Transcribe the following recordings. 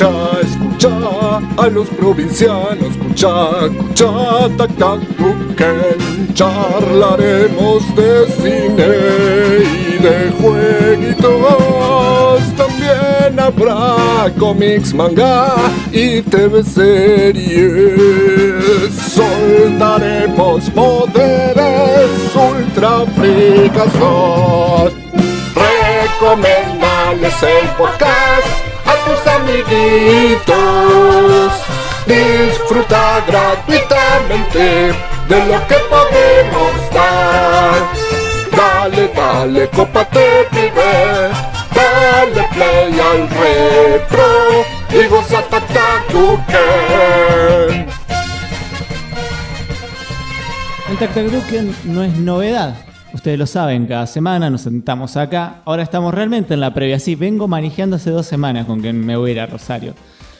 escucha a los provincianos, escucha, tac, tac, tuquen. Charlaremos de cine y de jueguitos. También habrá cómics, manga y TV series. Soltaremos poderes ultra fricazos. Recomendales el podcast a tus amiguitos. Disfruta gratuitamente de lo que podemos dar. Dale, cópate, pibe. Dale play al retro y goza Tactacuken. El Tactacuken no es novedad. Ustedes lo saben, cada semana nos sentamos acá. Ahora estamos realmente en la previa. Sí, vengo manejando hace 2 semanas con que me voy a ir a Rosario.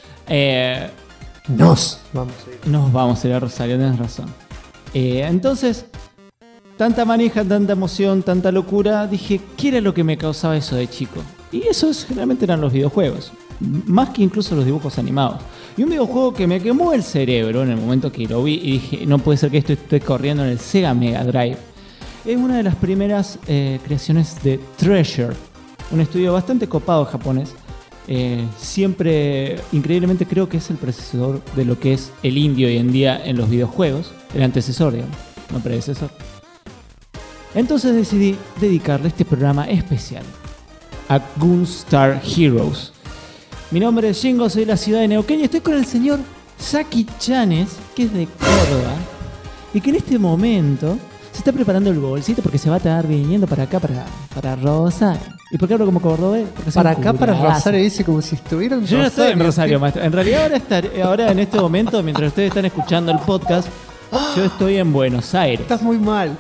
Nos vamos a ir a Rosario, tenés razón. Entonces, tanta manija, tanta emoción, tanta locura. Dije, ¿qué era lo que me causaba eso de chico? Y eso generalmente eran los videojuegos. Más que incluso los dibujos animados. Y un videojuego que me quemó el cerebro en el momento que lo vi. Y dije, no puede ser que esto esté corriendo en el Sega Mega Drive. Es una de las primeras creaciones de Treasure, un estudio bastante copado japonés. Siempre, increíblemente, creo que es el predecesor de lo que es el indie hoy en día en los videojuegos. El antecesor, digamos, no predecesor. Entonces decidí dedicarle este programa especial a Gunstar Heroes. Mi nombre es Shingo, soy de la ciudad de Neuquén y estoy con el señor Saki Chanes, que es de Córdoba, y que en este momento se está preparando el bolsito porque se va a estar viniendo para acá, para Rosario. ¿Y por qué hablo como cordobés? Para acá, para Rosario, dice como si estuviera en Rosario. Yo no estoy en Rosario, maestro. En realidad ahora en este momento, mientras ustedes están escuchando el podcast, yo estoy en Buenos Aires. Estás muy mal.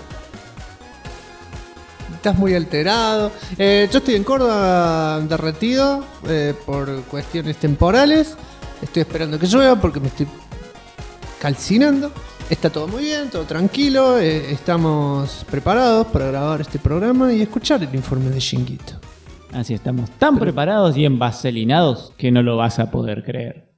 Estás muy alterado. Yo estoy en Córdoba derretido por cuestiones temporales. Estoy esperando que llueva porque me estoy calcinando. Está todo muy bien, todo tranquilo. Estamos preparados para grabar este programa y escuchar el informe de Shinguito. Así estamos tan preparados y envaselinados que no lo vas a poder creer.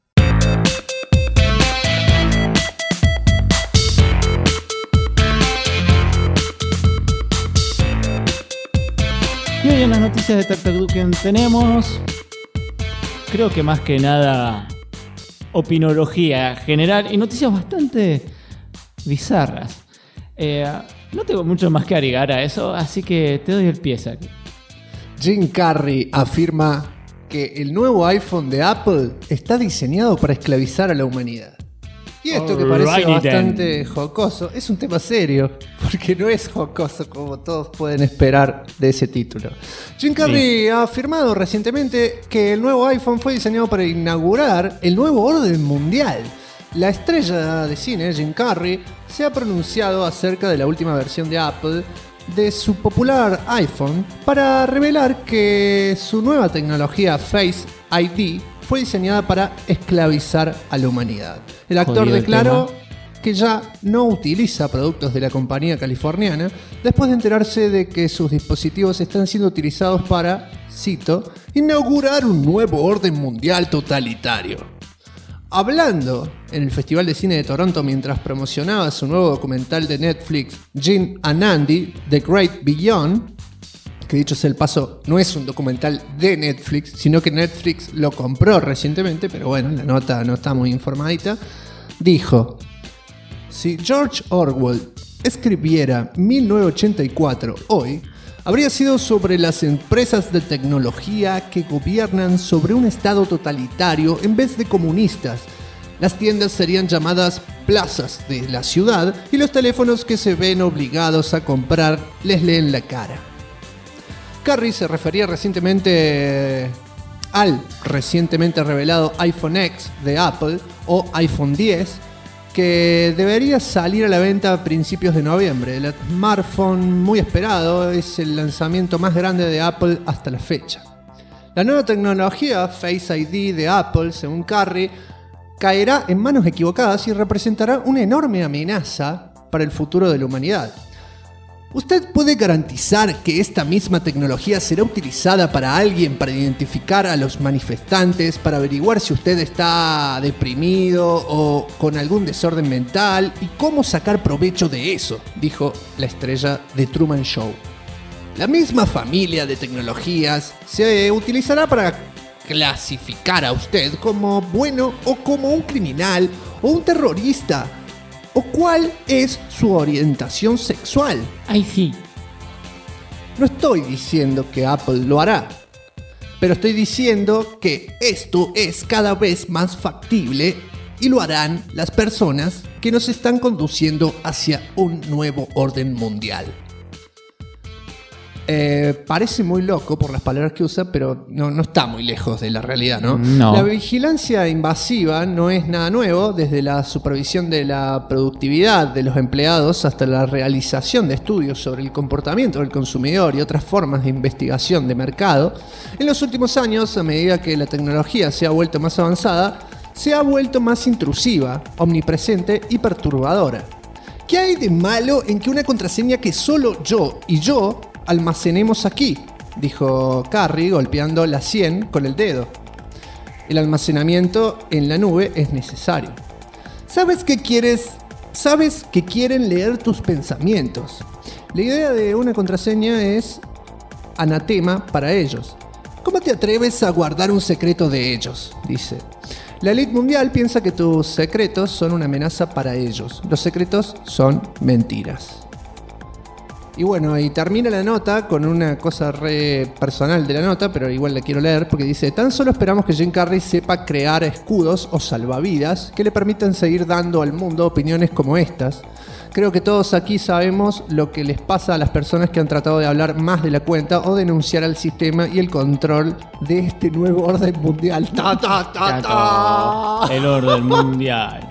Y hoy en las noticias de Tactacuken tenemos, creo que más que nada, opinología general y noticias bastante bizarras. No tengo mucho más que agregar a eso, así que te doy el pie, Saki. Jim Carrey afirma que el nuevo iPhone de Apple está diseñado para esclavizar a la humanidad. Y esto que parece bastante jocoso es un tema serio, porque no es jocoso como todos pueden esperar de ese título. Jim Carrey ha afirmado recientemente que el nuevo iPhone fue diseñado para inaugurar el nuevo orden mundial. La estrella de cine, Jim Carrey, se ha pronunciado acerca de la última versión de Apple de su popular iPhone para revelar que su nueva tecnología Face ID fue diseñada para esclavizar a la humanidad. El actor declaró que ya no utiliza productos de la compañía californiana después de enterarse de que sus dispositivos están siendo utilizados para, cito, inaugurar un nuevo orden mundial totalitario. Hablando en el Festival de Cine de Toronto mientras promocionaba su nuevo documental de Netflix, Jim and Andy, The Great Beyond, que dicho sea el paso, no es un documental de Netflix, sino que Netflix lo compró recientemente, pero bueno, la nota no está muy informadita, dijo: si George Orwell escribiera 1984 hoy, habría sido sobre las empresas de tecnología que gobiernan sobre un estado totalitario en vez de comunistas. Las tiendas serían llamadas plazas de la ciudad y los teléfonos que se ven obligados a comprar les leen la cara. Carrey se refería recientemente al recientemente revelado iPhone X de Apple o iPhone X, que debería salir a la venta a principios de noviembre. El smartphone muy esperado es el lanzamiento más grande de Apple hasta la fecha. La nueva tecnología Face ID de Apple, según Carrey, caerá en manos equivocadas y representará una enorme amenaza para el futuro de la humanidad. ¿Usted puede garantizar que esta misma tecnología será utilizada para alguien para identificar a los manifestantes, para averiguar si usted está deprimido o con algún desorden mental y cómo sacar provecho de eso?, dijo la estrella de Truman Show. La misma familia de tecnologías se utilizará para clasificar a usted como bueno o como un criminal o un terrorista, o cuál es su orientación sexual. Ay, sí. No estoy diciendo que Apple lo hará, pero estoy diciendo que esto es cada vez más factible y lo harán las personas que nos están conduciendo hacia un nuevo orden mundial. Parece muy loco por las palabras que usa, pero no está muy lejos de la realidad, ¿no? No. La vigilancia invasiva no es nada nuevo, desde la supervisión de la productividad de los empleados hasta la realización de estudios sobre el comportamiento del consumidor y otras formas de investigación de mercado. En los últimos años, a medida que la tecnología se ha vuelto más avanzada, se ha vuelto más intrusiva, omnipresente y perturbadora. ¿Qué hay de malo en que una contraseña que solo yo y yo almacenemos aquí?, dijo Carrie golpeando la 100 con el dedo. El almacenamiento en la nube es necesario. ¿Sabes que quieren leer tus pensamientos? La idea de una contraseña es anatema para ellos. ¿Cómo te atreves a guardar un secreto de ellos?, dice. La élite mundial piensa que tus secretos son una amenaza para ellos. Los secretos son mentiras. Y bueno, y termina la nota con una cosa re personal de la nota, pero igual la quiero leer porque dice: tan solo esperamos que Jim Carrey sepa crear escudos o salvavidas que le permitan seguir dando al mundo opiniones como estas. Creo que todos aquí sabemos lo que les pasa a las personas que han tratado de hablar más de la cuenta o denunciar al sistema y el control de este nuevo orden mundial. ¡Ta, ta, ta, ta! El orden mundial.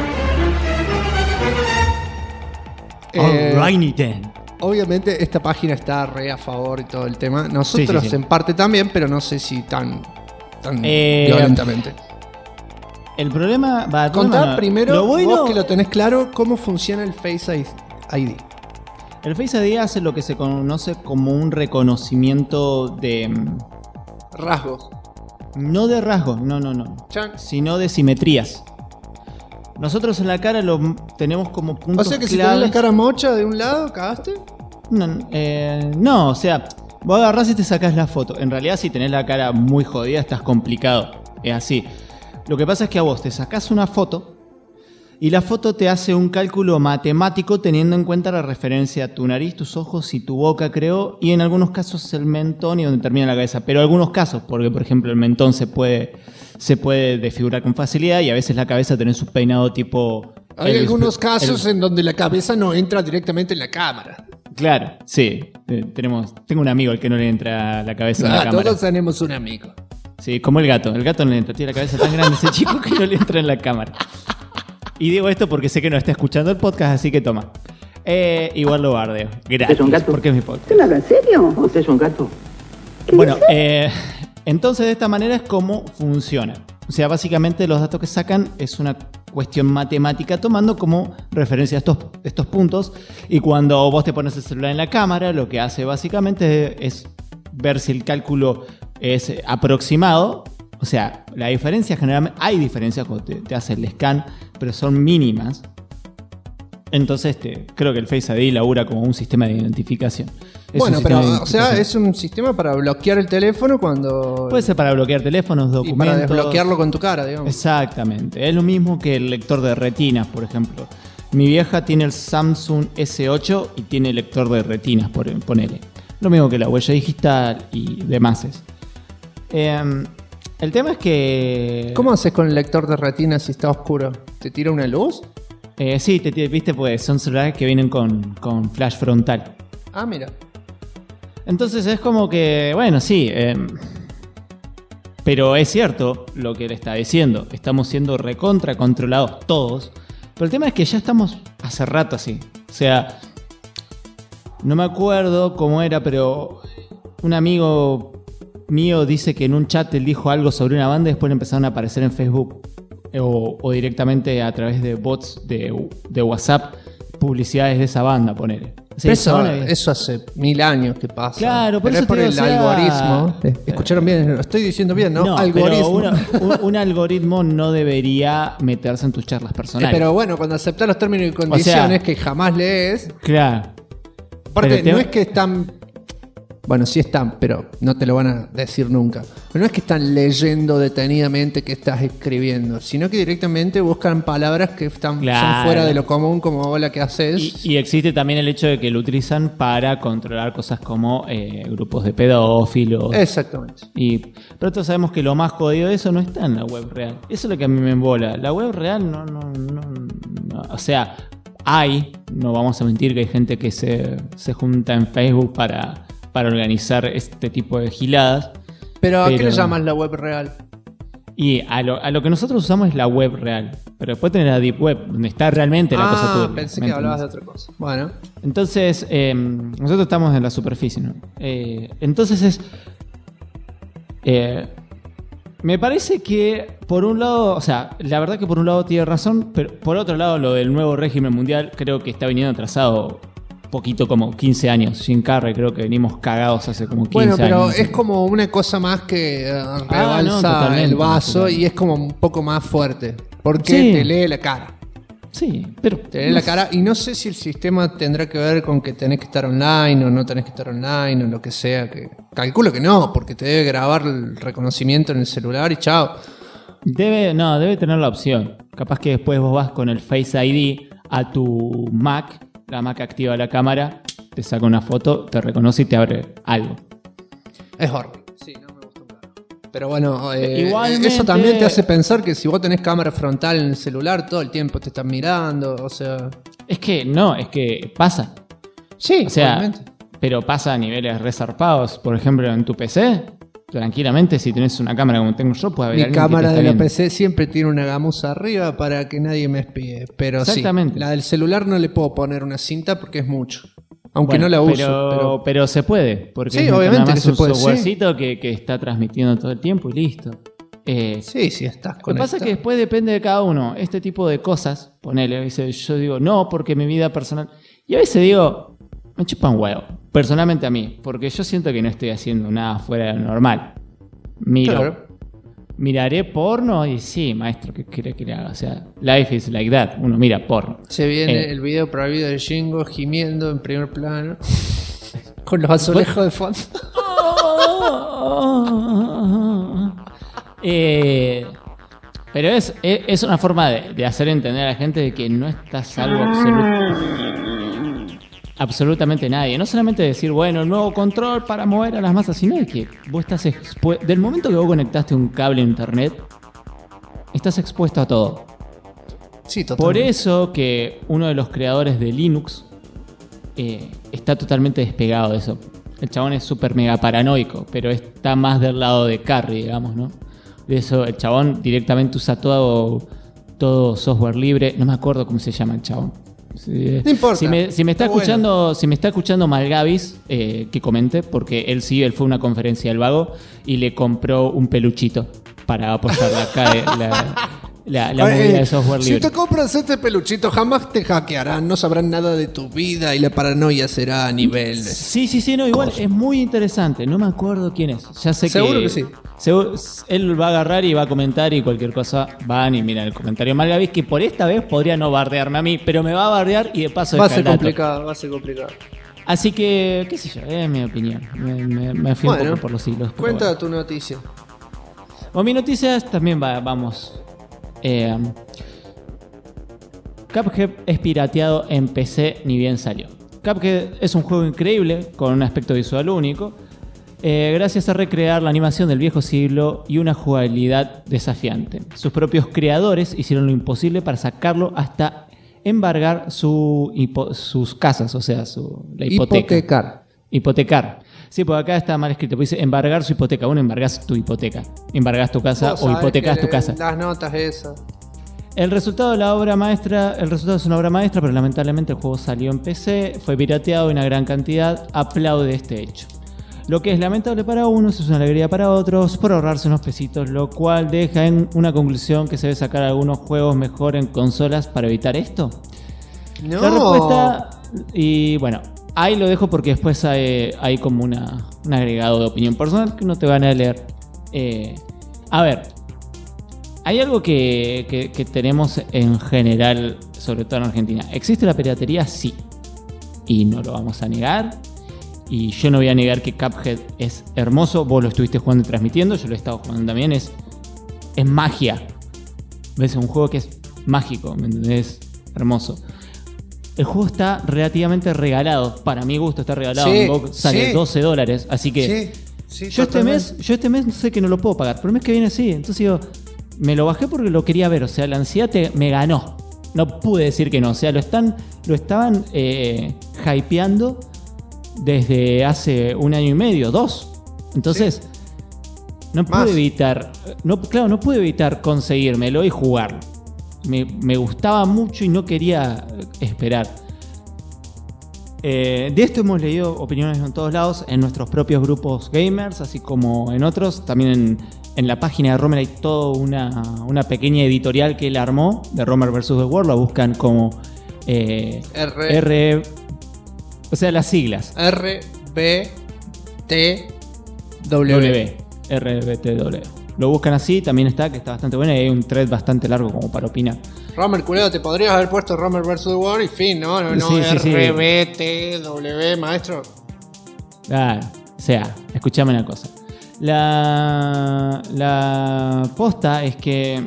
Alrighty then. Obviamente esta página está re a favor y todo el tema. Nosotros sí. en parte también, pero no sé si tan violentamente. El problema va a Contá primero, lo bueno, vos que lo tenés claro, cómo funciona el Face ID. El Face ID hace lo que se conoce como un reconocimiento de rasgos. No de rasgos, no. Chan. Sino de simetrías. Nosotros en la cara lo tenemos como puntos O sea que si claves. tenés la cara mocha de un lado, ¿cagaste? No, o sea, vos agarrás y te sacás la foto. En realidad, si tenés la cara muy jodida, estás complicado. Es así. Lo que pasa es que a vos te sacás una foto y la foto te hace un cálculo matemático teniendo en cuenta la referencia a tu nariz, tus ojos y tu boca, creo, y en algunos casos el mentón y donde termina la cabeza. Pero algunos casos, porque por ejemplo el mentón se puede desfigurar con facilidad y a veces la cabeza tenés un peinado tipo... Hay algunos casos en donde la cabeza no entra directamente en la cámara. Claro, sí. Tengo un amigo al que no le entra la cabeza en la cámara. Todos tenemos un amigo. Sí, como el gato. El gato no le entra. Tiene la cabeza tan grande ese chico que no le entra en la cámara. Y digo esto porque sé que no está escuchando el podcast, así que toma. Igual lo bardeo. Gracias. ¿Es un gato? Porque es mi podcast. ¿Usted habla en serio? ¿Usted es un gato? Bueno, entonces de esta manera es como funciona. O sea, básicamente los datos que sacan es una cuestión matemática tomando como referencia estos puntos. Y cuando vos te pones el celular en la cámara, lo que hace básicamente es ver si el cálculo es aproximado. O sea, la diferencia generalmente... Hay diferencias cuando te hace el scan, pero son mínimas. Entonces creo que el Face ID labura como un sistema de identificación. Bueno, pero o sea, es un sistema para bloquear el teléfono cuando... Puede ser para bloquear teléfonos, documentos... Y para desbloquearlo con tu cara, digamos. Exactamente. Es lo mismo que el lector de retinas, por ejemplo. Mi vieja tiene el Samsung S8 y tiene lector de retinas, ponele. Lo mismo que la huella digital y demás. El tema es que... ¿Cómo haces con el lector de retina si está oscuro? ¿Te tira una luz? Sí, viste, pues son celulares que vienen con flash frontal. Ah, mira. Entonces es como que, bueno, sí. Pero es cierto lo que le está diciendo. Estamos siendo recontra controlados todos. Pero el tema es que ya estamos hace rato así. O sea, no me acuerdo cómo era, pero un amigo mío dice que en un chat él dijo algo sobre una banda y después le empezaron a aparecer en Facebook o directamente a través de bots de WhatsApp publicidades de esa banda, ponele. Sí, eso hace 1000 años que pasa. Claro, por pero eso es por te el digo, algoritmo. ¿Escucharon bien? Lo estoy diciendo bien, ¿no? Algoritmo. Pero un algoritmo no debería meterse en tus charlas personales. Pero bueno, cuando aceptás los términos y condiciones que jamás lees. Claro. Aparte, no es que están. Bueno, sí están, pero no te lo van a decir nunca. Pero no es que están leyendo detenidamente qué estás escribiendo, sino que directamente buscan palabras que son fuera de lo común, como vos la que haces. Y existe también el hecho de que lo utilizan para controlar cosas como grupos de pedófilos. Exactamente. Pero todos sabemos que lo más jodido de eso no está en la web real. Eso es lo que a mí me embola. La web real no. O sea, no vamos a mentir que hay gente que se junta en Facebook para organizar este tipo de giladas. Pero ¿a qué le llamas la web real? Y a lo que nosotros usamos es la web real. Pero después tenés la deep web, donde está realmente la cosa turbia. Pensé que hablabas de otra cosa. Bueno. Entonces, nosotros estamos en la superficie, ¿no? Entonces me parece que por un lado, o sea, la verdad que por un lado tiene razón, pero por otro lado lo del nuevo régimen mundial creo que está viniendo atrasado poquito, como 15 años. Jim Carrey, creo que venimos cagados hace como 15 años. Bueno, pero es como una cosa más que rebalsa el vaso y es como un poco más fuerte. Porque te lee la cara. Sí, pero... Te lee la cara y no sé si el sistema tendrá que ver con que tenés que estar online o no tenés que estar online o lo que sea. Que calculo que no, porque te debe grabar el reconocimiento en el celular y chao. Debe tener la opción. Capaz que después vos vas con el Face ID a tu Mac. La Mac activa la cámara, te saca una foto, te reconoce y te abre algo. Es horrible. Sí, no me gustó un carajo. Pero bueno, igualmente, eso también te hace pensar que si vos tenés cámara frontal en el celular, todo el tiempo te están mirando, o sea... Es que pasa. Sí, o sea, obviamente. Pero pasa a niveles resarpados. Por ejemplo, en tu PC, tranquilamente, si tenés una cámara como tengo yo, puede haber Mi alguien cámara que te de la viendo. PC siempre tiene una gamuza arriba para que nadie me espíe. Pero exactamente. Sí, la del celular no le puedo poner una cinta porque es mucho. Aunque bueno, no la uso. Pero se puede. Porque sí, es obviamente nada más que se un puede. softwarecito que está transmitiendo todo el tiempo y listo. Sí, estás Lo conectado. que pasa es que después depende de cada uno. Este tipo de cosas, ponele, a veces yo digo, no, porque mi vida personal... Y a veces digo, me chupa un huevo. Personalmente a mí. Porque yo siento que no estoy haciendo nada fuera de lo normal. Miraré porno y sí, maestro, ¿qué quiere que le haga? O sea, life is like that. Uno mira porno. Se viene el video prohibido de Jingo gimiendo en primer plano. Con los azulejos de fondo. Pero es una forma de hacer entender a la gente de que no está salvo absolutamente nadie. No solamente decir, bueno, el nuevo control para mover a las masas, sino de que vos estás expuesto. Del momento que vos conectaste un cable a internet, estás expuesto a todo. Sí, totalmente. Por eso que uno de los creadores de Linux está totalmente despegado de eso. El chabón es súper mega paranoico, pero está más del lado de Carrie, digamos, ¿no? De eso, el chabón directamente usa todo software libre. No me acuerdo cómo se llama el chabón. No importa. Si me está escuchando Malgavis, que comente, porque él fue a una conferencia del Vago y le compró un peluchito para apoyar la movida de software libre. Si te compras este peluchito, jamás te hackearán, no sabrán nada de tu vida y la paranoia será a nivel. Sí, no, igual es muy interesante. No me acuerdo quién es. Ya sé seguro que sí. Él va a agarrar y va a comentar y cualquier cosa van y miran el comentario Malgavis, que por esta vez podría no bardearme a mí, pero me va a bardear y de paso va a ser complicado. Así que, qué sé yo, es mi opinión. Me fui un poco por los siglos. Cuenta tu noticia. Bueno, mi noticia también vamos. Cuphead es pirateado en PC ni bien salió. Cuphead es un juego increíble con un aspecto visual único, gracias a recrear la animación del viejo siglo y una jugabilidad desafiante. Sus propios creadores hicieron lo imposible para sacarlo hasta embargar sus casas, o sea, la hipoteca. Hipotecar. Sí, porque acá está mal escrito. Dice embargar su hipoteca. Uno embargas tu hipoteca. Embargas tu casa o hipotecas tu casa. Las notas esas. El resultado es una obra maestra, pero lamentablemente el juego salió en PC, fue pirateado en una gran cantidad. Aplaude este hecho. Lo que es lamentable para unos es una alegría para otros por ahorrarse unos pesitos, lo cual deja en una conclusión que se debe sacar algunos juegos mejor en consolas para evitar esto. No. La respuesta, y bueno, ahí lo dejo porque después hay como un agregado de opinión personal que no te van a leer. A ver, hay algo que tenemos en general, sobre todo en Argentina. ¿Existe la piratería? Sí. Y no lo vamos a negar. Y yo no voy a negar que Cuphead es hermoso. Vos lo estuviste jugando y transmitiendo. Yo lo he estado jugando también. Es magia. ¿Ves? Un juego que es mágico. ¿Me entendés? Hermoso. El juego está relativamente regalado. Para mi gusto está regalado. Sí, en GOG sale $12. Así que yo este mes sé que no lo puedo pagar. Pero el mes que viene sí. Entonces digo, me lo bajé porque lo quería ver. O sea, la ansiedad me ganó. No pude decir que no. O sea, lo estaban hypeando desde hace 1 año y medio, 2. Entonces, no pude evitar. No pude evitar conseguírmelo y jugarlo. Me gustaba mucho y no quería esperar. De esto hemos leído opiniones en todos lados, en nuestros propios grupos gamers, así como en otros. También en la página de Romer hay toda una pequeña editorial que él armó de Romer vs. The World. La buscan como o sea, las siglas RBTW. Lo buscan así, también está, que está bastante bueno. Y hay un thread bastante largo como para opinar. Romer, culero, te podrías haber puesto Romer vs. The World y fin, ¿no? Sí, RBTW, maestro. Claro, o sea, escuchame una cosa. La posta es que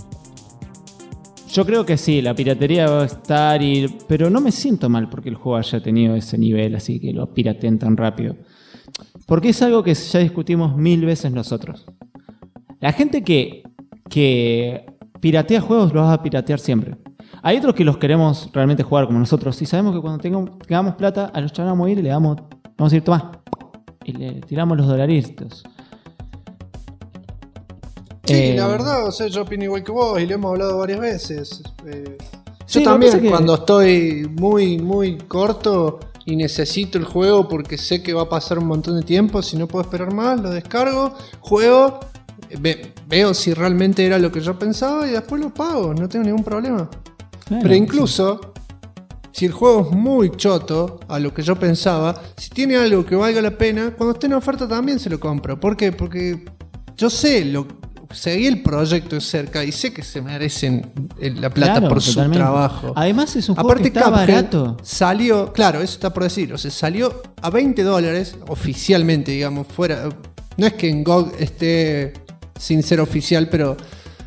yo creo que sí, la piratería va a estar, pero no me siento mal porque el juego haya tenido ese nivel, así que lo pirateen tan rápido. Porque es algo que ya discutimos 1000 veces nosotros. La gente que piratea juegos los vas a piratear siempre. Hay otros que los queremos realmente jugar como nosotros. Y sabemos que cuando tengamos plata, a los chavales vamos a ir y vamos a decir, tomá. Y le tiramos los dolaritos. Sí, la verdad, o sea, yo opino igual que vos y lo hemos hablado varias veces. Sí, yo también cuando estoy muy, muy corto y necesito el juego porque sé que va a pasar un montón de tiempo, si no puedo esperar más, lo descargo, juego, veo si realmente era lo que yo pensaba y después lo pago, no tengo ningún problema. Claro, pero incluso, si el juego es muy choto a lo que yo pensaba, si tiene algo que valga la pena, cuando esté en oferta también se lo compro. ¿Por qué? Porque yo seguí el proyecto de cerca y sé que se merecen la plata por totalmente. Su trabajo. Además es un juego que está barato. Salió, claro, eso está por decir, o sea, salió a $20 oficialmente, digamos, fuera. No es que en GOG esté sin ser oficial, pero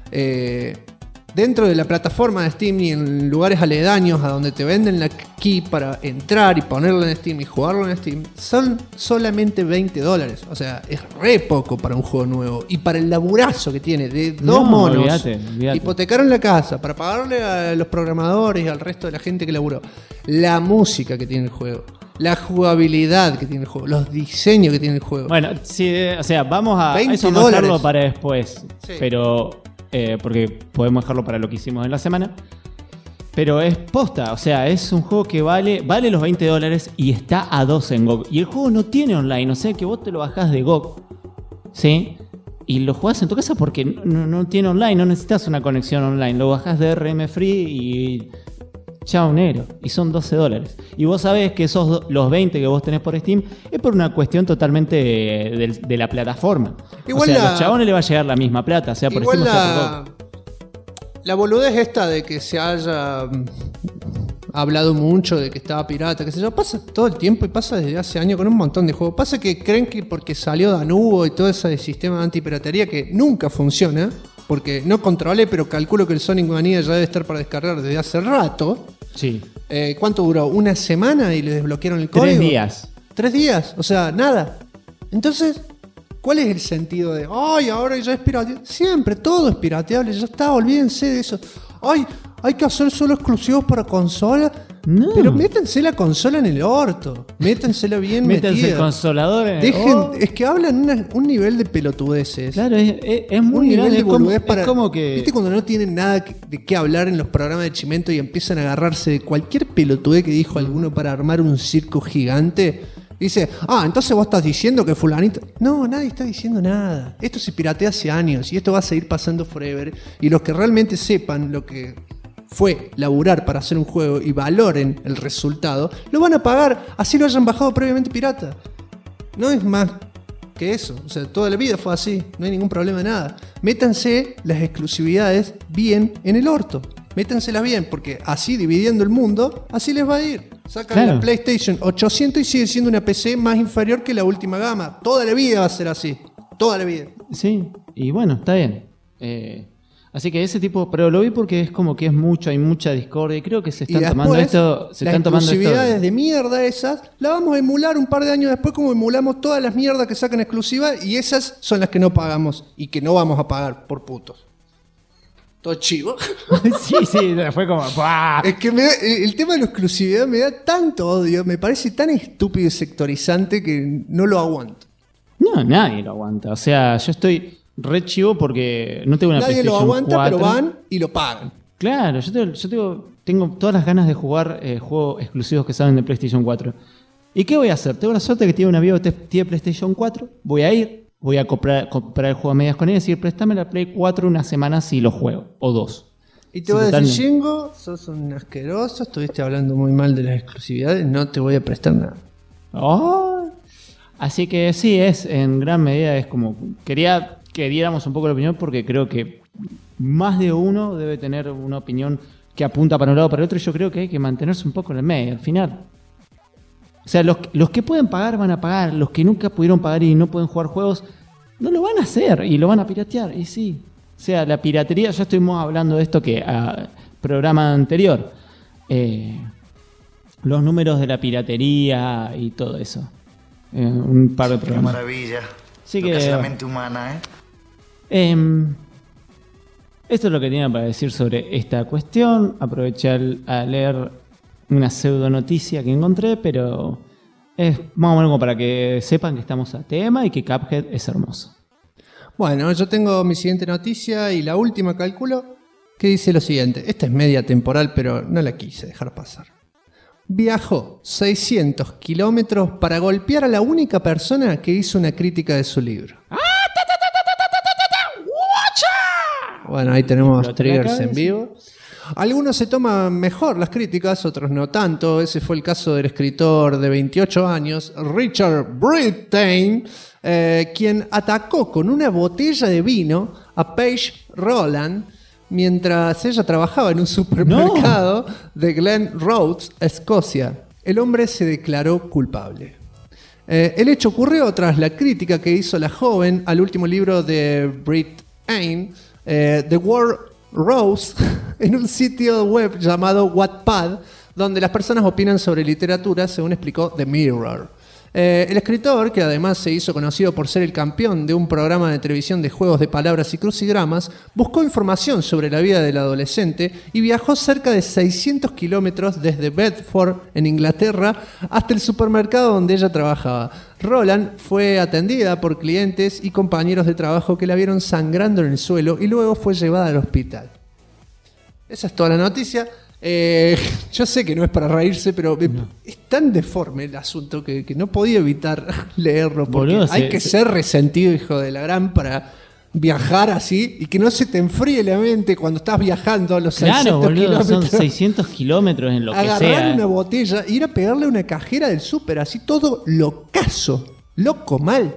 dentro de la plataforma de Steam y en lugares aledaños a donde te venden la key para entrar y ponerlo en Steam y jugarlo en Steam, son solamente $20. O sea, es re poco para un juego nuevo. Y para el laburazo que tiene de dos monos. Olvídate. Hipotecaron la casa para pagarle a los programadores y al resto de la gente que laburó. La música que tiene el juego. La jugabilidad que tiene el juego. Los diseños que tiene el juego. Bueno, sí, o sea, vamos a eso dejarlo para después. Sí. Pero porque podemos dejarlo para lo que hicimos en la semana. Pero es posta, o sea, es un juego que vale los $20 y está a 2 en GOG. Y el juego no tiene online, o sea que vos te lo bajás de GOG, ¿sí? Y lo jugás en tu casa porque no tiene online, no necesitas una conexión online. Lo bajás de RM Free y chao negro. Y son $12. Y vos sabés que los 20 que vos tenés por Steam es por una cuestión totalmente de la plataforma. Igual o sea, a los chabones le va a llegar la misma plata, sea por Steam o sea por GOG. La boludez esta de que se haya hablado mucho de que estaba pirata, que se yo, pasa todo el tiempo y pasa desde hace años con un montón de juegos. Pasa que creen que porque salió Danubo y todo ese sistema de antipiratería que nunca funciona, porque no controlé, pero calculo que el Sonic Mania ya debe estar para descargar desde hace rato. Sí. ¿Cuánto duró? ¿Una semana y le desbloquearon el código? 3 días. 3 días, o sea, nada. Entonces, ¿cuál es el sentido de, ay, ahora ya es pirateable? Siempre, todo es pirateable, ya está, olvídense de eso. Ay, hay que hacer solo exclusivos para consola. No. Pero métanse la consola en el orto. Métensela bien metida. Métanse el consolador en el orto. Es que hablan un nivel de pelotudeces. Claro, es muy un nivel de boludez para... Es como que... ¿Viste cuando no tienen nada de qué hablar en los programas de Chimento y empiezan a agarrarse de cualquier pelotudez que dijo alguno para armar un circo gigante? Dice, entonces vos estás diciendo que fulanito... No, nadie está diciendo nada. Esto se piratea hace años y esto va a seguir pasando forever. Y los que realmente sepan lo que fue laburar para hacer un juego y valoren el resultado, lo van a pagar, así lo hayan bajado previamente pirata. No es más que eso, o sea, toda la vida fue así, no hay ningún problema de nada. Métanse las exclusividades bien en el orto, métanselas bien, porque así dividiendo el mundo, así les va a ir. Sacan la PlayStation 800 y sigue siendo una PC más inferior que la última gama. Toda la vida va a ser así, toda la vida. Sí, y bueno, está bien. Así que ese tipo, pero lo vi porque es como que es mucho, hay mucha discordia y creo que se están tomando esto. Las exclusividades de mierda esas, las vamos a emular un par de años después como emulamos todas las mierdas que sacan exclusivas y esas son las que no pagamos y que no vamos a pagar por putos. Todo chivo. Sí, fue como... ¡buah! Es que el tema de la exclusividad me da tanto odio, me parece tan estúpido y sectorizante que no lo aguanto. No, nadie lo aguanta. O sea, yo estoy re chivo porque no tengo una nadie PlayStation 4. Nadie lo aguanta, pero van y lo pagan. Claro, yo tengo todas las ganas de jugar juegos exclusivos que salen de PlayStation 4. ¿Y qué voy a hacer? Tengo la suerte que tiene un amigo que tiene PlayStation 4. Voy a comprar el juego a medias con él y decir, préstame la Play 4 una semana si lo juego, o 2. Y te voy a decir, Jingo, sos un asqueroso, estuviste hablando muy mal de las exclusividades, no te voy a prestar nada. Oh. Así que sí, en gran medida es como... Quería que diéramos un poco la opinión porque creo que más de uno debe tener una opinión que apunta para un lado o para el otro y yo creo que hay que mantenerse un poco en el medio, al final. O sea, los que pueden pagar van a pagar, los que nunca pudieron pagar y no pueden jugar juegos, no lo van a hacer y lo van a piratear, y sí. O sea, la piratería, ya estuvimos hablando de esto que programa anterior, los números de la piratería y todo eso. Un par de programas. Qué maravilla. Así lo que es la mente humana, esto es lo que tenía para decir sobre esta cuestión. Aproveché a leer una pseudo noticia que encontré, pero es más o menos como para que sepan que estamos a tema y que Cuphead es hermoso. Bueno, yo tengo mi siguiente noticia y la última, calculo, que dice lo siguiente. Esta es media temporal, pero no la quise dejar pasar. Viajó 600 kilómetros para golpear a la única persona que hizo una crítica de su libro. Bueno, ahí tenemos triggers en vivo. Algunos se toman mejor las críticas, otros no tanto. Ese fue el caso del escritor de 28 años, Richard Brittain, quien atacó con una botella de vino a Paige Rowland mientras ella trabajaba en un supermercado de Glen Rhodes, Escocia. El hombre se declaró culpable. El hecho ocurrió tras la crítica que hizo la joven al último libro de Brittain, The War Rose, en un sitio web llamado Wattpad, donde las personas opinan sobre literatura, según explicó The Mirror. El escritor, que además se hizo conocido por ser el campeón de un programa de televisión de juegos de palabras y crucigramas, buscó información sobre la vida del adolescente y viajó cerca de 600 kilómetros desde Bedford, en Inglaterra, hasta el supermercado donde ella trabajaba. Roland fue atendida por clientes y compañeros de trabajo que la vieron sangrando en el suelo y luego fue llevada al hospital. Esa es toda la noticia. Yo sé que no es para reírse, pero es tan deforme el asunto que no podía evitar leerlo, porque boludo, hay que ser resentido, hijo de la gran, para viajar así y que no se te enfríe la mente cuando estás viajando a los 600 kilómetros. Son 600 kilómetros en lo que sea. Agarrar una botella e ir a pegarle a una cajera del súper, así todo locazo, loco mal.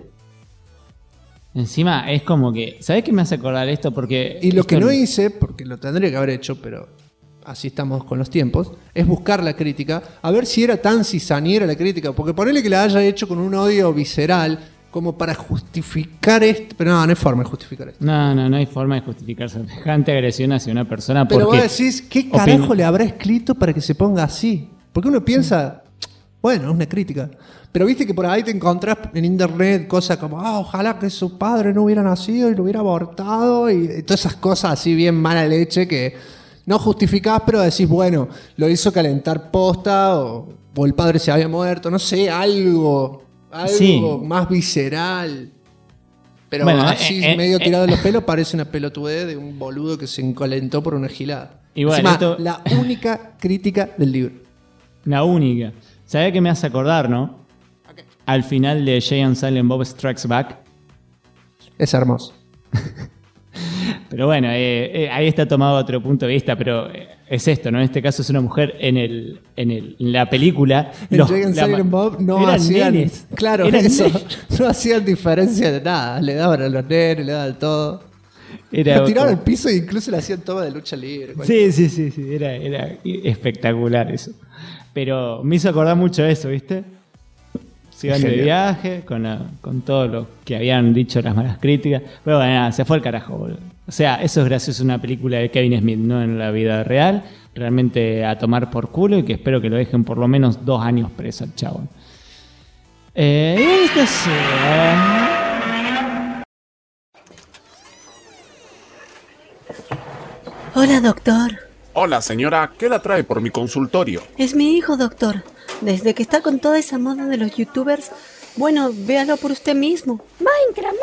Encima es como que, ¿sabés qué me hace acordar esto? Porque y lo que no hice, porque lo tendría que haber hecho, pero así estamos con los tiempos, es buscar la crítica, a ver si era tan cizañera la crítica, porque ponele que la haya hecho con un odio visceral, como para justificar esto, pero no hay forma de justificar esto. No hay forma de justificar semejante agresión hacia una persona. Pero vos decís, ¿qué carajo le habrá escrito para que se ponga así? Porque uno piensa, bueno, es una crítica, pero viste que por ahí te encontrás en internet cosas como, ojalá que su padre no hubiera nacido y lo hubiera abortado, y todas esas cosas así bien mala leche que no justificás, pero decís, bueno, lo hizo calentar posta o el padre se había muerto, no sé, algo sí, más visceral. Pero bueno, así medio tirado de los pelos parece una pelotudez de un boludo que se encalentó por una gilada. Y bueno, encima, la única crítica del libro. La única. ¿Sabés qué me hace acordar, no? Okay. Al final de Jay and Silent Bob Strikes Back. Es hermoso. Pero bueno, ahí está tomado otro punto de vista, pero es esto, ¿no? En este caso es una mujer en la película. En Jay and Silent Bob no hacían... Nenes. Claro, eso. No hacían diferencia de nada. Le daban a los nenes, le daban todo. Lo tiraban al piso e incluso le hacían toma de lucha libre. Sí. Era espectacular eso. Pero me hizo acordar mucho eso, ¿viste? Se iban de viaje con todo lo que habían dicho las malas críticas. Pero bueno, nada, se fue al carajo, boludo. O sea, eso es gracioso una película de Kevin Smith, no en la vida real. Realmente a tomar por culo y que espero que lo dejen por lo menos 2 años preso al chabón. Hola, doctor. Hola, señora. ¿Qué la trae por mi consultorio? Es mi hijo, doctor. Desde que está con toda esa moda de los youtubers, bueno, véalo por usted mismo. Minecraft.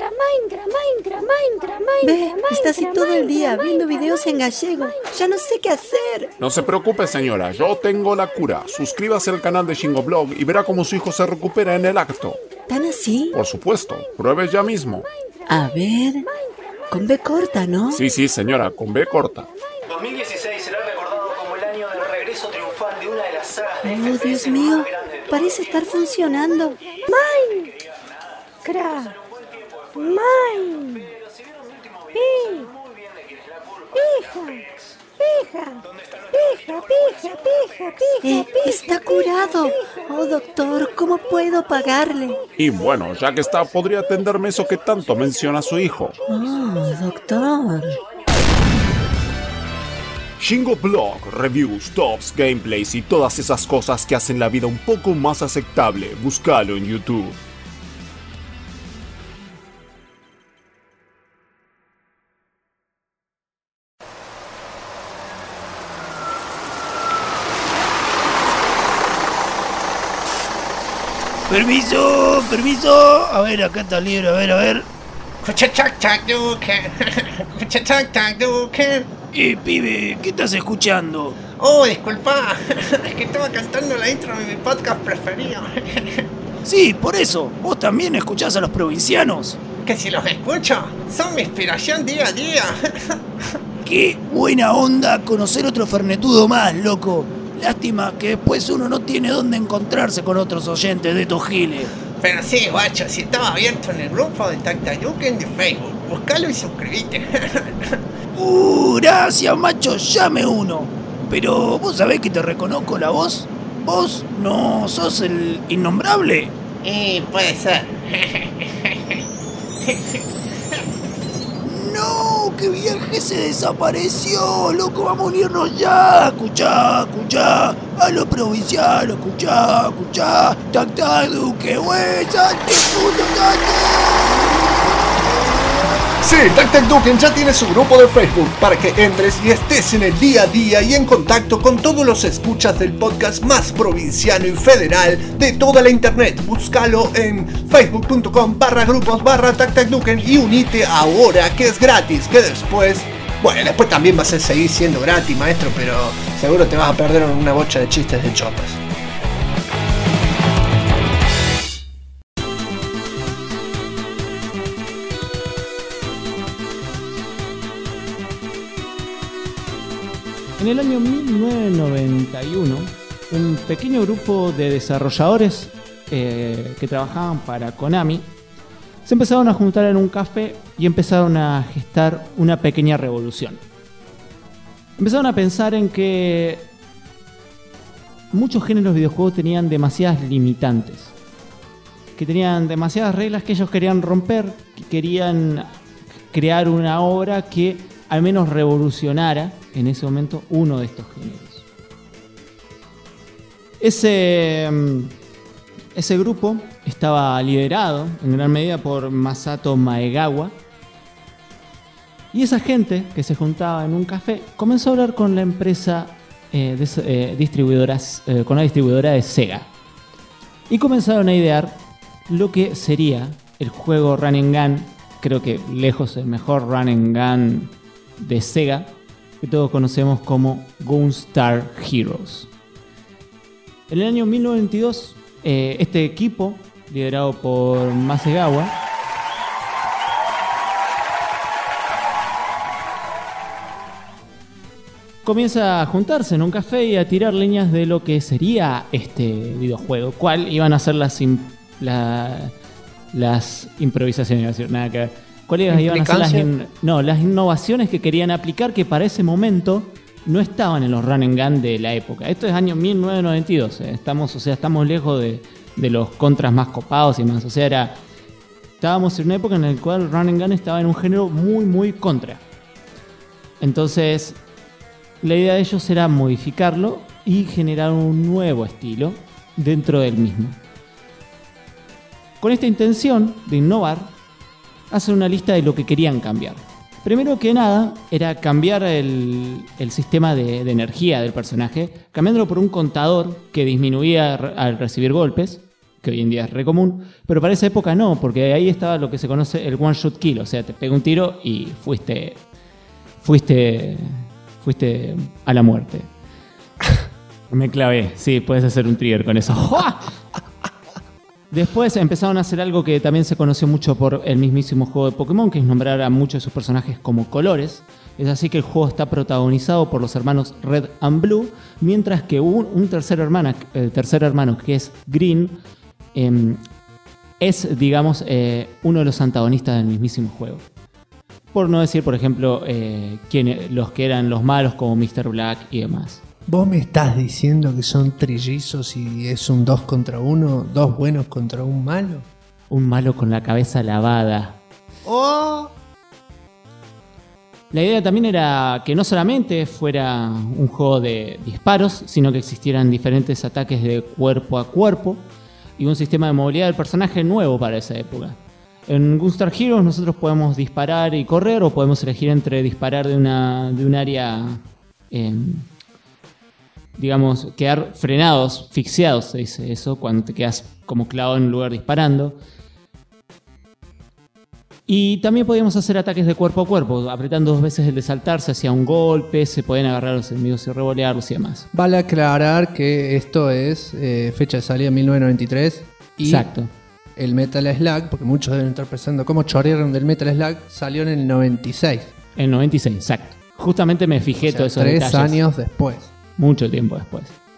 Ve, está así todo el día, viendo videos en gallego. Ya no sé qué hacer. No se preocupe, señora. Yo tengo la cura. Suscríbase al canal de Shingoblog y verá cómo su hijo se recupera en el acto. ¿Tan así? Por supuesto. Pruebe ya mismo. A ver... Con B corta, ¿no? Sí, señora. Con B corta. 2016 será recordado como el año del regreso triunfal de una de las sagas de FPS Dios mío, parece estar funcionando. Minecraft. Pija. Está curado. Oh, doctor, ¿cómo puedo pagarle? Y bueno, ya que está, podría atenderme eso que tanto menciona su hijo. Oh, doctor. Shingoblog, reviews, tops, gameplays y todas esas cosas que hacen la vida un poco más aceptable. Búscalo en YouTube. Permiso. A ver, acá está el libro, a ver. Pibe, ¿qué estás escuchando? Oh, disculpa, es que estaba cantando la intro de mi podcast preferido. Sí, por eso, ¿vos también escuchás a los provincianos? Que si los escucho, son mi inspiración día a día. Qué buena onda conocer otro fernetudo más, loco. Lástima que después uno no tiene dónde encontrarse con otros oyentes de estos giles. Pero sí, guacho, si estaba abierto en el grupo de Tactayuken de Facebook, buscalo y suscríbete. Gracias, macho, llame uno. Pero, ¿vos sabés que te reconozco la voz? ¿Vos no sos el innombrable? Puede ser. No, que viaje se desapareció, loco, vamos a unirnos ya. Escuchá, a los provincianos, escuchá, Tactaduque, güey, salte, puto, Sí, Tactaduken ya tiene su grupo de Facebook para que entres y estés en el día a día y en contacto con todos los escuchas del podcast más provinciano y federal de toda la internet. Búscalo en facebook.com/grupos/Tactaduken y unite ahora, que es gratis, que después también vas a seguir siendo gratis, maestro, pero seguro te vas a perder una bocha de chistes de chotas. En el año 1991, un pequeño grupo de desarrolladores que trabajaban para Konami se empezaron a juntar en un café y empezaron a gestar una pequeña revolución. Empezaron a pensar en que muchos géneros de videojuegos tenían demasiadas limitantes, que tenían demasiadas reglas que ellos querían romper, que querían crear una obra que al menos revolucionara en ese momento uno de estos géneros. Ese grupo estaba liderado en gran medida por Masato Maegawa, y esa gente que se juntaba en un café comenzó a hablar con la empresa con la distribuidora de Sega, y comenzaron a idear lo que sería el juego Run and Gun, creo que lejos el mejor Run and Gun de Sega, que todos conocemos como Gunstar Heroes. En el año 1992, este equipo, liderado por Maegawa, comienza a juntarse en un café y a tirar líneas de lo que sería este videojuego. ¿Cuál iban a ser las improvisaciones? Iba a decir, nada que ver. ¿Cuáles iban a ser las innovaciones que querían aplicar, que para ese momento no estaban en los run and gun de la época? Esto es año 1992. Estamos lejos de los contras más copados y más. O sea, estábamos en una época en la cual el run and gun estaba en un género muy, muy contra. Entonces, la idea de ellos era modificarlo y generar un nuevo estilo dentro del mismo. Con esta intención de innovar, hacen una lista de lo que querían cambiar. Primero que nada, era cambiar el sistema de energía del personaje, cambiándolo por un contador que disminuía al recibir golpes, que hoy en día es re común, pero para esa época no, porque ahí estaba lo que se conoce el one shot kill, o sea, te pega un tiro y fuiste a la muerte. Me clavé. Sí, puedes hacer un trigger con eso. Después empezaron a hacer algo que también se conoció mucho por el mismísimo juego de Pokémon, que es nombrar a muchos de sus personajes como colores. Es así que el juego está protagonizado por los hermanos Red and Blue, mientras que un tercer hermano que es Green es, digamos, uno de los antagonistas del mismísimo juego. Por no decir, por ejemplo, los que eran los malos como Mr. Black y demás. ¿Vos me estás diciendo que son trillizos y es un 2 contra 1? ¿Dos buenos contra un malo? Un malo con la cabeza lavada. ¡Oh! La idea también era que no solamente fuera un juego de disparos, sino que existieran diferentes ataques de cuerpo a cuerpo y un sistema de movilidad del personaje nuevo para esa época. En Gunstar Heroes nosotros podemos disparar y correr, o podemos elegir entre disparar de un área, digamos, quedar frenados, asfixiados, se dice eso, cuando te quedas como clavado en un lugar disparando. Y también podíamos hacer ataques de cuerpo a cuerpo, apretando 2 veces el de saltarse hacia un golpe, se pueden agarrar a los enemigos y revolearlos y demás. Vale aclarar que esto es fecha de salida 1993 y exacto. El Metal Slug, porque muchos deben estar pensando cómo chorearon del Metal Slug, salió en el 96. En el 96, exacto. Justamente me fijé todos esos 3 detalles. años después. Mucho tiempo después.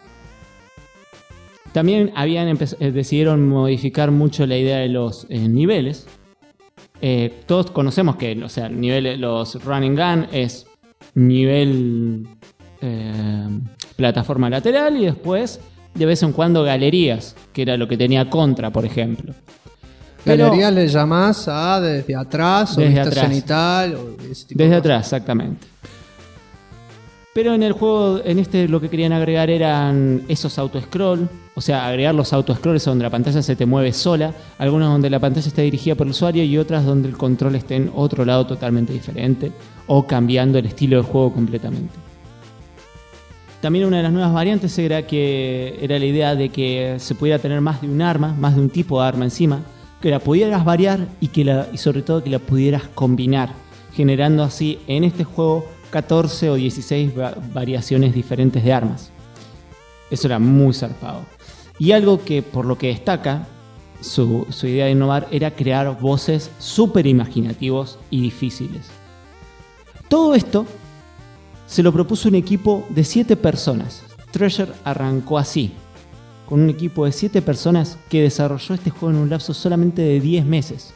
También decidieron modificar mucho la idea de los niveles. Todos conocemos que, o sea, los run and gun es nivel plataforma lateral y después de vez en cuando galerías, que era lo que tenía Contra, por ejemplo. Galerías le llamás a desde atrás, desde o vista atrás. cenital, o ese tipo desde de atrás, exactamente. Pero en el juego, lo que querían agregar eran esos auto-scroll, o sea, agregar los auto-scrolls donde la pantalla se te mueve sola, algunas donde la pantalla está dirigida por el usuario y otras donde el control esté en otro lado totalmente diferente o cambiando el estilo del juego completamente. También una de las nuevas variantes era la idea de que se pudiera tener más de un arma, más de un tipo de arma encima, que la pudieras variar y sobre todo que la pudieras combinar, generando así en este juego 14 o 16 variaciones diferentes de armas. Eso era muy zarpado. Y algo que por lo que destaca su idea de innovar era crear voces súper imaginativos y difíciles. Todo esto se lo propuso un equipo de 7 personas. Treasure arrancó así, con un equipo de 7 personas que desarrolló este juego en un lapso solamente de 10 meses.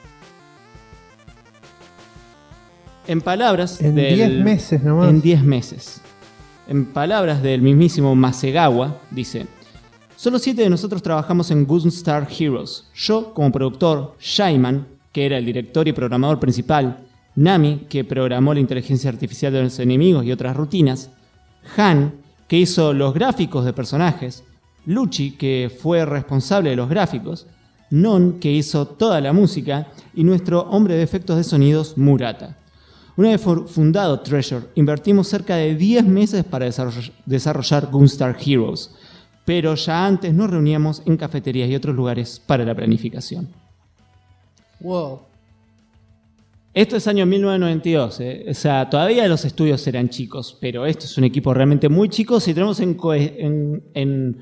En palabras En 10 meses nomás. En 10 meses. En palabras del mismísimo Masegawa, dice: solo 7 de nosotros trabajamos en Gunstar Heroes. Yo como productor, Shaiman, que era el director y programador principal, Nami, que programó la inteligencia artificial de los enemigos y otras rutinas, Han, que hizo los gráficos de personajes, Luchi, que fue responsable de los gráficos, Non, que hizo toda la música, y nuestro hombre de efectos de sonidos, Murata. Una vez fundado Treasure, invertimos cerca de 10 meses para desarrollar Gunstar Heroes, pero ya antes nos reuníamos en cafeterías y otros lugares para la planificación. Wow. Esto es año 1992, O sea, todavía los estudios eran chicos, pero esto es un equipo realmente muy chico si tenemos en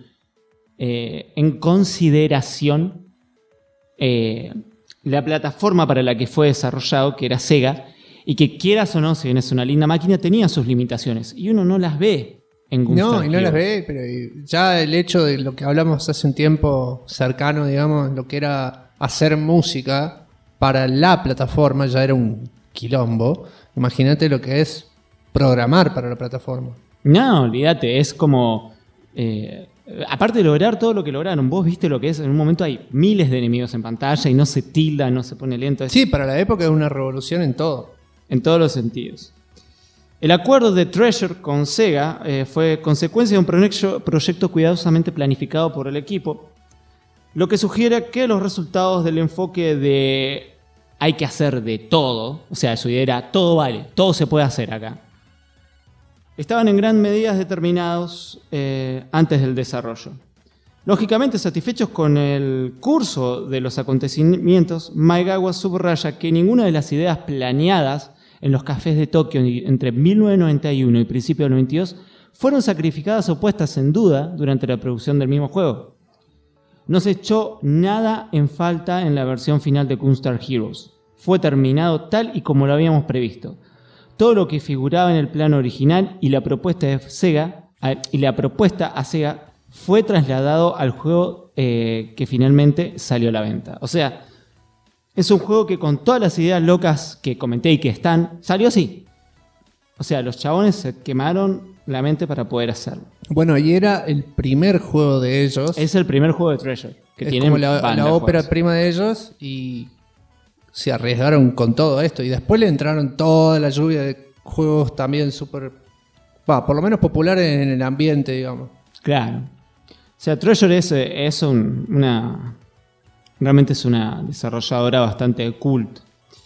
consideración la plataforma para la que fue desarrollado, que era Sega, Y que quieras o no, si bien es una linda máquina, tenía sus limitaciones. Y uno no las ve en Gunstar No, y no Heroes. las ve, pero ya el hecho de lo que hablamos hace un tiempo cercano, digamos, lo que era hacer música para la plataforma ya era un quilombo. Imagínate lo que es programar para la plataforma. No, olvídate, es como... aparte de lograr todo lo que lograron, vos viste lo que es, en un momento hay miles de enemigos en pantalla y no se tilda, no se pone lento. Sí, para la época es una revolución en todo. En todos los sentidos. El acuerdo de Treasure con Sega fue consecuencia de un proyecto cuidadosamente planificado por el equipo, lo que sugiere que los resultados del enfoque de hay que hacer de todo, o sea, su idea era todo vale, todo se puede hacer acá, estaban en gran medida determinados antes del desarrollo. Lógicamente, satisfechos con el curso de los acontecimientos, Maegawa subraya que ninguna de las ideas planeadas en los cafés de Tokio entre 1991 y principios del 92 fueron sacrificadas o puestas en duda durante la producción del mismo juego. No se echó nada en falta en la versión final de Gunstar Heroes. Fue terminado tal y como lo habíamos previsto. Todo lo que figuraba en el plano original y la propuesta a Sega fue trasladado al juego que finalmente salió a la venta. O sea, es un juego que con todas las ideas locas que comenté y que están, salió así. O sea, los chabones se quemaron la mente para poder hacerlo. Bueno, y era el primer juego de ellos. Es el primer juego de Treasure. Que es tiene como la ópera prima de ellos y se arriesgaron con todo esto. Y después le entraron toda la lluvia de juegos también súper... por lo menos populares en el ambiente, digamos. Claro. O sea, Treasure realmente es una desarrolladora bastante cult.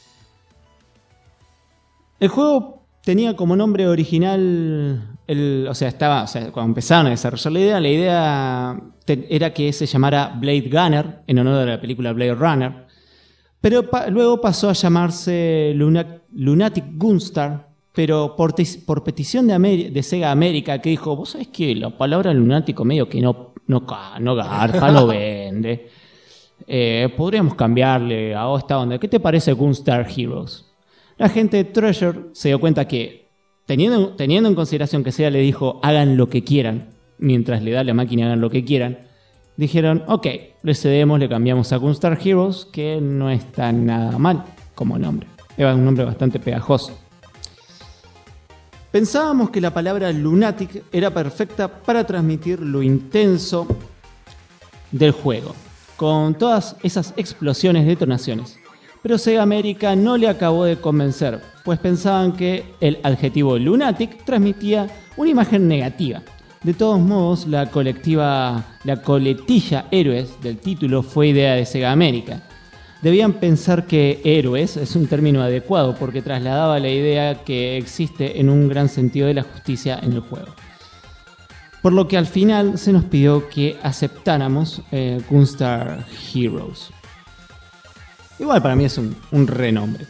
El juego tenía como nombre original, cuando empezaron a desarrollar la idea era que se llamara Blade Runner, en honor a la película Blade Runner, pero luego pasó a llamarse Lunatic Gunstar, pero por petición de Sega América, que dijo, vos sabés que la palabra lunático medio que no garpa, no vende. Podríamos cambiarle a esta onda. ¿Qué te parece Gunstar Heroes? La gente de Treasure se dio cuenta que, teniendo en consideración que Sega le dijo hagan lo que quieran, mientras le da a la máquina hagan lo que quieran, dijeron, ok, le cedemos, le cambiamos a Gunstar Heroes, que no está nada mal como nombre. Era un nombre bastante pegajoso. Pensábamos que la palabra lunatic era perfecta para transmitir lo intenso del juego, con todas esas explosiones, detonaciones. Pero Sega América no le acabó de convencer, pues pensaban que el adjetivo lunatic transmitía una imagen negativa. De todos modos, la coletilla Héroes del título fue idea de Sega América. Debían pensar que héroes es un término adecuado porque trasladaba la idea que existe en un gran sentido de la justicia en el juego. Por lo que al final se nos pidió que aceptáramos Gunstar Heroes. Igual para mí es un renombre.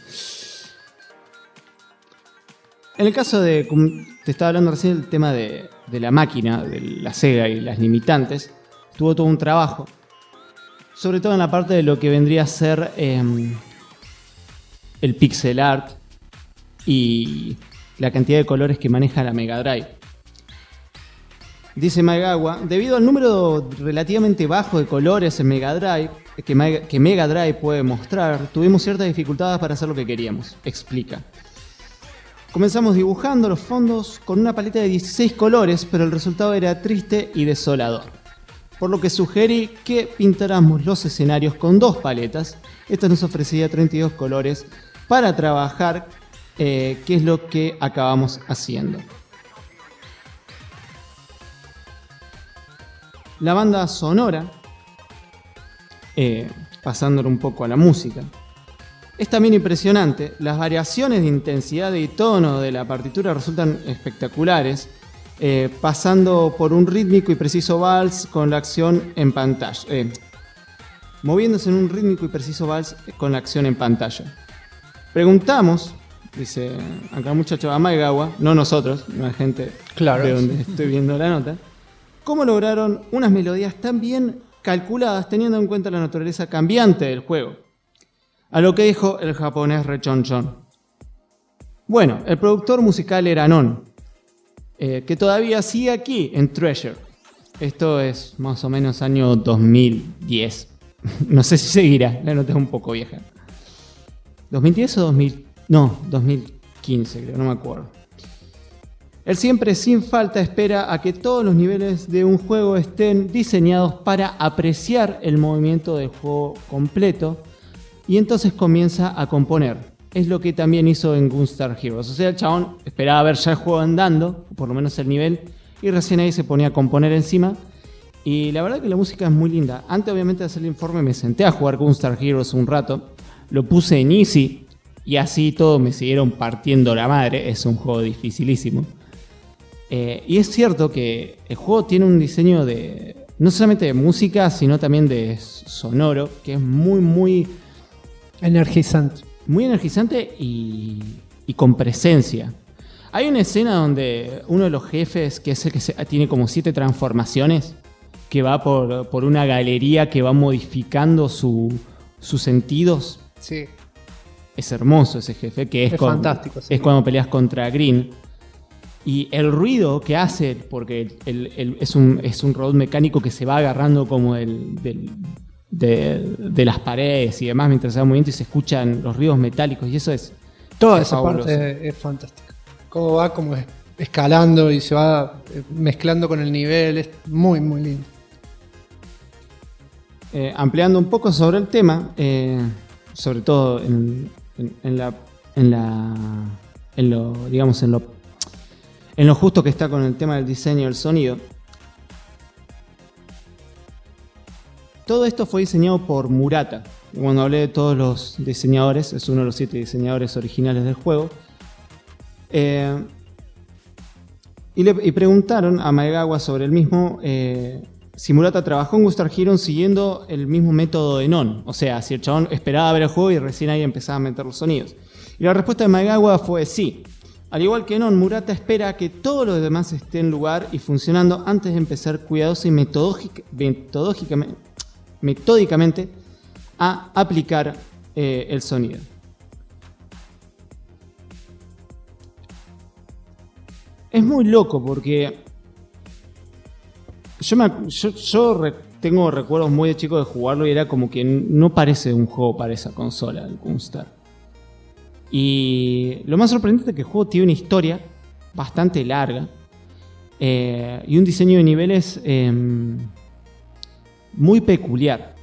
En el caso de, te estaba hablando recién del tema de la máquina, de la Sega y las limitantes, tuvo todo un trabajo. Sobre todo en la parte de lo que vendría a ser el pixel art y la cantidad de colores que maneja la Mega Drive. Dice Maegawa, debido al número relativamente bajo de colores en Mega Drive que Mega Drive puede mostrar, tuvimos ciertas dificultades para hacer lo que queríamos, explica. Comenzamos dibujando los fondos con una paleta de 16 colores, pero el resultado era triste y desolador. Por lo que sugerí que pintáramos los escenarios con 2 paletas. Esto nos ofrecía 32 colores para trabajar, que es lo que acabamos haciendo. La banda sonora, pasándole un poco a la música, es también impresionante. Las variaciones de intensidad y tono de la partitura resultan espectaculares, pasando por un rítmico y preciso vals con la acción en pantalla. Moviéndose en un rítmico y preciso vals con la acción en pantalla. Preguntamos, dice acá el muchacho, a Maegawa, no nosotros, no hay gente de donde estoy viendo la nota, cómo lograron unas melodías tan bien calculadas teniendo en cuenta la naturaleza cambiante del juego. A lo que dijo el japonés rechonchón. Bueno, el productor musical era Non, que todavía sigue aquí en Treasure. Esto es más o menos año 2010. No sé si seguirá, la nota es un poco vieja. ¿2010 o 2000? No, 2015 creo, no me acuerdo. Él siempre sin falta espera a que todos los niveles de un juego estén diseñados para apreciar el movimiento del juego completo y entonces comienza a componer. Es lo que también hizo en Gunstar Heroes. O sea, el chabón esperaba ver ya el juego andando, por lo menos el nivel, y recién ahí se ponía a componer encima. Y la verdad que la música es muy linda. Antes obviamente de hacer el informe me senté a jugar Gunstar Heroes un rato. Lo puse en Easy y así todos me siguieron partiendo la madre. Es un juego dificilísimo. Y es cierto que el juego tiene un diseño de no solamente de música, sino también de sonoro, que es muy energizante. Muy energizante y con presencia. Hay una escena donde uno de los jefes, que es el que tiene como 7 transformaciones, que va por una galería que va modificando sus sentidos. Sí. Es hermoso ese jefe, que es fantástico. Sí. Es cuando peleas contra Green. Y el ruido que hace, porque es un robot mecánico que se va agarrando como de las paredes y demás mientras se va moviendo y se escuchan los ruidos metálicos y eso es toda esa parte es fantástica. Cómo va como escalando y se va mezclando con el nivel, es muy lindo. Ampliando un poco sobre el tema, sobre todo en lo justo que está con el tema del diseño del sonido. Todo esto fue diseñado por Murata. Cuando hablé de todos los diseñadores, es uno de los 7 diseñadores originales del juego. Y preguntaron a Maegawa sobre el mismo, si Murata trabajó en Gunstar Heroes siguiendo el mismo método de Non. O sea, si el chabón esperaba ver el juego y recién ahí empezaba a meter los sonidos. Y la respuesta de Maegawa fue sí. Al igual que Non, Murata espera que todo lo demás esté en lugar y funcionando antes de empezar cuidadoso y metódicamente a aplicar el sonido. Es muy loco porque yo tengo recuerdos muy de chico de jugarlo y era como que no parece un juego para esa consola, el Gunstar. Y lo más sorprendente es que el juego tiene una historia bastante larga y un diseño de niveles muy peculiar.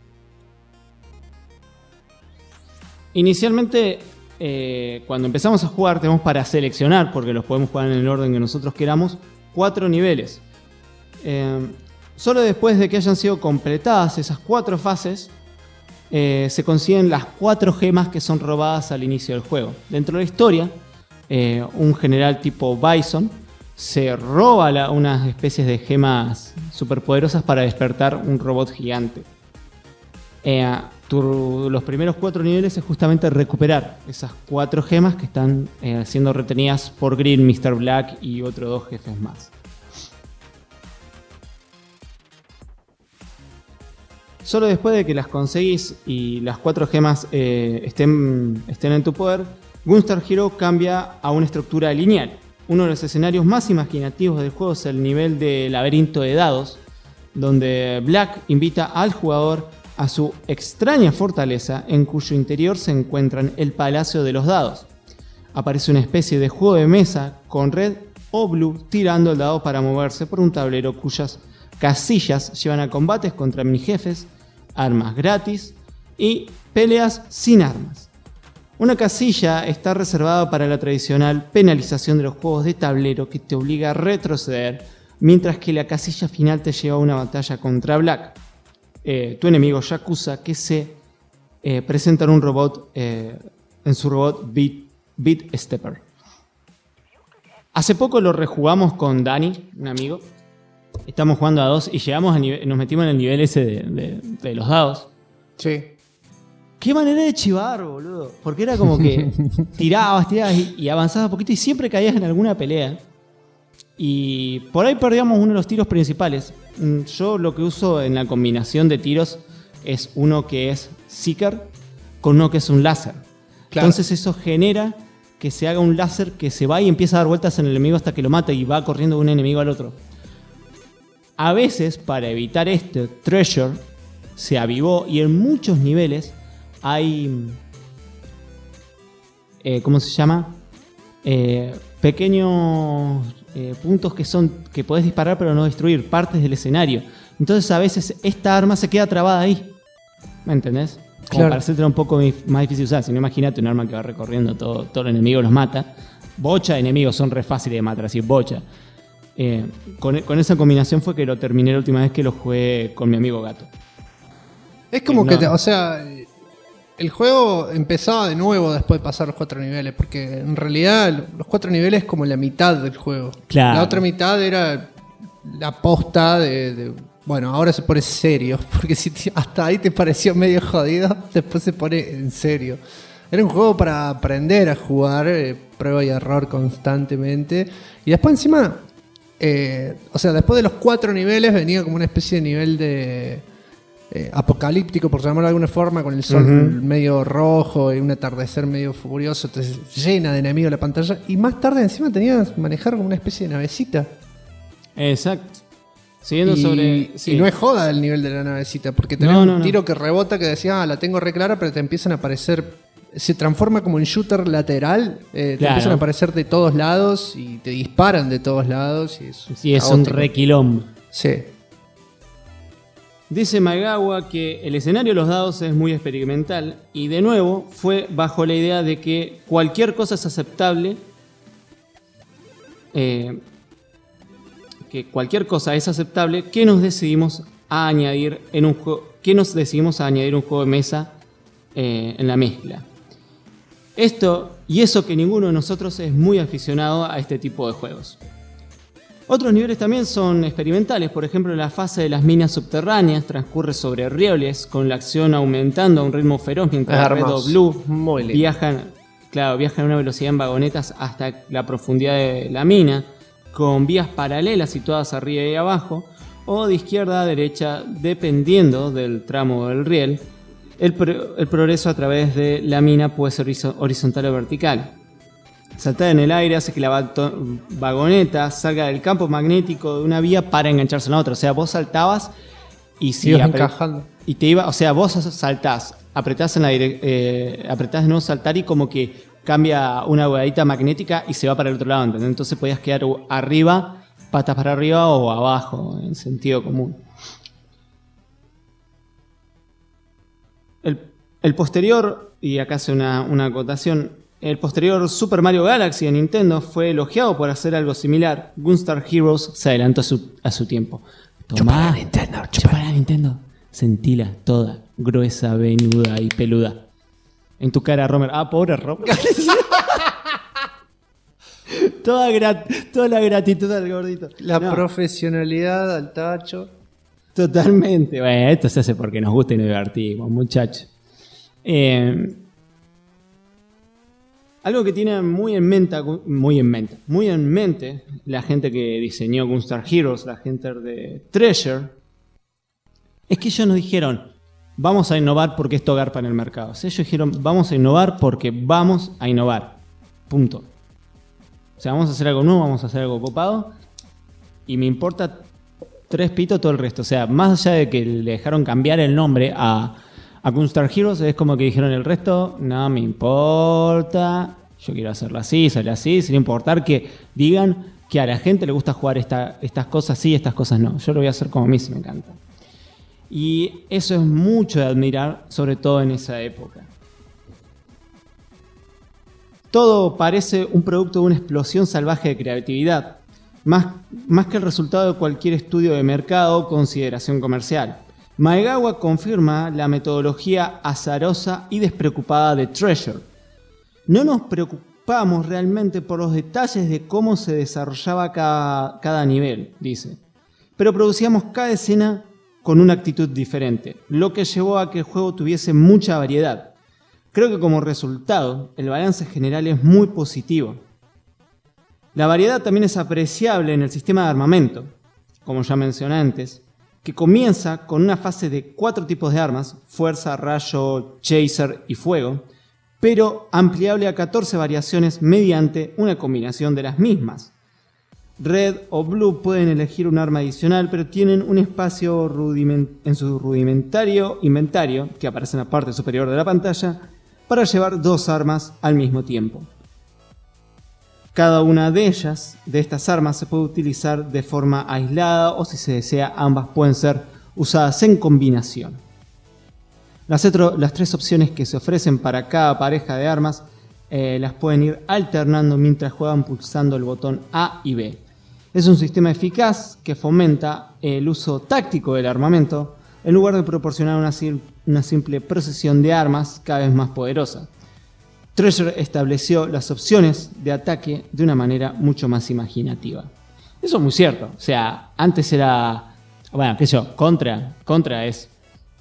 Inicialmente, cuando empezamos a jugar, tenemos para seleccionar, porque los podemos jugar en el orden que nosotros queramos, 4 niveles. Solo después de que hayan sido completadas esas 4 fases, se consiguen las 4 gemas que son robadas al inicio del juego. Dentro de la historia, un general tipo Bison se roba unas especies de gemas superpoderosas para despertar un robot gigante. Los primeros 4 niveles es justamente recuperar esas 4 gemas que están siendo retenidas por Green, Mr. Black y otros 2 jefes más. Solo después de que las conseguís y las 4 gemas estén en tu poder, Gunstar Heroes cambia a una estructura lineal. Uno de los escenarios más imaginativos del juego es el nivel de laberinto de dados, donde Black invita al jugador a su extraña fortaleza en cuyo interior se encuentran el Palacio de los Dados. Aparece una especie de juego de mesa con Red o Blue tirando el dado para moverse por un tablero cuyas casillas llevan a combates contra minijefes, armas gratis y peleas sin armas. Una casilla está reservada para la tradicional penalización de los juegos de tablero que te obliga a retroceder, mientras que la casilla final te lleva a una batalla contra Black, tu enemigo Yakuza, que se presenta en un robot, en su robot Beat Stepper. Hace poco lo rejugamos con Dani, un amigo. Estamos jugando a 2 y llegamos nos metimos en el nivel ese de los dados. Sí. Qué manera de chivar, boludo. Porque era como que tirabas y avanzabas un poquito y siempre caías en alguna pelea. Y por ahí perdíamos uno de los tiros principales. Yo lo que uso en la combinación de tiros es uno que es Seeker con uno que es un láser. Claro. Entonces eso genera que se haga un láser que se va y empieza a dar vueltas en el enemigo hasta que lo mata y va corriendo de un enemigo al otro. A veces, para evitar esto, Treasure se avivó y en muchos niveles hay... ¿cómo se llama? Pequeños puntos que podés disparar pero no destruir, partes del escenario. Entonces a veces esta arma se queda trabada ahí. ¿Me entendés? Como Claro. para hacértela un poco más difícil de usar. Si no, imagínate un arma que va recorriendo todo el enemigo, los mata. Bocha de enemigos son re fáciles de matar, así bocha. Con esa combinación fue que lo terminé la última vez que lo jugué con mi amigo Gato. Es como No. que, o sea, el juego empezaba de nuevo después de pasar los 4 niveles, porque en realidad los 4 niveles es como la mitad del juego. Claro. La otra mitad era la posta bueno, ahora se pone serio, porque si hasta ahí te pareció medio jodido, después se pone en serio. Era un juego para aprender a jugar, prueba y error constantemente. Y después encima, o sea, después de los 4 niveles venía como una especie de nivel de apocalíptico, por llamarlo de alguna forma, con el sol medio rojo y un atardecer medio furioso, entonces llena de enemigos la pantalla. Y más tarde encima tenías que manejar como una especie de navecita. Exacto. Siguiendo sobre... Y no es joda el nivel de la navecita, porque tenés un tiro que rebota que decía, la tengo re clara, pero te empiezan a aparecer... Se transforma como en shooter lateral, te empiezan a aparecer de todos lados y te disparan de todos lados. Y es un requilombo. Sí. Dice Maegawa que el escenario de los dados es muy experimental y de nuevo fue bajo la idea de que cualquier cosa es aceptable, que nos decidimos a añadir en un juego, un juego de mesa en la mezcla. Esto y eso que ninguno de nosotros es muy aficionado a este tipo de juegos. Otros niveles también son experimentales, por ejemplo la fase de las minas subterráneas transcurre sobre rieles con la acción aumentando a un ritmo feroz mientras Red o Blue viajan a una velocidad en vagonetas hasta la profundidad de la mina, con vías paralelas situadas arriba y abajo o de izquierda a derecha dependiendo del tramo del riel. El progreso a través de la mina puede ser horizontal o vertical. Saltar en el aire hace que la vagoneta salga del campo magnético de una vía para engancharse en la otra. O sea, vos saltabas y si encajando. Y te iba, o sea, vos saltás, apretás de nuevo saltar y como que cambia una huevadita magnética y se va para el otro lado, ¿entendés? Entonces podías quedar arriba, patas para arriba o abajo, en sentido común. El posterior, y acá hace una acotación, el posterior Super Mario Galaxy de Nintendo fue elogiado por hacer algo similar. Gunstar Heroes se adelantó a su tiempo. Tomá, chupala Nintendo. Sentila toda, gruesa, venuda y peluda. En tu cara, Romer. Ah, pobre Romer. toda la gratitud al gordito. La profesionalidad al tacho. Totalmente. Bueno, esto se hace porque nos gusta y nos divertimos, muchachos. Algo que tiene muy en mente la gente que diseñó Gunstar Heroes, la gente de Treasure, es que ellos nos dijeron, vamos a innovar porque esto garpa en el mercado. O sea, ellos dijeron, vamos a innovar porque vamos a innovar. Punto. O sea, vamos a hacer algo nuevo, vamos a hacer algo copado. Y me importa 3 pitos todo el resto. O sea, más allá de que le dejaron cambiar el nombre a Gunstar Heroes, es como que dijeron el resto, no me importa, yo quiero hacerlo así, sale así, sin importar que digan que a la gente le gusta jugar estas cosas sí, estas cosas no. Yo lo voy a hacer como a mí, si me encanta. Y eso es mucho de admirar, sobre todo en esa época. Todo parece un producto de una explosión salvaje de creatividad, más que el resultado de cualquier estudio de mercado o consideración comercial. Maegawa confirma la metodología azarosa y despreocupada de Treasure. No nos preocupamos realmente por los detalles de cómo se desarrollaba cada nivel, dice, pero producíamos cada escena con una actitud diferente, lo que llevó a que el juego tuviese mucha variedad. Creo que como resultado, el balance general es muy positivo. La variedad también es apreciable en el sistema de armamento, como ya mencioné antes, que comienza con una fase de 4 tipos de armas, fuerza, rayo, chaser y fuego, pero ampliable a 14 variaciones mediante una combinación de las mismas. Red o Blue pueden elegir un arma adicional, pero tienen un espacio en su rudimentario inventario, que aparece en la parte superior de la pantalla, para llevar 2 armas al mismo tiempo. Cada una de estas armas, se puede utilizar de forma aislada o, si se desea, ambas pueden ser usadas en combinación. Las 3 opciones que se ofrecen para cada pareja de armas las pueden ir alternando mientras juegan pulsando el botón A y B. Es un sistema eficaz que fomenta el uso táctico del armamento en lugar de proporcionar una simple procesión de armas cada vez más poderosa. Treasure estableció las opciones de ataque de una manera mucho más imaginativa. Eso es muy cierto. O sea, antes era... Bueno, qué sé yo, Contra es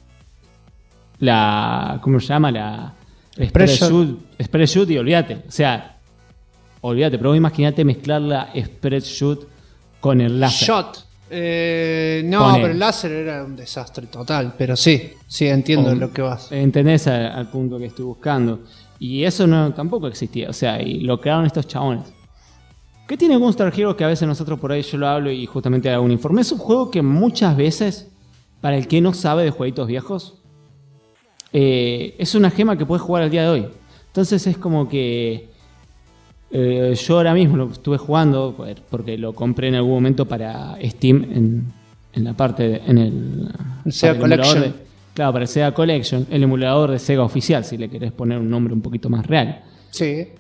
la... ¿Cómo se llama? La... Spread Shoot y olvídate. O sea, olvídate, pero imagínate mezclar la Spread Shoot con el láser. Shot. No, pero el láser era un desastre total. Pero sí, entiendo lo que vas. Entendés al punto que estoy buscando. Y eso tampoco existía. O sea, y lo crearon estos chabones. ¿Qué tiene Gunstar Heroes que a veces nosotros por ahí yo lo hablo y justamente hago un informe? Es un juego que muchas veces, para el que no sabe de jueguitos viejos, es una gema que puedes jugar al día de hoy. Entonces es como que yo ahora mismo lo estuve jugando porque lo compré en algún momento para Steam en la parte en el Sega Collection. Claro, para el Sega Collection, el emulador de Sega oficial, si le querés poner un nombre un poquito más real. Sí.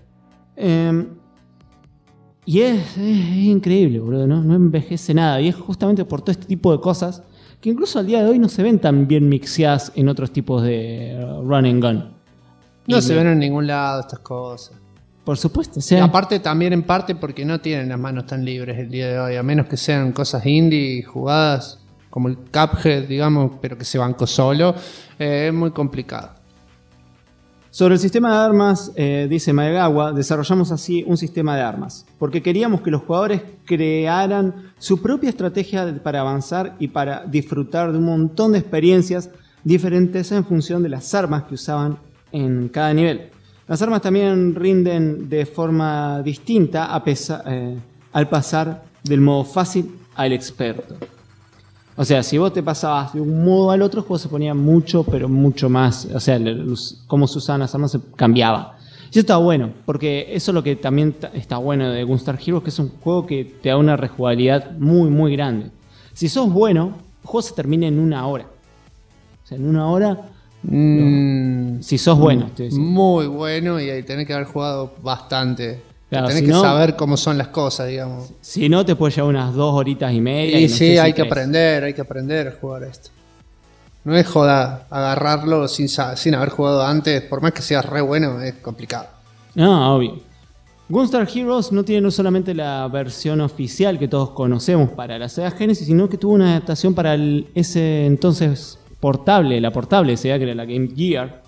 Y es increíble, boludo, no envejece nada. Y es justamente por todo este tipo de cosas que incluso al día de hoy no se ven tan bien mixeadas en otros tipos de run and gun. No se ven en ningún lado estas cosas. Por supuesto, o sea. Y aparte también en parte porque no tienen las manos tan libres el día de hoy, a menos que sean cosas indie jugadas como el Cuphead, digamos, pero que se bancó solo, es muy complicado. Sobre el sistema de armas, dice Maegawa, desarrollamos así un sistema de armas, porque queríamos que los jugadores crearan su propia estrategia para avanzar y para disfrutar de un montón de experiencias diferentes en función de las armas que usaban en cada nivel. Las armas también rinden de forma distinta al pasar del modo fácil al experto. O sea, si vos te pasabas de un modo al otro, el juego se ponía mucho, pero mucho más. O sea, cómo se usaban las armas se cambiaba. Y eso está bueno, porque eso es lo que también está bueno de Gunstar Heroes, que es un juego que te da una rejugabilidad muy, muy grande. Si sos bueno, el juego se termina en 1 hora. O sea, en 1 hora... si sos bueno. Muy bueno, y ahí tenés que haber jugado bastante. Claro, tenés que saber cómo son las cosas, digamos. Si no, te puede llevar unas 2 horitas y media. Y no sí, hay que aprender a jugar esto. No es joda agarrarlo sin haber jugado antes, por más que seas re bueno, es complicado. No, obvio. Gunstar Heroes no tiene no solamente la versión oficial que todos conocemos para la Sega Genesis, sino que tuvo una adaptación para ese entonces la portable Sega, que era la Game Gear.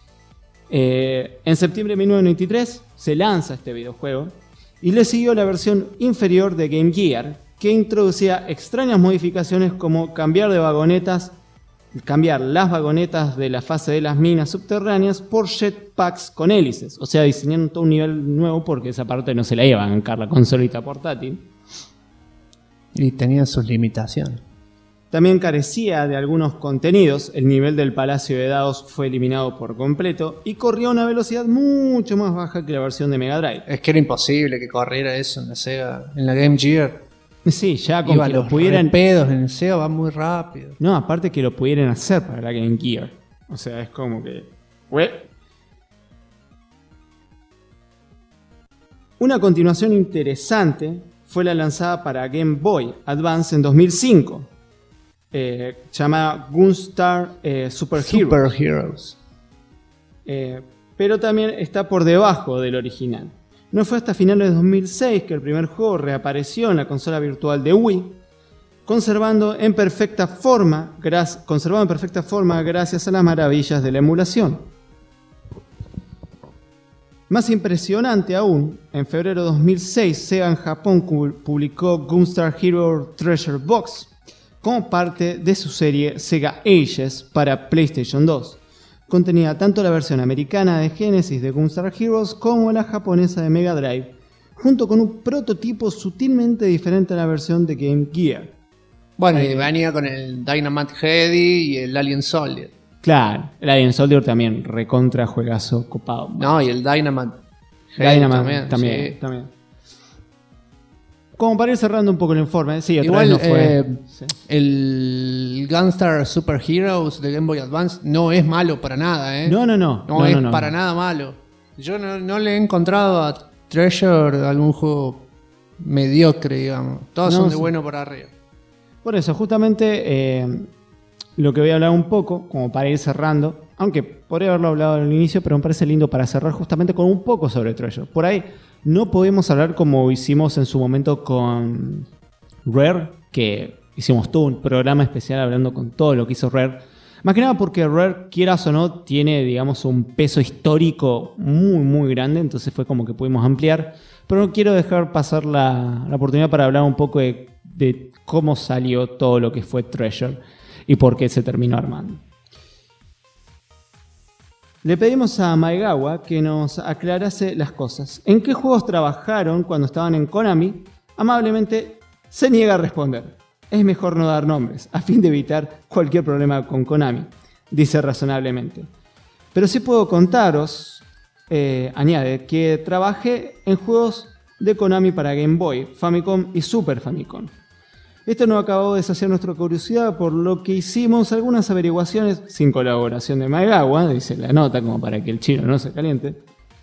En septiembre de 1993 se lanza este videojuego y le siguió la versión inferior de Game Gear, que introducía extrañas modificaciones como cambiar las vagonetas de la fase de las minas subterráneas por jetpacks con hélices. O sea, diseñaron todo un nivel nuevo porque esa parte no se la iba a bancar la consolita portátil. Y tenía sus limitaciones. También carecía de algunos contenidos, el nivel del Palacio de Dados fue eliminado por completo y corría a una velocidad mucho más baja que la versión de Mega Drive. Es que era imposible que corriera eso en la Sega, en la Game Gear. Sí, ya con que lo pudieran... pedos en el Sega va muy rápido. No, aparte que lo pudieran hacer para la Game Gear. O sea, es como que... Una continuación interesante fue la lanzada para Game Boy Advance en 2005. Llamada Gunstar Super Heroes. Pero también está por debajo del original. No fue hasta finales de 2006 que el primer juego reapareció en la consola virtual de Wii, conservando en perfecta forma gracias a las maravillas de la emulación. Más impresionante aún, en febrero de 2006 Sega en Japón publicó Gunstar Heroes Treasure Box como parte de su serie Sega Ages para PlayStation 2. contenía tanto la versión americana de Genesis de Gunstar Heroes como la japonesa de Mega Drive, junto con un prototipo sutilmente diferente a la versión de Game Gear. Bueno, y venía con el Dynamite Heady y el Alien Soldier. Claro, el Alien Soldier también, recontra juegazo copado. No, y el Dynamite Heady también. sí. Como para ir cerrando un poco el informe, sí, otra Igual, vez no fue. Sí. El Gunstar Super Heroes de Game Boy Advance no es malo para nada, ¿eh? No es para nada malo. Yo no le he encontrado a Treasure algún juego mediocre, digamos. Todos son de bueno por arriba. Por eso, justamente lo que voy a hablar un poco, como para ir cerrando, aunque podría haberlo hablado al inicio, pero me parece lindo para cerrar justamente con un poco sobre Treasure. Por ahí no podemos hablar como hicimos en su momento con Rare, que hicimos todo un programa especial hablando con todo lo que hizo Rare. Más que nada porque Rare, quieras o no, tiene, digamos, un peso histórico muy, muy grande, entonces fue como que pudimos ampliar. Pero no quiero dejar pasar la oportunidad para hablar un poco de cómo salió todo lo que fue Treasure y por qué se terminó armando. Le pedimos a Maegawa que nos aclarase las cosas. ¿En qué juegos trabajaron cuando estaban en Konami? Amablemente se niega a responder. Es mejor no dar nombres, a fin de evitar cualquier problema con Konami, dice razonablemente. Pero sí puedo contaros, añade, que trabajé en juegos de Konami para Game Boy, Famicom y Super Famicom. Esto no acabó de saciar nuestra curiosidad, por lo que hicimos algunas averiguaciones sin colaboración de Maegawa, dice la nota, como para que el chino no se caliente.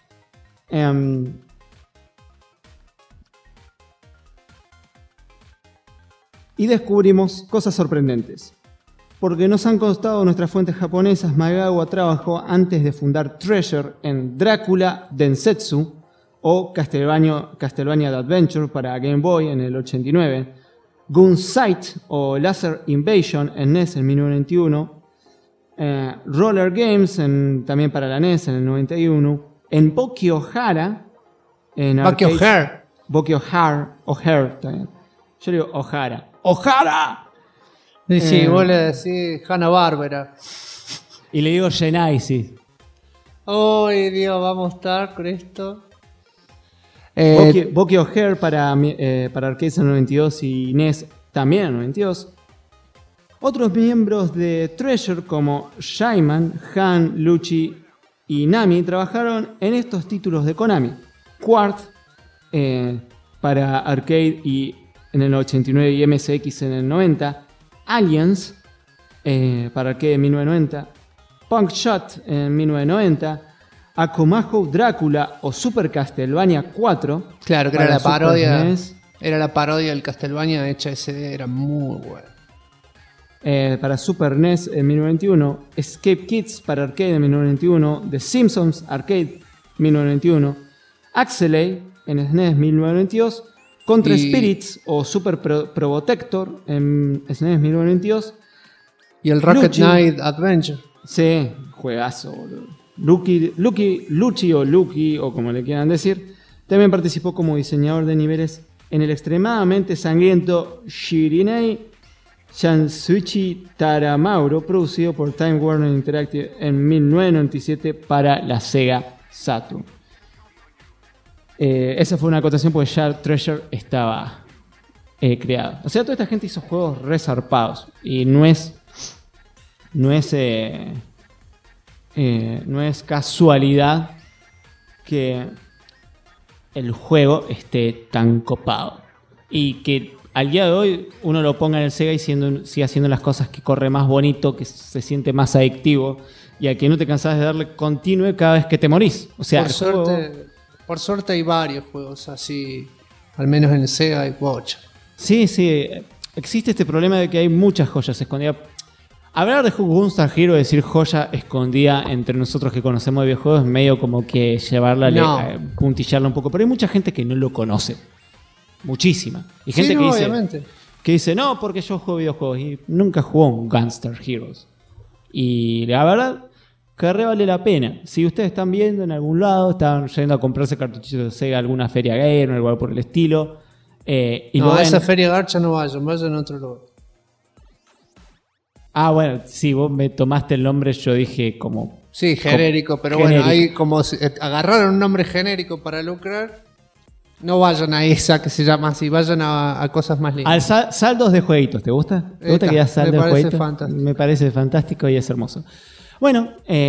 Y descubrimos cosas sorprendentes. Porque nos han constado nuestras fuentes japonesas, Maegawa trabajó antes de fundar Treasure en Drácula Densetsu o Castlevania The Adventure para Game Boy en el 89, Gunsight o Laser Invasion en NES en 1991, Roller Games también para la NES en el 91, en Bokiohara en Bokiohara también. Yo digo Ohara. ¡Ohara! Sí, vos le decís Hanna-Barbera. Y le digo Genesis. ¡Ay, Dios! Vamos a estar con esto. Bokiohara para arcades en el 92 y NES también en el 92. Otros miembros de Treasure como Shaiman, Han, Luchi y Nami trabajaron en estos títulos de Konami. Quart para arcade y en el 89 y MSX en el 90. Aliens para arcade en 1990. Punk Shot en 1990. Akumajo Drácula o Super Castlevania 4. Claro, que era la parodia. Era la parodia del Castlevania hecha SD, era muy bueno. Para Super NES en 1991. Escape Kids para arcade en 1991. The Simpsons Arcade 1991. Axelay en SNES 1992. Contra Spirits o Super Probotector en SNES 1992. Y el Rocket Knight Adventure. Sí, juegazo, boludo. Luchi o Lucky, o como le quieran decir, también participó como diseñador de niveles en el extremadamente sangriento Shirinei Shansuichi Taramauro, producido por Time Warner Interactive en 1997 para la Sega Saturn. Esa fue una acotación porque ya Treasure estaba creado. O sea, toda esta gente hizo juegos resarpados y no es casualidad que el juego esté tan copado y que al día de hoy uno lo ponga en el Sega y siga haciendo las cosas, que corre más bonito, que se siente más adictivo y a que no te cansás de darle continue cada vez que te morís. O sea, por suerte hay varios juegos así, al menos en el Sega hay bocha. Sí, existe este problema de que hay muchas joyas escondidas. Hablar de Gunstar Hero, decir joya escondida entre nosotros que conocemos de videojuegos, es medio como que llevarla, puntillarla un poco. Pero hay mucha gente que no lo conoce. Muchísima. Y gente que dice, no, porque yo juego videojuegos y nunca jugó un Gunstar Heroes. Y la verdad, que re vale la pena. Si ustedes están viendo en algún lado, están yendo a comprarse cartuchitos de Sega, alguna feria gamer o algo por el estilo. A esa feria garcha no vayan a otro lugar. Ah, bueno, si vos me tomaste el nombre, yo dije como Sí, genérico, pero genérico. bueno, ahí como agarraron un nombre genérico para lucrar, no vayan a esa que se llama así, vayan a cosas más lindas. Saldos de jueguitos, ¿te gusta? ¿Te gusta que haya saldos de me parece jueguitos? fantástico. Me parece fantástico y es hermoso. Bueno,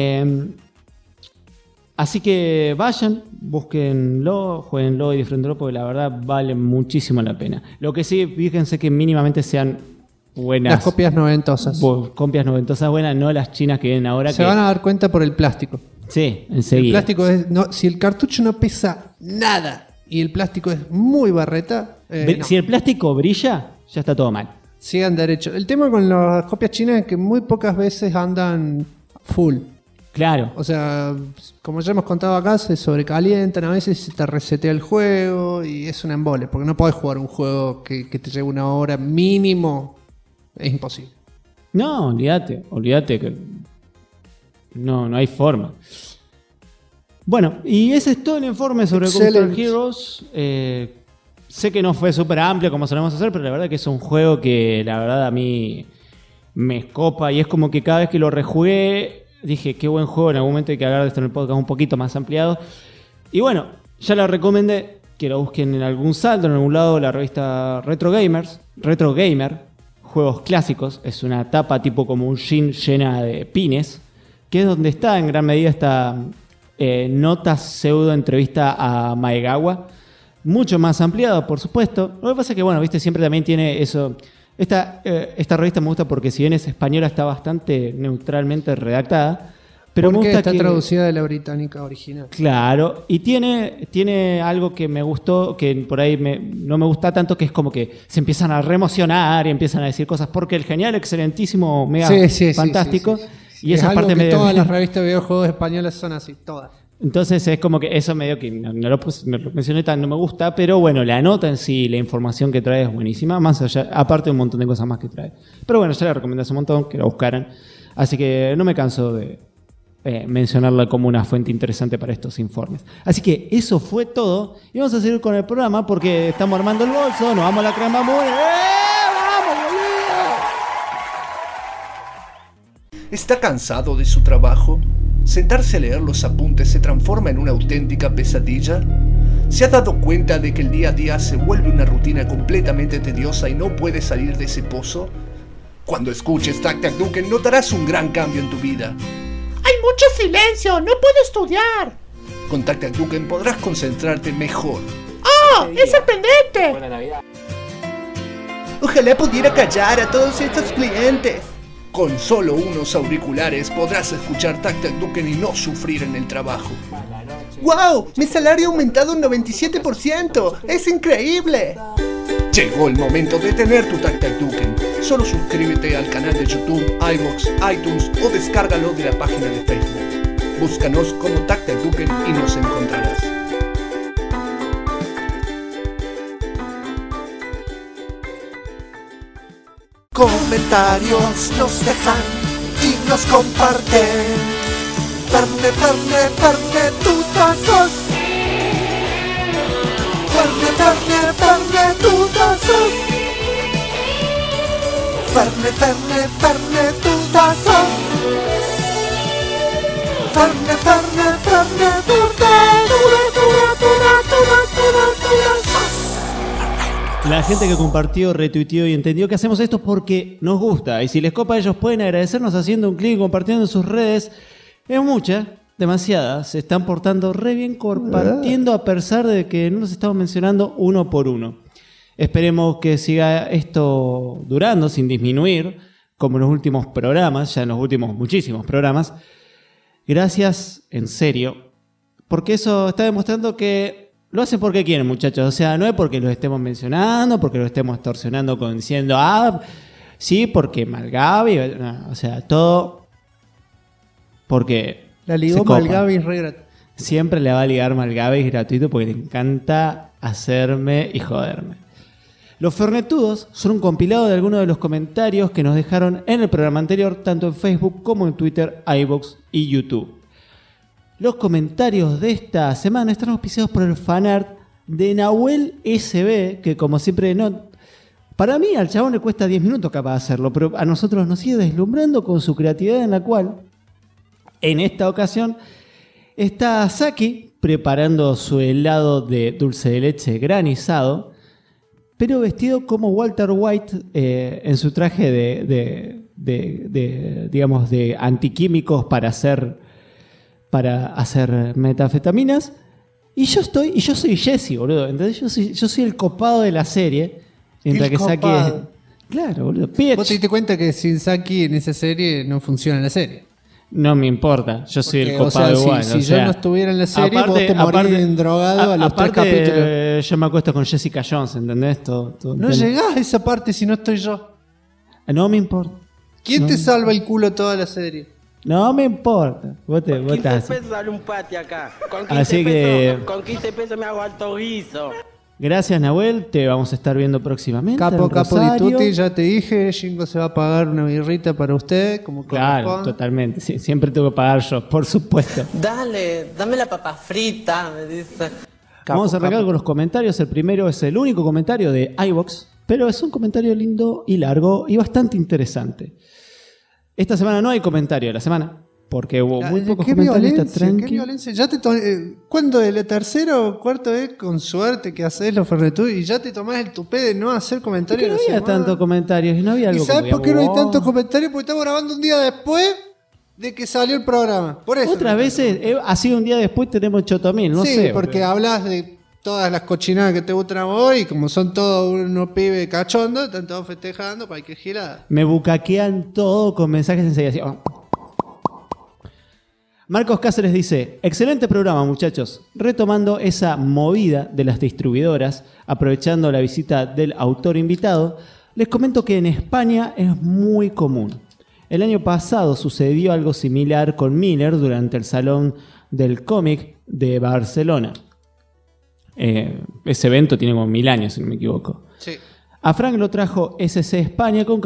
así que vayan, búsquenlo, jueguenlo y disfrútenlo porque la verdad vale muchísimo la pena. Lo que sí, fíjense que mínimamente sean buenas. Las copias noventosas. Copias noventosas buenas, no las chinas que vienen ahora. Se van a dar cuenta por el plástico. Sí, El enseguida. plástico es. Si el cartucho no pesa nada y el plástico es muy barreta, no. Si el plástico brilla, ya está todo mal. Sigan derecho. El tema con las copias chinas es que muy pocas veces andan full. Claro. O sea, como ya hemos contado acá, se sobrecalientan, a veces se te resetea el juego y es un embole, porque no podés jugar un juego que te lleve una hora mínimo. Es imposible. No, olvídate que no hay forma. Bueno, y ese es todo el informe sobre Gunstar Heroes. Sé que no fue súper amplio como solemos hacer, pero la verdad que es un juego que la verdad a mí me escopa y es como que cada vez que lo rejugué dije, qué buen juego, en algún momento hay que hablar de esto en el podcast un poquito más ampliado. Y bueno, ya lo recomendé, que lo busquen en algún saldo, en algún lado, la revista Retro Gamer, juegos clásicos, es una tapa tipo como un jean llena de pines, que es donde está en gran medida esta nota pseudo entrevista a Maegawa, mucho más ampliado, por supuesto. Lo que pasa es que, bueno, viste, siempre también tiene eso. Esta revista me gusta porque si bien es española está bastante neutralmente redactada, pero porque me gusta está traducida de la británica original. Claro, y tiene algo que me gustó, que por ahí no me gusta tanto, que es como que se empiezan a reemocionar y empiezan a decir cosas porque el genial, excelentísimo, mega fantástico. Sí. Y esa es parte algo que medio... todas las revistas de videojuegos españolas son así, todas. Entonces es como que eso medio que no lo mencioné tan, no me gusta, pero bueno, la nota en sí, la información que trae es buenísima, más allá, aparte de un montón de cosas más que trae. Pero bueno, ya le recomendé hace un montón que la buscaran, así que no me canso de mencionarla como una fuente interesante para estos informes. Así que eso fue todo, y vamos a seguir con el programa porque estamos armando el bolso, nos vamos a la crema muy... ¡Vamos, boludo! ¿Está cansado de su trabajo? ¿Sentarse a leer los apuntes se transforma en una auténtica pesadilla? ¿Se ha dado cuenta de que el día a día se vuelve una rutina completamente tediosa y no puede salir de ese pozo? Cuando escuches Tac Tac Duken notarás un gran cambio en tu vida. ¡Hay mucho silencio! ¡No puedo estudiar! Con Tac Tac Duken podrás concentrarte mejor. ¡Oh! ¡Es sorprendente! Buena Navidad. Ojalá pudiera callar a todos estos clientes. Con solo unos auriculares podrás escuchar Tac Tac Duken y no sufrir en el trabajo. ¡Wow! Mi salario ha aumentado un 97%. ¡Es increíble! Llegó el momento de tener tu Tac Tac Duken. Solo suscríbete al canal de YouTube, iVoox, iTunes o descárgalo de la página de Facebook. Búscanos como Tac Tac Duken y nos encontrarás. Comentarios nos dejan y nos comparten. Ferne, tú sos. Ferne, tú sos. Ferne, tú sos. Ferne, La gente que compartió, retuiteó y entendió que hacemos esto porque nos gusta. Y si les copa, ellos pueden agradecernos haciendo un clic y compartiendo en sus redes. Es mucha, demasiada. Se están portando re bien compartiendo a pesar de que no los estamos mencionando uno por uno. Esperemos que siga esto durando sin disminuir, como en los últimos programas, ya en los últimos muchísimos programas. Gracias, en serio, porque eso está demostrando que lo hacen porque quieren, muchachos. O sea, no es porque los estemos mencionando, porque los estemos extorsionando diciendo, sí, porque Malgavi. No, o sea, todo porque La ligó Malgavi re gratuito. Siempre le va a ligar Malgavi gratuito porque le encanta hacerme y joderme. Los Fernetudos son un compilado de algunos de los comentarios que nos dejaron en el programa anterior, tanto en Facebook como en Twitter, iVoox y YouTube. Los comentarios de esta semana están auspiciados por el fanart de Nahuel SB, que como siempre para mí al chabón le cuesta 10 minutos capaz de hacerlo, pero a nosotros nos sigue deslumbrando con su creatividad en la cual En esta ocasión está Saki preparando su helado de dulce de leche granizado, pero vestido como Walter White en su traje digamos, de antiquímicos para hacer metanfetaminas. Y yo soy Jesse, boludo. ¿Entendés? Yo soy el copado de la serie. Mientras que Saki es... Claro, boludo. Vos te diste cuenta que sin Saki en esa serie no funciona la serie. No me importa, yo soy el copado igual. Si yo no estuviera en la serie, vos te morís drogado a los 3 capítulos. Yo me acuesto con Jessica Jones, ¿entendés? No llegás a esa parte si no estoy yo. No me importa. ¿Quién te salva el culo toda la serie? No me importa. Vos 15 pesos sale un pati acá. Con 15 pesos me hago alto guiso. Gracias, Nahuel. Te vamos a estar viendo próximamente. Capo di tutti, ya te dije. Jingo se va a pagar una birrita para usted. Como claro, totalmente. Sí, siempre tengo que pagar yo, por supuesto. Dale, dame la papa frita, me dice. Vamos a arrancar con los comentarios. El primero es el único comentario de iVoox, pero es un comentario lindo y largo y bastante interesante. Esta semana no hay comentario de la semana. Porque hubo muy pocos comentarios. Qué violencia. Ya ¿cuándo el tercero o cuarto vez con suerte que haces los Fernetud y ya te tomás el tupé de no hacer comentarios? No había tantos comentarios y no había algo. ¿Y sabes por qué no hay tantos comentarios? Porque estamos grabando un día después de que salió el programa. Por eso. Otras veces ha sido un día después, tenemos 8.000, no sé. Sí, porque hablas de todas las cochinadas que te gustan a vos y como son todos unos pibes cachondos, están todos festejando para que girada. Me bucaquean todo con mensajes enseguida. Así, Marcos Cáceres dice: excelente programa, muchachos. Retomando esa movida de las distribuidoras, aprovechando la visita del autor invitado, les comento que en España es muy común. El año pasado sucedió algo similar con Miller durante el Salón del Cómic de Barcelona. Ese evento tiene como 1000 años, si no me equivoco. Sí. A Frank lo trajo SC España con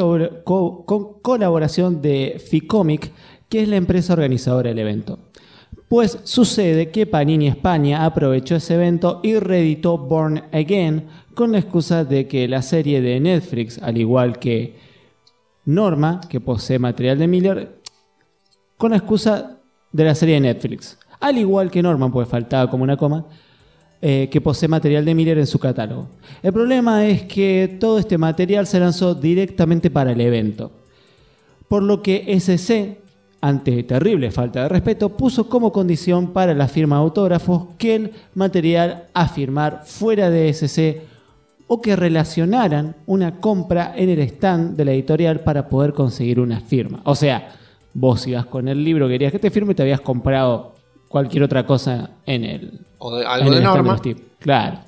colaboración de Ficomic, que es la empresa organizadora del evento. Pues sucede que Panini España aprovechó ese evento y reeditó Born Again con la excusa de que la serie de Netflix, al igual que Norma, que posee material de Miller, con la excusa de la serie de Netflix, al igual que Norma, pues faltaba como una coma, que posee material de Miller en su catálogo. El problema es que todo este material se lanzó directamente para el evento, por lo que SC, ante terrible falta de respeto, puso como condición para la firma de autógrafos que el material a firmar fuera de SC o que relacionaran una compra en el stand de la editorial para poder conseguir una firma. O sea, vos ibas con el libro, querías que te firme y te habías comprado cualquier otra cosa en el algo de Norma. Claro.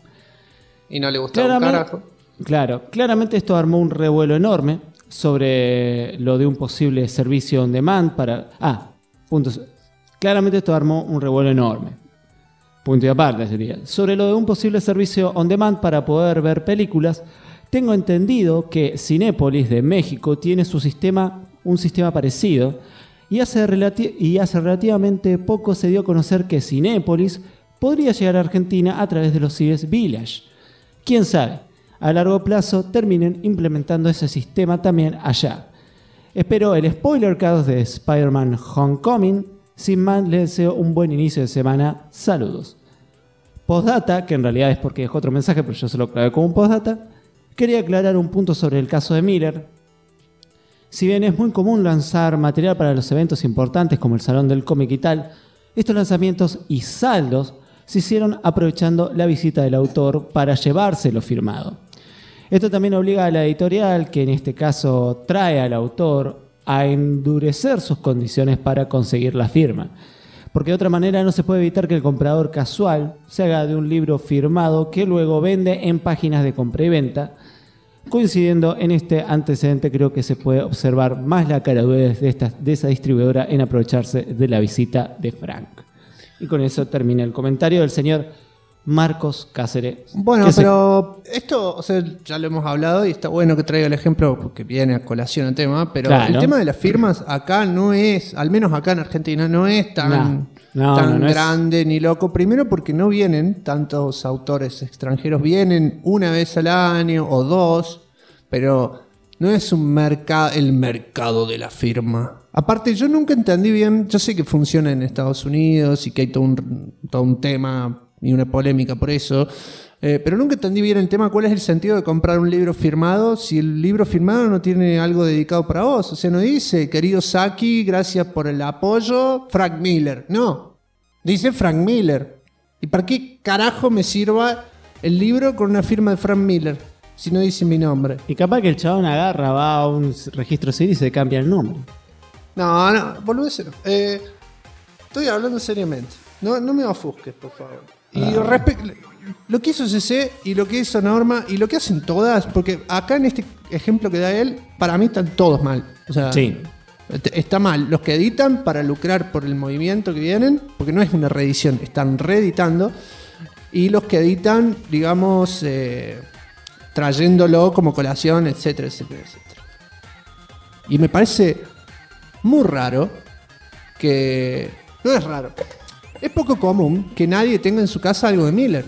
Y no le gustaba un carajo. Claro, claramente esto armó un revuelo enorme sobre lo de un posible servicio on demand para... Claramente esto armó un revuelo enorme. Punto y aparte sería. Sobre lo de un posible servicio on demand para poder ver películas, tengo entendido que Cinépolis de México tiene un sistema parecido y hace relativamente poco se dio a conocer que Cinépolis podría llegar a Argentina a través de los cines Village. ¿Quién sabe? A largo plazo terminen implementando ese sistema también allá. Espero el spoiler cast de Spider-Man Homecoming. Sin más, les deseo un buen inicio de semana. Saludos. Postdata, que en realidad es porque dejó otro mensaje, pero yo se lo clavé como un postdata. Quería aclarar un punto sobre el caso de Miller. Si bien es muy común lanzar material para los eventos importantes como el Salón del Cómic y tal, estos lanzamientos y saldos se hicieron aprovechando la visita del autor para llevárselo firmado. Esto también obliga a la editorial, que en este caso trae al autor, a endurecer sus condiciones para conseguir la firma. Porque de otra manera no se puede evitar que el comprador casual se haga de un libro firmado que luego vende en páginas de compra y venta. Coincidiendo en este antecedente, creo que se puede observar más la caradurez de esa distribuidora en aprovecharse de la visita de Frank. Y con eso termina el comentario del señor Marcos Cáceres. Bueno, pero esto, o sea, ya lo hemos hablado y está bueno que traiga el ejemplo porque viene a colación el tema, pero claro, el tema de las firmas acá no es, al menos acá en Argentina, no es tan grande ni loco. Primero porque no vienen tantos autores extranjeros, vienen una vez al año o dos, pero No es un mercado, el mercado de la firma. Aparte, yo nunca entendí bien, yo sé que funciona en Estados Unidos y que hay todo un tema y una polémica por eso, pero nunca entendí bien el tema, cuál es el sentido de comprar un libro firmado si el libro firmado no tiene algo dedicado para vos. O sea, no dice, querido Saki, gracias por el apoyo, Frank Miller. No, dice Frank Miller. ¿Y para qué carajo me sirva el libro con una firma de Frank Miller si no dice mi nombre? Y capaz que el chabón agarra, va a un registro civil y se cambia el nombre. No, boludecero. Estoy hablando seriamente. No me ofusques, por favor. Y lo que hizo CC y lo que hizo Norma y lo que hacen todas, porque acá en este ejemplo que da él, para mí están todos mal. O sea, sí. Está mal. Los que editan para lucrar por el movimiento que vienen, porque no es una reedición, están reeditando. Y los que editan, digamos, trayéndolo como colación, etcétera, etcétera, etcétera. Y me parece muy raro que... No es raro. Es poco común que nadie tenga en su casa algo de Miller.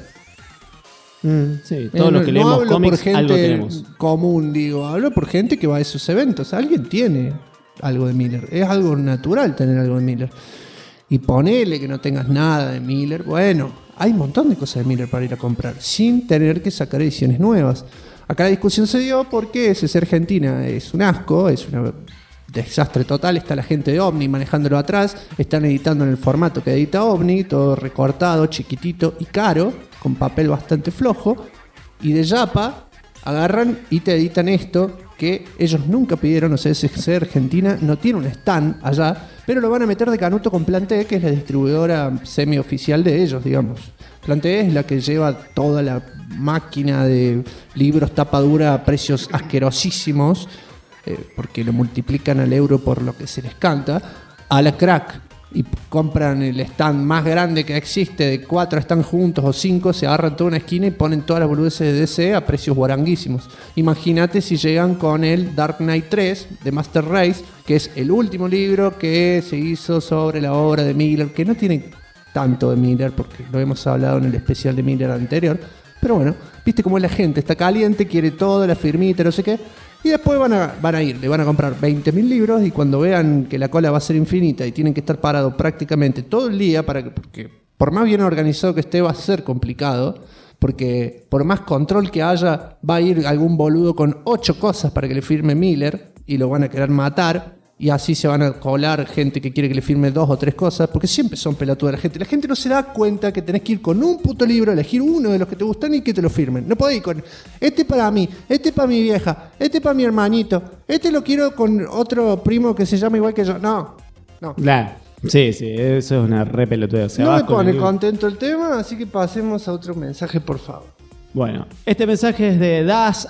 Sí, todos los que leemos cómics, algo tenemos. Común, digo. Hablo por gente que va a esos eventos. Alguien tiene algo de Miller. Es algo natural tener algo de Miller. Y ponele que no tengas nada de Miller. Bueno, hay un montón de cosas de Miller para ir a comprar sin tener que sacar ediciones nuevas. Acá la discusión se dio porque CC Argentina es un asco, es un desastre total. Está la gente de Omni manejándolo atrás, están editando en el formato que edita Omni, todo recortado, chiquitito y caro, con papel bastante flojo. Y de Yapa agarran y te editan esto que ellos nunca pidieron. O sea, CC Argentina no tiene un stand allá, pero lo van a meter de canuto con Plan T, que es la distribuidora semi-oficial de ellos, digamos. Plan T es la que lleva toda la máquina de libros tapa dura a precios asquerosísimos, porque lo multiplican al euro por lo que se les canta, a la crack. Y compran el stand más grande que existe, de 4 están juntos o 5, se agarran toda una esquina y ponen todas las boludeces de DC a precios guaranguísimos. Imagínate si llegan con el Dark Knight 3 de Master Race, que es el último libro que se hizo sobre la obra de Miller, que no tiene tanto de Miller, porque lo hemos hablado en el especial de Miller anterior. Pero bueno, viste cómo es la gente, está caliente, quiere todo, la firmita, no sé qué. Y después van a ir, le van a comprar 20.000 libros y cuando vean que la cola va a ser infinita y tienen que estar parados prácticamente todo el día, porque por más bien organizado que esté va a ser complicado, porque por más control que haya va a ir algún boludo con 8 cosas para que le firme Miller y lo van a querer matar. Y así se van a colar gente que quiere que le firme 2 o 3 cosas, porque siempre son pelotudas la gente. La gente no se da cuenta que tenés que ir con un puto libro, elegir uno de los que te gustan y que te lo firmen. No podés ir con este para mí, este para mi vieja, este para mi hermanito, este lo quiero con otro primo que se llama igual que yo. No. Claro. Sí, eso es una re pelotuda. No me pone contento el tema, así que pasemos a otro mensaje, por favor. Bueno, este mensaje es de Das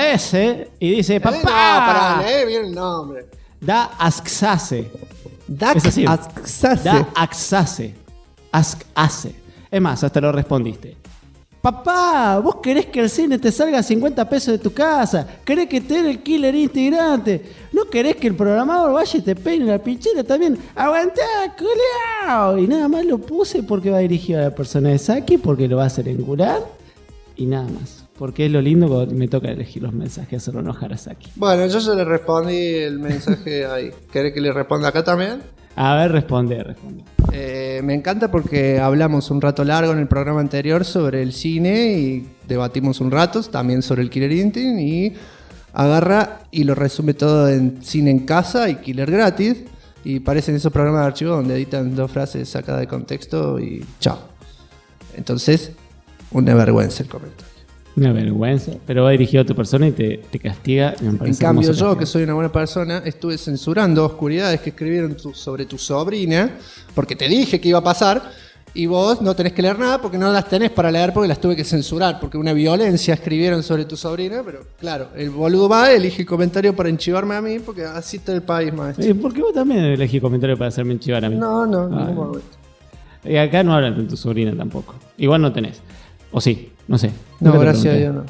Axase y dice: papá. Para leer bien el nombre. Da Axase. Da Axase. Es más, hasta lo respondiste. Papá, ¿vos querés que el cine te salga 50 pesos de tu casa? ¿Querés que te den el Killer Integrante? ¿No querés que el programador vaya y te peine la pinchera también? ¡Aguantá, culiao! Y nada más lo puse porque va dirigido a la persona de Saki, porque lo va a hacer encular y nada más. Porque es lo lindo cuando me toca elegir los mensajes, hacerlo enojar a Saki. Bueno, yo ya le respondí el mensaje ahí. ¿Querés que le responda acá también? A ver, responde. Me encanta porque hablamos un rato largo en el programa anterior sobre el cine y debatimos un rato también sobre el Killer Instinct y agarra y lo resume todo en Cine en Casa y Killer Gratis y parecen esos programas de archivo donde editan 2 frases sacadas de contexto y chao. Entonces, una vergüenza el comentario. Una vergüenza, pero va dirigido a tu persona y te castiga. En cambio yo, que soy una buena persona, estuve censurando oscuridades que escribieron sobre tu sobrina, porque te dije que iba a pasar, y vos no tenés que leer nada porque no las tenés para leer porque las tuve que censurar, porque una violencia escribieron sobre tu sobrina, pero claro, el boludo va, elige el comentario para enchivarme a mí, porque así está el país, maestro. ¿Por qué vos también elegís comentario para hacerme enchivar a mí? No. Y acá no hablan de tu sobrina tampoco. Igual no tenés. ¿O sí? No sé. No, gracias a Dios no.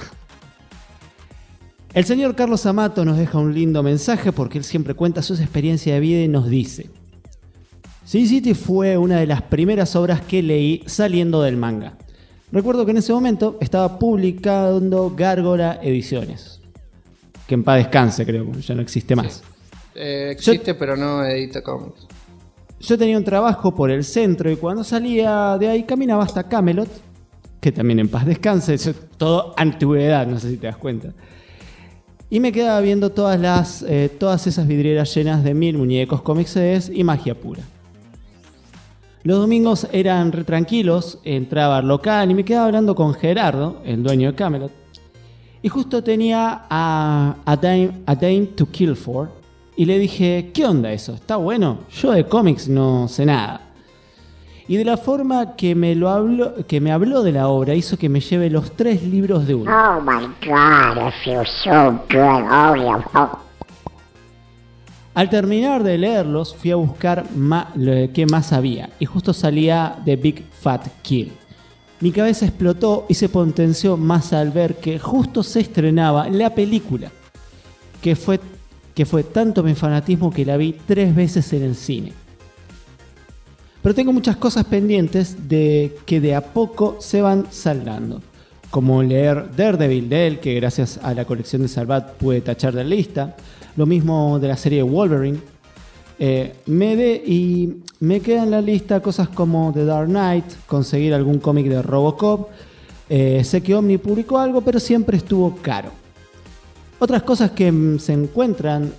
El señor Carlos Amato nos deja un lindo mensaje porque él siempre cuenta sus experiencias de vida y nos dice: Sin City fue una de las primeras obras que leí saliendo del manga. Recuerdo que en ese momento estaba publicando Gárgola Ediciones, que en paz descanse, creo, ya no existe más. Sí. Existe, pero no edita cómics. Yo tenía un trabajo por el centro y cuando salía de ahí caminaba hasta Camelot, que también en paz descanse, eso es todo antigüedad, no sé si te das cuenta. Y me quedaba viendo todas esas vidrieras llenas de 1000 muñecos, cómics y magia pura. Los domingos eran re tranquilos, entraba al local y me quedaba hablando con Gerardo, el dueño de Camelot. Y justo tenía a Dame to Kill For. Y le dije, ¿qué onda eso? ¿Está bueno? Yo de cómics no sé nada. Y de la forma que me habló de la obra hizo que me lleve los 3 libros de uno. Oh my God, I feel so good. Oh yeah. Al terminar de leerlos, fui a buscar qué más había. Y justo salía The Big Fat Kill. Mi cabeza explotó y se potenció más al ver que justo se estrenaba la película. Que fue tanto mi fanatismo que la vi 3 veces en el cine. Pero tengo muchas cosas pendientes que de a poco se van saldando. Como leer Daredevil de él, que gracias a la colección de Salvat pude tachar de la lista. Lo mismo de la serie Wolverine. Me quedan en la lista cosas como The Dark Knight, conseguir algún cómic de Robocop. Sé que Omni publicó algo, pero siempre estuvo caro. Otras cosas que se encuentran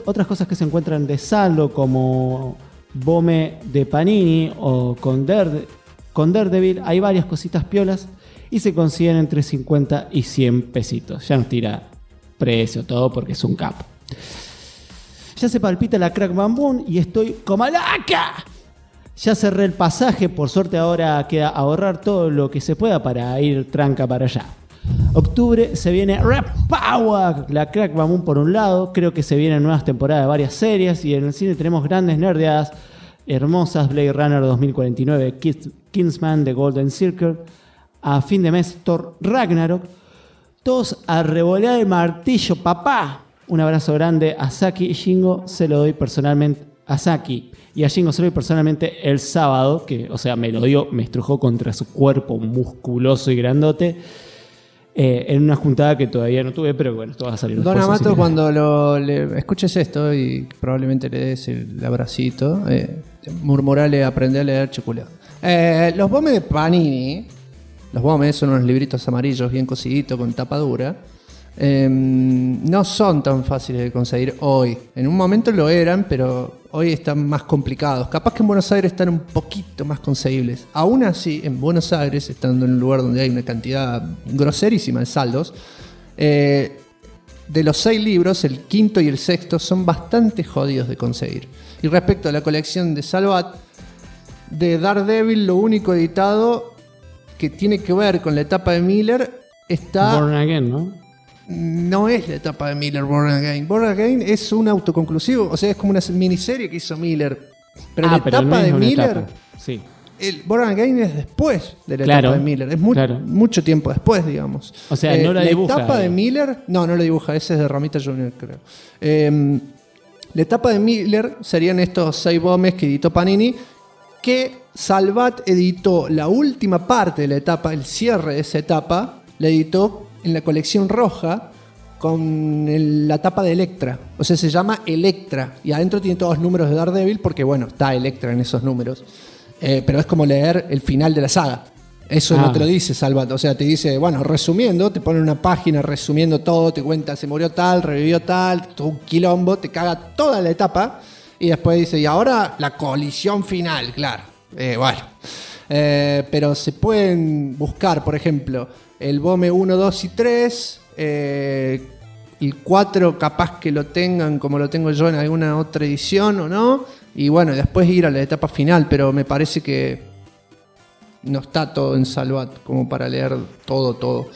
de saldo, como Bome de Panini o con Daredevil, hay varias cositas piolas y se consiguen entre 50 y 100 pesitos. Ya nos tira precio todo porque es un capo. Ya se palpita la Crack Bamboo y estoy como laca. Ya cerré el pasaje, por suerte ahora queda ahorrar todo lo que se pueda para ir tranca para allá. Octubre se viene Rap Power, la Crack Bamboo por un lado. Creo que se vienen nuevas temporadas de varias series y en el cine tenemos grandes nerdeadas hermosas. Blade Runner 2049, Kingsman, The Golden Circle. A fin de mes Thor Ragnarok. Todos a revolear el martillo, papá. Un abrazo grande a Saki y Shingo. Se lo doy personalmente a Saki y a Shingo se lo doy personalmente el sábado, que, o sea, me lo dio, me estrujó contra su cuerpo musculoso y grandote. En una juntada que todavía no tuve, pero bueno, esto va a salir después. Don Amato, cuando le escuches esto y probablemente le des el abracito, murmurale, aprende a leer chocolate. Los Bome de Panini, los Bome son unos libritos amarillos bien cosiditos con tapa dura. No son tan fáciles de conseguir hoy. En un momento lo eran, pero hoy están más complicados. Capaz que en Buenos Aires están un poquito más conseguibles. Aún así, en Buenos Aires, estando en un lugar donde hay una cantidad groserísima de saldos, de los 6 libros, el quinto y el sexto son bastante jodidos de conseguir. Y respecto a la colección de Salvat, de Daredevil, lo único editado que tiene que ver con la etapa de Miller está... Born Again, ¿no? No es la etapa de Miller, Born Again. Born Again es un autoconclusivo, o sea, es como una miniserie que hizo Miller. Pero la etapa de Miller, sí. El Born Again es después de la etapa de Miller. Es mucho tiempo después, digamos. O sea, no la dibuja. La etapa de Miller, no lo dibuja, ese es de Romita Jr., creo. La etapa de Miller serían estos 6 bomes que editó Panini, que Salvat editó la última parte de la etapa, el cierre de esa etapa, la editó en la colección roja con la tapa de Elektra. O sea, se llama Elektra. Y adentro tiene todos los números de Daredevil porque, bueno, está Elektra en esos números. Pero es como leer el final de la saga. Eso no te lo dice Salvat. O sea, te dice, bueno, resumiendo, te pone una página resumiendo todo, te cuenta, se murió tal, revivió tal, todo un quilombo, te caga toda la etapa. Y después dice, y ahora la colisión final, claro. Pero se pueden buscar, por ejemplo, el Bome 1, 2 y 3, el 4 capaz que lo tengan como lo tengo yo en alguna otra edición o no, y bueno, después ir a la etapa final, pero me parece que no está todo en Salvat como para leer todo.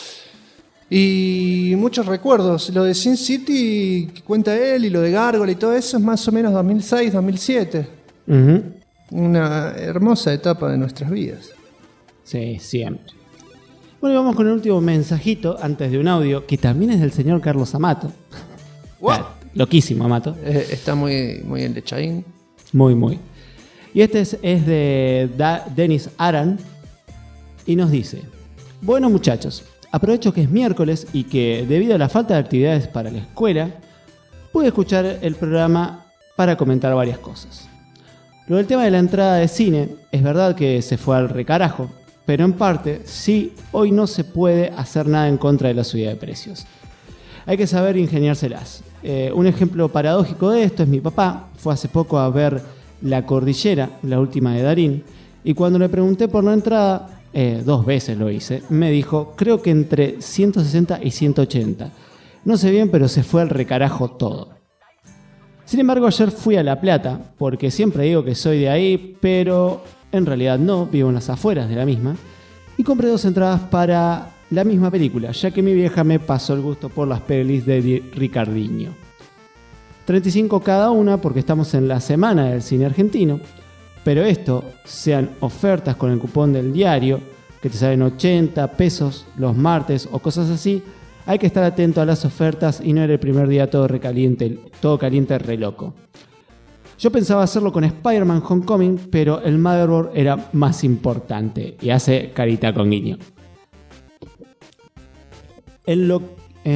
Y muchos recuerdos, lo de Sin City que cuenta él y lo de Gárgola y todo eso es más o menos 2006, 2007. Uh-huh. Una hermosa etapa de nuestras vidas. Sí, siempre. Bueno, y vamos con el último mensajito antes de un audio que también es del señor Carlos Amato. Wow. Loquísimo, Amato. Está muy el de Chaín. Muy. Y este es de Dennis Aran y nos dice: bueno, muchachos, aprovecho que es miércoles y que debido a la falta de actividades para la escuela, pude escuchar el programa para comentar varias cosas. Lo del tema de la entrada de cine, es verdad que se fue al recarajo, pero en parte, sí, hoy no se puede hacer nada en contra de la subida de precios. Hay que saber ingeniárselas. Un ejemplo paradójico de esto es mi papá. Fue hace poco a ver La Cordillera, la última de Darín, y cuando le pregunté por la entrada, 2 veces lo hice, me dijo, creo que entre 160 y 180. No sé bien, pero se fue al recarajo todo. Sin embargo, ayer fui a La Plata, porque siempre digo que soy de ahí, pero en realidad no, vivo en las afueras de la misma, y compré 2 entradas para la misma película, ya que mi vieja me pasó el gusto por las pelis de Ricardinho. 35 cada una porque estamos en la semana del cine argentino, pero esto, sean ofertas con el cupón del diario, que te salen 80 pesos los martes o cosas así, hay que estar atento a las ofertas y no era el primer día todo caliente re loco. Yo pensaba hacerlo con Spider-Man Homecoming, pero el motherboard era más importante y hace carita con guiño. En lo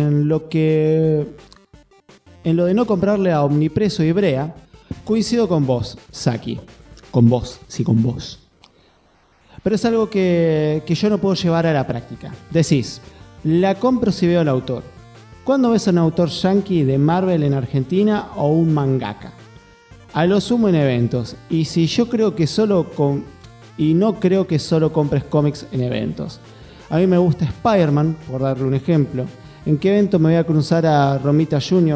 de no comprarle a Omnipreso y Brea, coincido con vos, Saki. Con vos. Pero es algo que yo no puedo llevar a la práctica. Decís, la compro si veo al autor. ¿Cuándo ves a un autor yankee de Marvel en Argentina o un mangaka? A lo sumo en eventos. Y si yo creo que no creo que solo compres cómics en eventos. A mí me gusta Spider-Man, por darle un ejemplo. ¿En qué evento me voy a cruzar a Romita Jr.,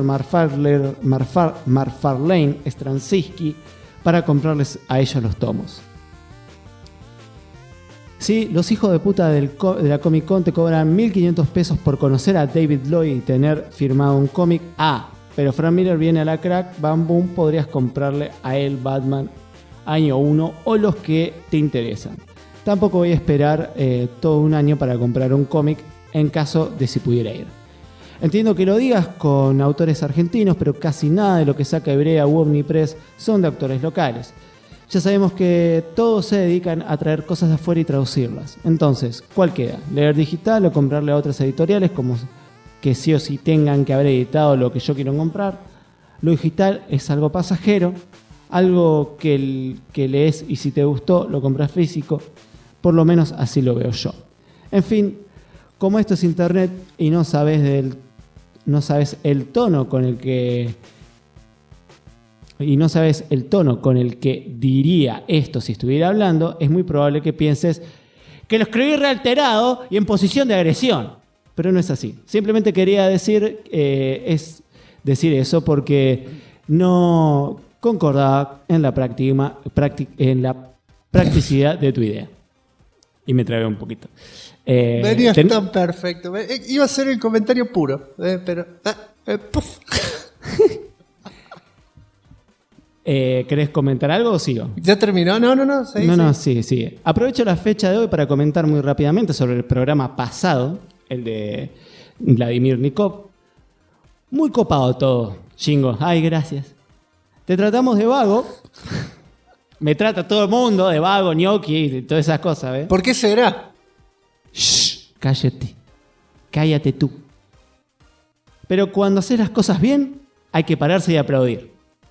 McFarlane, Straczynski para comprarles a ellos los tomos? Sí, los hijos de puta de la Comic Con te cobran 1.500 pesos por conocer a David Lloyd y tener firmado un cómic. Pero Frank Miller viene a la crack, bam boom, podrías comprarle a él Batman año 1 o los que te interesan. Tampoco voy a esperar todo un año para comprar un cómic en caso de si pudiera ir. Entiendo que lo digas con autores argentinos, pero casi nada de lo que saca Hebrea u Omnipress son de autores locales. Ya sabemos que todos se dedican a traer cosas de afuera y traducirlas. Entonces, ¿cuál queda? ¿Leer digital o comprarle a otras editoriales como que sí o sí tengan que haber editado lo que yo quiero comprar? Lo digital es algo pasajero, algo que lees y si te gustó lo compras físico. Por lo menos así lo veo yo. En fin, como esto es internet y no sabes el tono con el que diría esto si estuviera hablando, es muy probable que pienses que lo escribí realterado y en posición de agresión. Pero no es así. Simplemente quería decir eso porque no concordaba en la practicidad de tu idea. Y me trabé un poquito. Venías tan perfecto. Iba a ser el comentario puro. Pero... puff. ¿Querés comentar algo o sigo? ¿Ya terminó? No. Sí. Aprovecho la fecha de hoy para comentar muy rápidamente sobre el programa pasado, el de Vladimir Nikov. Muy copado todo, Chingo. Ay, gracias. Te tratamos de vago. Me trata todo el mundo de vago, ñoqui y todas esas cosas, ¿ves? ¿Por qué será? Shh, cállate. Cállate tú. Pero cuando haces las cosas bien, hay que pararse y aplaudir.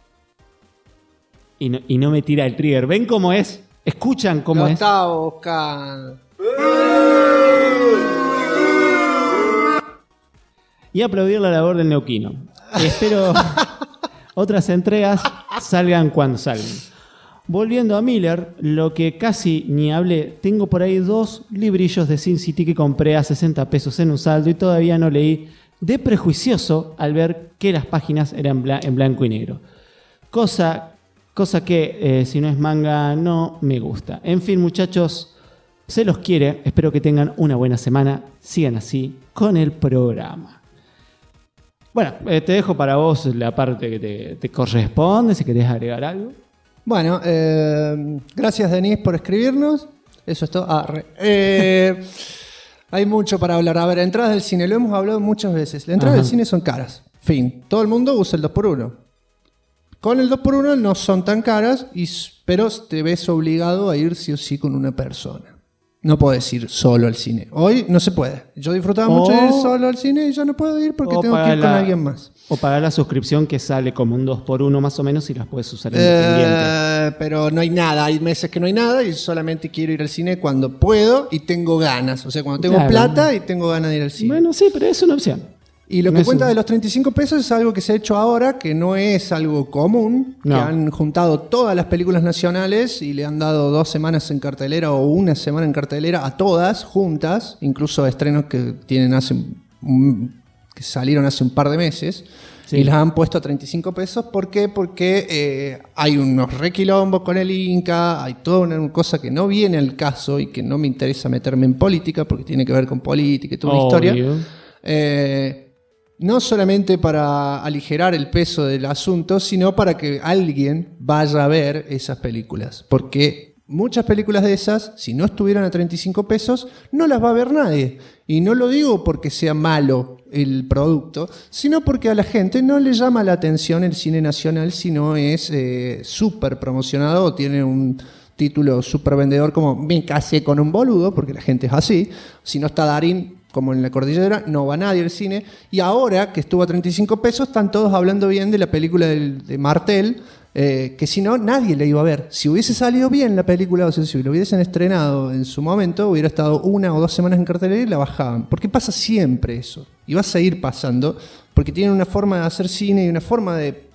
Y no me tira el trigger. ¿Ven cómo es? ¿Escuchan cómo es? Lo estaba buscando. Y aplaudir la labor del neuquino. Espero otras entregas salgan cuando salgan. Volviendo a Miller, lo que casi ni hablé, tengo por ahí 2 librillos de Sin City que compré a 60 pesos en un saldo y todavía no leí, de prejuicioso al ver que las páginas eran en blanco y negro. Cosa que si no es manga no me gusta. En fin, muchachos, se los quiere. Espero que tengan una buena semana. Sigan así con el programa. Bueno, te dejo para vos la parte que te corresponde, si querés agregar algo. Bueno, gracias Denis por escribirnos. Eso es todo. Hay mucho para hablar. A ver, entradas del cine, lo hemos hablado muchas veces. Las entradas del cine son caras. Fin. Todo el mundo usa el 2x1. Con el 2x1 no son tan caras, pero te ves obligado a ir sí o sí con una persona. no podés ir solo al cine. Hoy no se puede. Yo disfrutaba mucho de ir solo al cine y ya no puedo ir porque tengo que ir con alguien más. O pagar la suscripción que sale como un 2x1 más o menos y las puedes usar independiente. Pero no hay nada. Hay meses que no hay nada y solamente quiero ir al cine cuando puedo y tengo ganas. O sea, cuando tengo plata y tengo ganas de ir al cine. Bueno, sí, pero es una opción. Y lo que cuenta de los 35 pesos es algo que se ha hecho ahora, que no es algo común, que han juntado todas las películas nacionales y le han dado 2 semanas en cartelera o 1 semana en cartelera a todas juntas, incluso estrenos que tienen que salieron hace un par de meses, y las han puesto a 35 pesos. ¿Por qué? Porque hay unos requilombos con el Inca, hay toda una cosa que no viene al caso y que no me interesa meterme en política porque tiene que ver con política y toda una historia. No solamente para aligerar el peso del asunto, sino para que alguien vaya a ver esas películas. Porque muchas películas de esas, si no estuvieran a 35 pesos, no las va a ver nadie. Y no lo digo porque sea malo el producto, sino porque a la gente no le llama la atención el cine nacional si no es súper promocionado o tiene un título súper vendedor como Me casé con un boludo, porque la gente es así. Si no está Darín, como en La Cordillera, no va nadie al cine. Y ahora que estuvo a 35 pesos, están todos hablando bien de la película de Martel, que si no, nadie la iba a ver. Si hubiese salido bien la película, o sea, si lo hubiesen estrenado en su momento, hubiera estado 1 o 2 semanas en cartelera y la bajaban. Porque pasa siempre eso. Y va a seguir pasando, porque tienen una forma de hacer cine y una forma de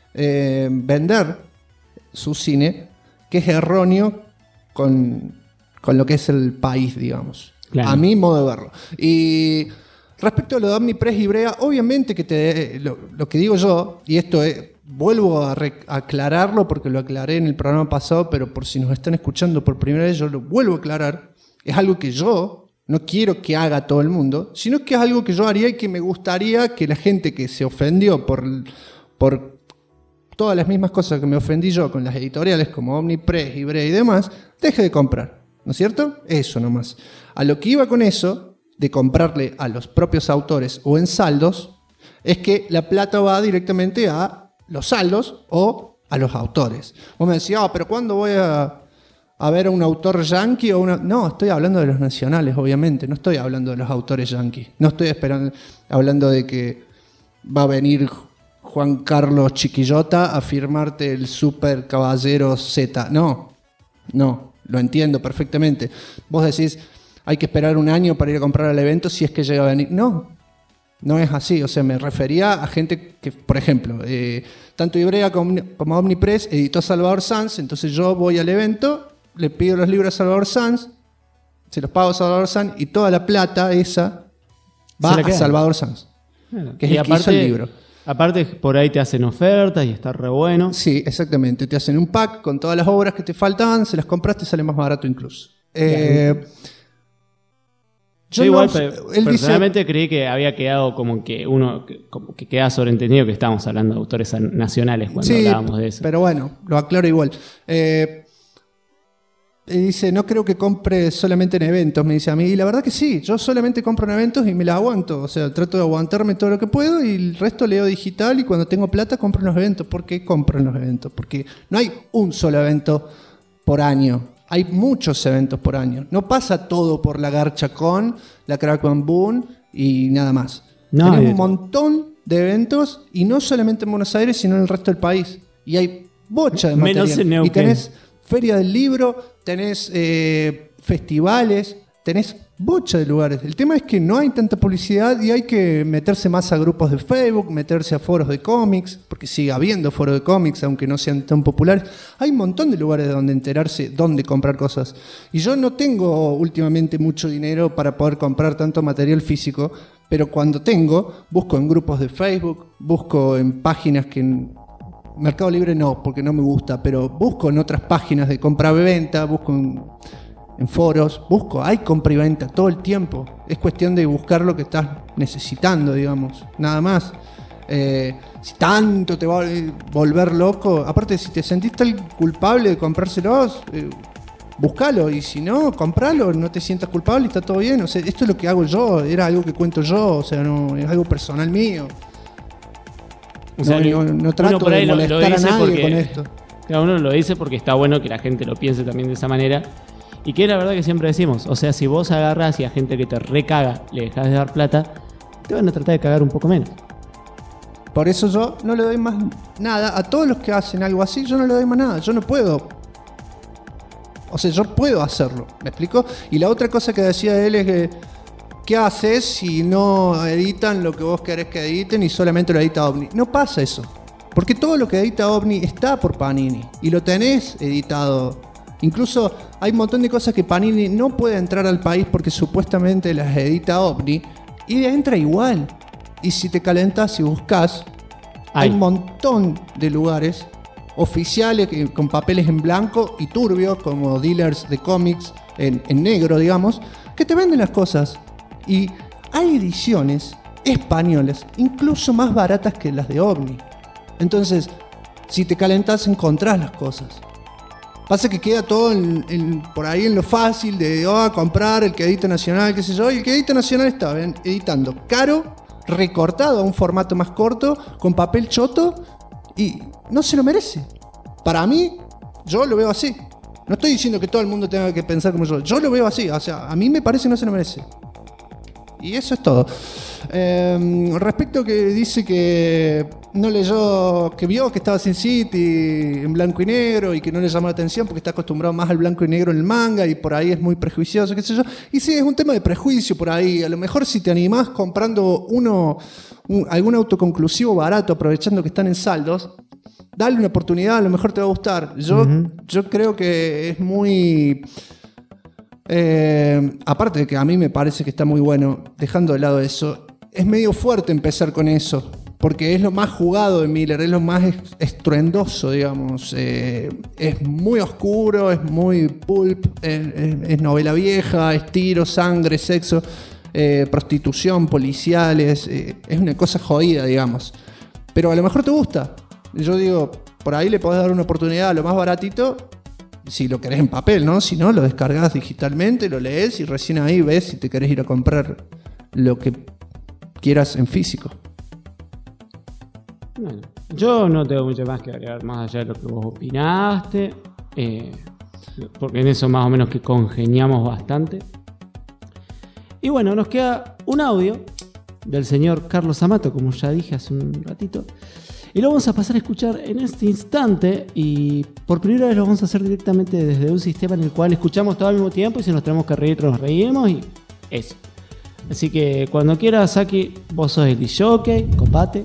vender su cine que es erróneo con lo que es el país, digamos. Claro. A mi modo de verlo. Y respecto a lo de Omnipress y Brea, obviamente que lo que digo yo, y esto vuelvo a aclararlo porque lo aclaré en el programa pasado, pero por si nos están escuchando por primera vez, yo lo vuelvo a aclarar. Es algo que yo no quiero que haga todo el mundo, sino que es algo que yo haría y que me gustaría que la gente que se ofendió por todas las mismas cosas que me ofendí yo con las editoriales como Omnipress, Ibrea y demás, deje de comprar. ¿No es cierto? Eso nomás. A lo que iba con eso, de comprarle a los propios autores o en saldos, es que la plata va directamente a los saldos o a los autores. Vos me decías, pero ¿cuándo voy a ver a un autor yanqui? No, estoy hablando de los nacionales, obviamente. No estoy hablando de los autores yanquis. No estoy hablando de que va a venir Juan Carlos Chiquillota a firmarte el Super Caballero Z. No. Lo entiendo perfectamente. Vos decís, hay que esperar 1 año para ir a comprar al evento si es que llega a venir. No es así. O sea, me refería a gente que, por ejemplo, tanto Ibrea como Omnipress editó Salvador Sanz, entonces yo voy al evento, le pido los libros a Salvador Sanz, se los pago a Salvador Sanz y toda la plata esa va a Salvador Sanz, que es el que hizo el libro. Aparte, por ahí te hacen ofertas y está re bueno. Sí, exactamente. Te hacen un pack con todas las obras que te faltaban, se las compraste y sale más barato incluso. Yo igual personalmente creí que había quedado como que queda sobreentendido que estábamos hablando de autores nacionales cuando hablábamos de eso. Pero bueno, lo aclaro igual. Dice, no creo que compre solamente en eventos, me dice a mí. Y la verdad que sí, yo solamente compro en eventos y me la aguanto. O sea, trato de aguantarme todo lo que puedo y el resto leo digital y cuando tengo plata compro en los eventos. ¿Por qué compro en los eventos? Porque no hay un solo evento por año. Hay muchos eventos por año. No pasa todo por la Garcha Con, la Crack Boom y nada más. Tenemos un montón de eventos y no solamente en Buenos Aires, sino en el resto del país. Y hay bocha de material. Menos en Neuquén. Y tenés Feria del Libro, tenés festivales, tenés bocha de lugares. El tema es que no hay tanta publicidad y hay que meterse más a grupos de Facebook, meterse a foros de cómics, porque sigue habiendo foros de cómics, aunque no sean tan populares. Hay un montón de lugares donde enterarse, donde comprar cosas. Y yo no tengo últimamente mucho dinero para poder comprar tanto material físico, pero cuando tengo, busco en grupos de Facebook, busco en páginas que... Mercado Libre no, porque no me gusta, pero busco en otras páginas de compra-venta, busco en foros, hay compra y venta todo el tiempo. Es cuestión de buscar lo que estás necesitando, digamos, nada más. Si tanto te va a volver loco, aparte si te sentís tan culpable de comprárselos, búscalo, y si no, compralo, no te sientas culpable y está todo bien. O sea, esto es lo que hago yo, era algo que cuento yo, o sea, no es algo personal mío. O sea, no trato de molestar a nadie con esto. Cada uno lo dice porque está bueno que la gente lo piense también de esa manera. Y que es la verdad que siempre decimos, o sea, si vos agarrás y a gente que te recaga le dejás de dar plata, te van a tratar de cagar un poco menos. Por eso yo no le doy más nada. A todos los que hacen algo así, yo no le doy más nada. Yo no puedo. O sea, yo puedo hacerlo. ¿Me explico? Y la otra cosa que decía él es que ¿qué haces si no editan lo que vos querés que editen y solamente lo edita OVNI? No pasa eso. Porque todo lo que edita OVNI está por Panini. Y lo tenés editado. Incluso hay un montón de cosas que Panini no puede entrar al país porque supuestamente las edita OVNI. Y entra igual. Y si te calentás y buscas, hay un montón de lugares oficiales con papeles en blanco y turbios, como dealers de cómics en negro, digamos, que te venden las cosas. Y hay ediciones españolas, incluso más baratas que las de OVNI. Entonces, si te calentás, encontrás las cosas. Pasa que queda todo por ahí en lo fácil de comprar el que edita Nacional, qué sé yo. Y el que edita Nacional está editando caro, recortado a un formato más corto, con papel choto, y no se lo merece. Para mí, yo lo veo así. No estoy diciendo que todo el mundo tenga que pensar como yo lo veo así. O sea, a mí me parece que no se lo merece. Y eso es todo. Respecto que dice que no leyó, que vio que estaba Sin City en blanco y negro y que no le llamó la atención porque está acostumbrado más al blanco y negro en el manga y por ahí es muy prejuicioso, qué sé yo. Y sí, es un tema de prejuicio por ahí. A lo mejor si te animás comprando algún autoconclusivo barato, aprovechando que están en saldos, dale una oportunidad, a lo mejor te va a gustar. Yo creo que es muy... aparte de que a mí me parece que está muy bueno, dejando de lado eso, es medio fuerte empezar con eso, porque es lo más jugado de Miller, es lo más estruendoso, digamos. Es muy oscuro, es muy pulp, es novela vieja, es tiro, sangre, sexo, prostitución, policiales, es una cosa jodida, digamos. Pero a lo mejor te gusta. Yo digo, por ahí le podés dar una oportunidad a lo más baratito, si lo querés en papel, ¿no? Si no, lo descargas digitalmente, lo lees y recién ahí ves si te querés ir a comprar lo que quieras en físico. Bueno, yo no tengo mucho más que agregar más allá de lo que vos opinaste, porque en eso más o menos que congeniamos bastante. Y bueno, nos queda un audio del señor Carlos Amato, como ya dije hace un ratito. Y lo vamos a pasar a escuchar en este instante y por primera vez lo vamos a hacer directamente desde un sistema en el cual escuchamos todo al mismo tiempo y si nos tenemos que reír, nos reímos y eso. Así que cuando quieras, Saki, vos sos el disjockey, copate.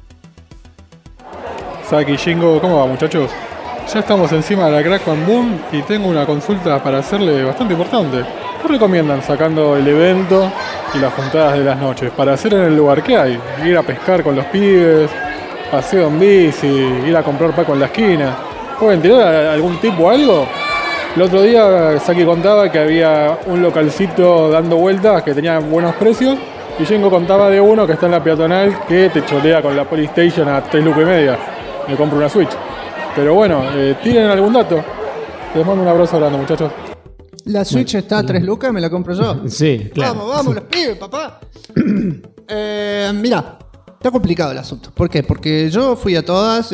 Saki, Shingo, ¿cómo va, muchachos? Ya estamos encima de la Crack Bang Boom y tengo una consulta para hacerle bastante importante. ¿Qué recomiendan sacando el evento y las juntadas de las noches? Para hacer en el lugar, ¿qué hay? Ir a pescar con los pibes, paseo en bici, ir a comprar paco en la esquina. ¿Pueden tirar algún tipo o algo? El otro día Saki contaba que había un localcito dando vueltas que tenía buenos precios y Yengo contaba de uno que está en la peatonal que te cholea con la Polystation a 3,5 lucas. Me compro una Switch. Pero bueno, tiren algún dato. Les mando un abrazo grande, muchachos. La Switch está a 3 lucas, me la compro yo. Sí, claro. Vamos, los pibes, papá. Mirá. Está complicado el asunto. ¿Por qué? Porque yo fui a todas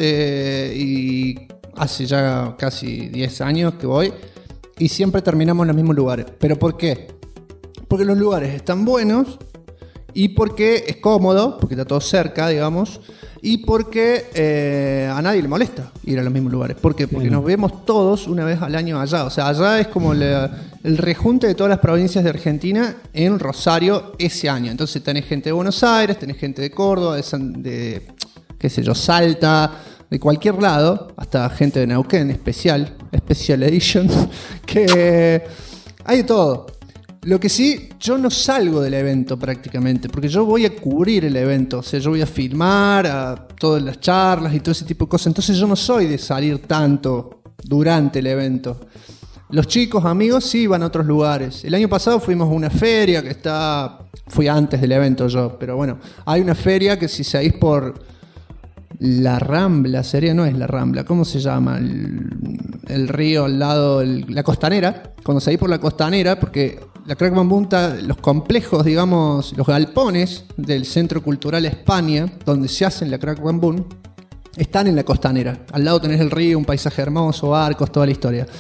y hace ya casi 10 años que voy y siempre terminamos en los mismos lugares. ¿Pero por qué? Porque los lugares están buenos y porque es cómodo, porque está todo cerca, digamos, y porque a nadie le molesta ir a los mismos lugares. ¿Por qué? Porque nos vemos todos una vez al año allá. O sea, allá es como el rejunte de todas las provincias de Argentina en Rosario ese año. Entonces tenés gente de Buenos Aires, tenés gente de Córdoba, de qué sé yo, Salta, de cualquier lado, hasta gente de Neuquén, Special Edition, que hay de todo. Lo que sí, yo no salgo del evento prácticamente, porque yo voy a cubrir el evento, o sea, yo voy a filmar a todas las charlas y todo ese tipo de cosas, entonces yo no soy de salir tanto durante el evento. Los chicos, amigos, sí van a otros lugares. El año pasado fuimos a una feria que fui antes del evento yo, pero bueno, hay una feria que si seguís por la Rambla, no es la Rambla, ¿cómo se llama? El río al lado, la Costanera, cuando seguís por la Costanera, porque la Crack Bang Boom, los complejos, digamos, los galpones del Centro Cultural España, donde se hacen la Crack Bang Boom, están en la Costanera. Al lado tenés el río, un paisaje hermoso, barcos, toda la historia.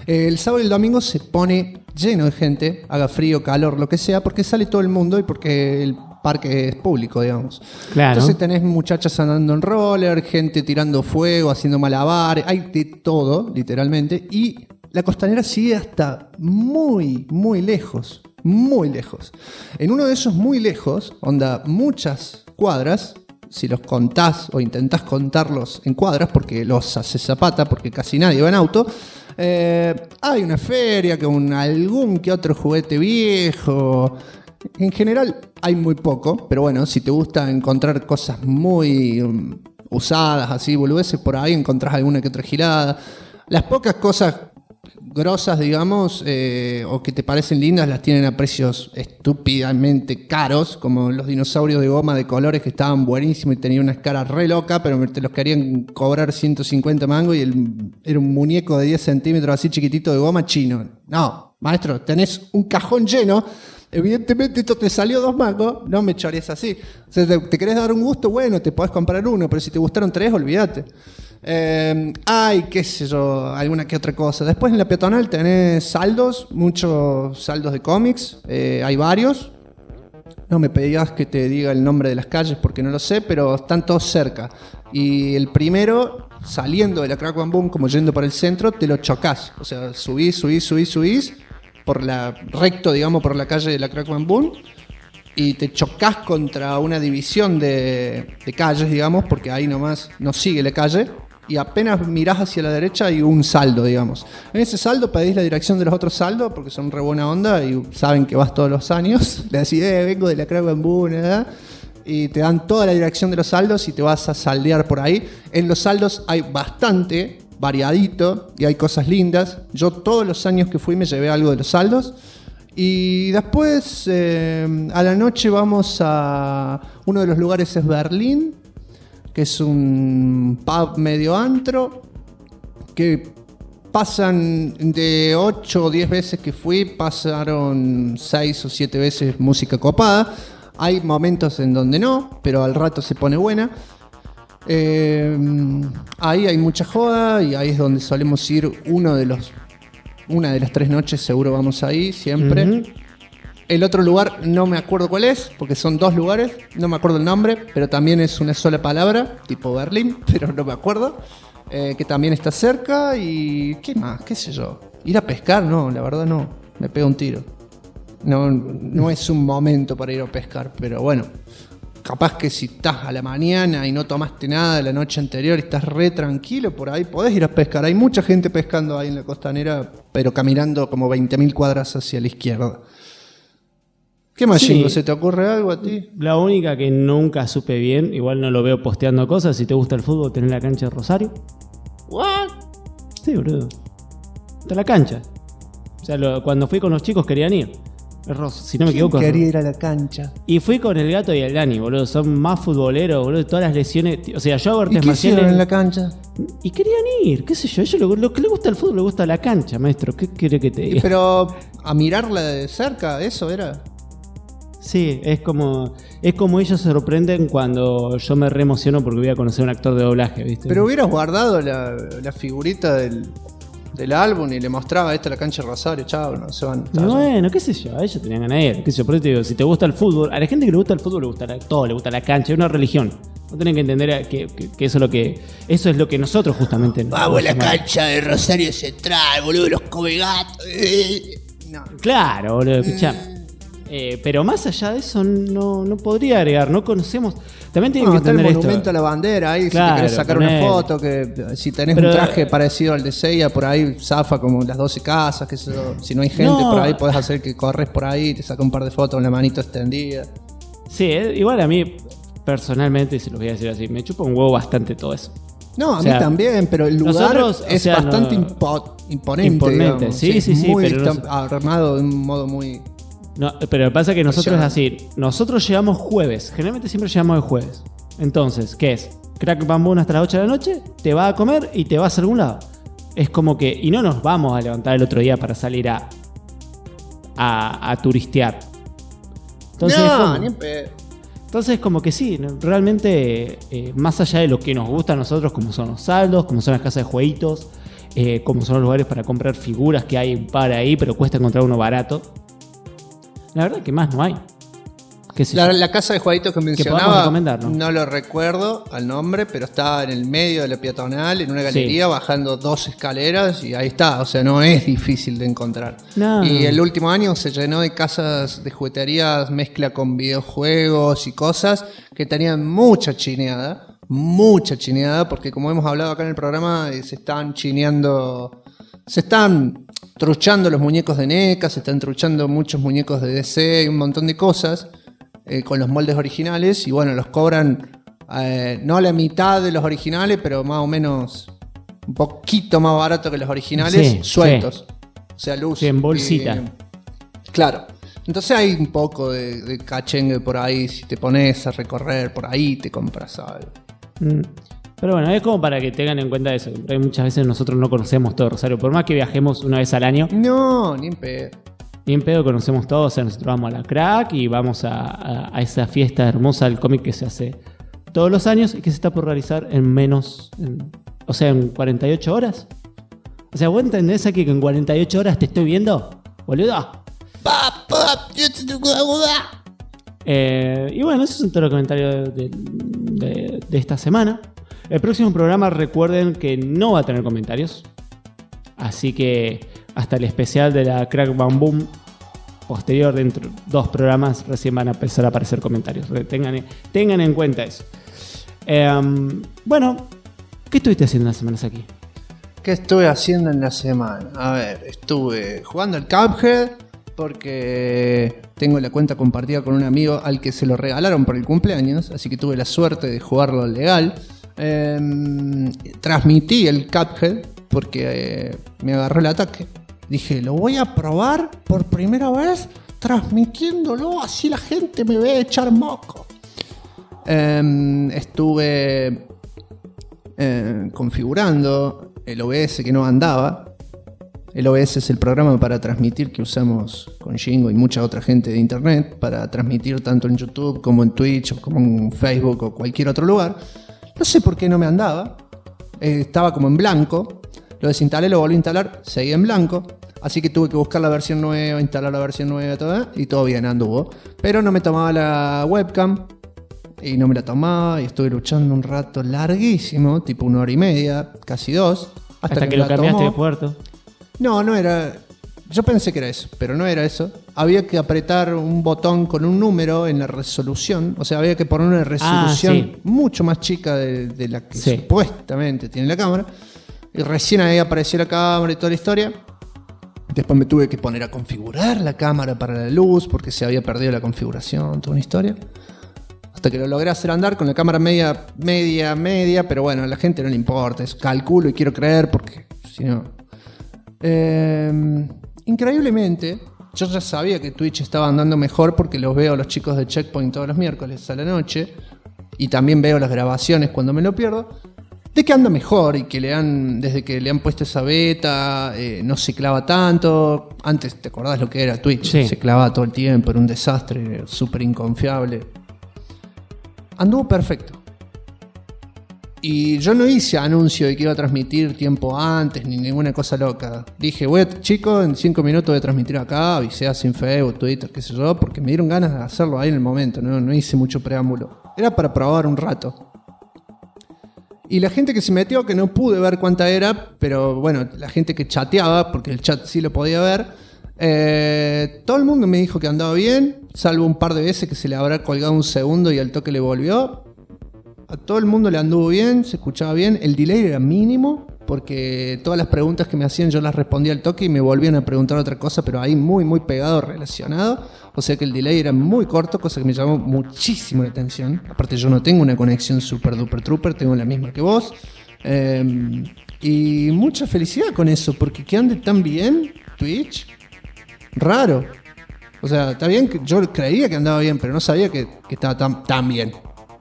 El sábado y el domingo se pone lleno de gente, haga frío, calor, lo que sea, porque sale todo el mundo y porque el parque es público, digamos. Claro. Entonces tenés muchachas andando en roller, gente tirando fuego, haciendo malabares, hay de todo, literalmente, y la Costanera sigue hasta muy, muy lejos, muy lejos. En uno de esos muy lejos, onda muchas cuadras, si los contás o intentás contarlos en cuadras, porque los hace zapata, porque casi nadie va en auto, hay una feria con algún que otro juguete viejo. En general hay muy poco, pero bueno, si te gusta encontrar cosas muy usadas, así, boludeces, por ahí encontrás alguna que otra girada. Las pocas cosas grosas, digamos, o que te parecen lindas, las tienen a precios estúpidamente caros, como los dinosaurios de goma de colores que estaban buenísimos y tenían unas caras re locas, pero te los querían cobrar 150 mangos y era un muñeco de 10 centímetros así chiquitito de goma chino. No, maestro, tenés un cajón lleno. Evidentemente esto te salió 2 mangos, no me chores así. O sea, te querés dar un gusto, bueno, te podés comprar uno, pero si te gustaron 3, olvídate. Qué sé yo, alguna que otra cosa. Después en la peatonal tenés saldos, muchos saldos de cómics, hay varios. No me pedías que te diga el nombre de las calles porque no lo sé, pero están todos cerca. Y el primero, saliendo de la Crack Bam Boom, como yendo para el centro, te lo chocás. O sea, subís recto, digamos, por la calle de la Crack Bam Boom y te chocás contra una división de calles, digamos, porque ahí nomás no sigue la calle y apenas mirás hacia la derecha hay un saldo, digamos. En ese saldo pedís la dirección de los otros saldos porque son re buena onda y saben que vas todos los años. Le decís, vengo de la Crack Bam Boom, ¿verdad? Y te dan toda la dirección de los saldos y te vas a saldear por ahí. En los saldos hay bastante variadito y hay cosas lindas. Yo todos los años que fui me llevé algo de los saldos. Y después a la noche vamos a uno de los lugares, es Berlín, que es un pub medio antro, que pasan de 8 o 10 veces que fui, pasaron 6 o 7 veces música copada. Hay momentos en donde no, pero al rato se pone buena. Ahí hay mucha joda y ahí es donde solemos ir una de las 3 noches, seguro vamos ahí, siempre. Uh-huh. El otro lugar no me acuerdo cuál es, porque son 2 lugares, no me acuerdo el nombre, pero también es una sola palabra, tipo Berlín, pero no me acuerdo, que también está cerca. Y ¿qué más? ¿Qué sé yo? Ir a pescar, no, la verdad no, me pega un tiro. No es un momento para ir a pescar, pero bueno, capaz que si estás a la mañana y no tomaste nada la noche anterior y estás re tranquilo, por ahí podés ir a pescar. Hay mucha gente pescando ahí en la Costanera, pero caminando como 20.000 cuadras hacia la izquierda. ¿Qué más, Jingo? ¿Se te ocurre algo a ti? La única que nunca supe bien, igual no lo veo posteando cosas, si te gusta el fútbol, tenés la cancha de Rosario. ¿What? Sí, boludo. Está la cancha. O sea, cuando fui con los chicos querían ir. Si no me equivoco. Quería ir a la cancha. Y fui con el gato y el Dani, boludo. Son más futboleros, boludo. Todas las lesiones. O sea, yo hago artes marciales. ¿Y qué hicieron en la cancha? Y querían ir, qué sé yo. A ellos lo que le gusta el fútbol le gusta la cancha, maestro. ¿Qué quiere que te diga? Pero a mirarla de cerca, eso era. Sí, es como ellos se sorprenden cuando yo me re emociono porque voy a conocer a un actor de doblaje, ¿viste? Pero hubieras guardado la figurita del álbum y le mostraba esta la cancha de Rosario, chao, no se van. Bueno, qué sé yo, a ellos tenían ganas de ir, qué sé yo, por eso te digo, si te gusta el fútbol, a la gente que le gusta el fútbol le gusta todo, le gusta la cancha, es una religión. No tienen que entender que eso es lo que nosotros justamente vamos a la cancha de Rosario Central, boludo, los come gatos. No. Claro, boludo, escuchá. Pero más allá de eso no podría agregar, no conocemos. También tienen que entender el esto. monumento a la bandera ahí, claro, si te querés sacar una foto, que si tenés un traje parecido al de Seiya, por ahí zafa como las 12 casas, que si no hay gente por ahí podés hacer que corres por ahí, te saca un par de fotos con la manito extendida. Sí, igual a mí personalmente, si lo voy a decir así, me chupa un huevo bastante todo eso. No, a mí también, pero el lugar es bastante imponente, digamos, sí, muy pero armado de un modo muy... No, pero pasa que nosotros es así. Nosotros llegamos jueves. Generalmente siempre llegamos el jueves. Entonces, ¿qué es? Crack Bam Boom hasta las 8 de la noche. Te vas a comer y te vas a algún lado. Es como que... Y no nos vamos a levantar el otro día para salir a turistear. Entonces, no, ni en pedo. Entonces, como que sí, realmente, más allá de lo que nos gusta a nosotros, como son los saldos, como son las casas de jueguitos, cómo son los lugares para comprar figuras, que hay un par ahí, pero cuesta encontrar uno barato. La verdad que más no hay. La casa de jueguitos que mencionaba, ¿no? No lo recuerdo al nombre, pero estaba en el medio de la peatonal, en una galería, bajando 2 escaleras y ahí está. O sea, no es difícil de encontrar. No. Y el último año se llenó de casas de jugueterías, mezcla con videojuegos y cosas que tenían mucha chineada, porque como hemos hablado acá en el programa, se están truchando los muñecos de NECA, se están truchando muchos muñecos de DC y un montón de cosas. Con los moldes originales y bueno, los cobran no la mitad de los originales, pero más o menos un poquito más barato que los originales, sueltos. O sea, luz. Sí, en bolsita. Claro. Entonces hay un poco de cachengue por ahí. Si te pones a recorrer por ahí, te compras algo. Pero bueno, es como para que tengan en cuenta eso. Hay muchas veces nosotros no conocemos todo Rosario. Por más que viajemos una vez al año. No, ni en pedo. Ni en pedo conocemos todo. O sea, nosotros vamos a la Crack y vamos a esa fiesta hermosa del cómic que se hace todos los años y que se está por realizar en 48 horas. O sea, ¿vos entendés aquí que en 48 horas te estoy viendo? Boludo. Y bueno, esos son todos los comentarios de esta semana. El próximo programa, recuerden que no va a tener comentarios. Así que hasta el especial de la Crack Bam Boom posterior, dentro de 2 programas, recién van a empezar a aparecer comentarios. Tengan en cuenta eso. Bueno, ¿qué estuviste haciendo las semanas aquí? ¿Qué estuve haciendo en la semana? A ver, estuve jugando al Cuphead porque tengo la cuenta compartida con un amigo al que se lo regalaron por el cumpleaños, así que tuve la suerte de jugarlo legal. Transmití el Cuphead porque me agarró el ataque. Dije, lo voy a probar por primera vez transmitiéndolo, así la gente me ve echar moco. Estuve configurando el OBS que no andaba. El OBS es el programa para transmitir que usamos con Jingo y mucha otra gente de internet para transmitir tanto en YouTube como en Twitch o como en Facebook o cualquier otro lugar. No sé por qué no me andaba. Estaba como en blanco. Lo desinstalé, lo volví a instalar, seguía en blanco. Así que tuve que buscar la versión nueva, instalar la versión nueva y todo bien anduvo. Pero no me tomaba la webcam y no me la tomaba y estuve luchando un rato larguísimo, tipo 1 hora y media, casi 2. Hasta que lo cambiaste de puerto. No era... Yo pensé que era eso, pero no era eso. Había que apretar un botón con un número en la resolución. O sea, había que poner una resolución mucho más chica de la que supuestamente tiene la cámara. Y recién ahí apareció la cámara y toda la historia. Después me tuve que poner a configurar la cámara para la luz porque se había perdido la configuración, toda una historia. Hasta que lo logré hacer andar con la cámara media, pero bueno, a la gente no le importa. Es calculo y quiero creer porque si no... Increíblemente, yo ya sabía que Twitch estaba andando mejor porque los veo a los chicos de Checkpoint todos los miércoles a la noche y también veo las grabaciones cuando me lo pierdo. De que anda mejor y que desde que le han puesto esa beta, no se clava tanto. Antes, ¿te acordás lo que era Twitch? Sí. Se clavaba todo el tiempo, era un desastre, súper inconfiable. Anduvo perfecto. Y yo no hice anuncio de que iba a transmitir tiempo antes ni ninguna cosa loca. Dije, chicos, en 5 minutos voy a transmitir acá, avisé así en Facebook, Twitter, qué sé yo, porque me dieron ganas de hacerlo ahí en el momento, no hice mucho preámbulo. Era para probar un rato. Y la gente que se metió, que no pude ver cuánta era, pero bueno, la gente que chateaba, porque el chat sí lo podía ver, todo el mundo me dijo que andaba bien, salvo un par de veces que se le habrá colgado un segundo y al toque le volvió. A todo el mundo le anduvo bien, se escuchaba bien, el delay era mínimo, porque todas las preguntas que me hacían yo las respondía al toque y me volvían a preguntar otra cosa, pero ahí muy muy pegado, relacionado. O sea que el delay era muy corto, cosa que me llamó muchísimo la atención. Aparte yo no tengo una conexión super duper trooper, tengo la misma que vos. Y mucha felicidad con eso, porque que ande tan bien Twitch, raro. O sea, está bien, que yo creía que andaba bien, pero no sabía que estaba tan bien.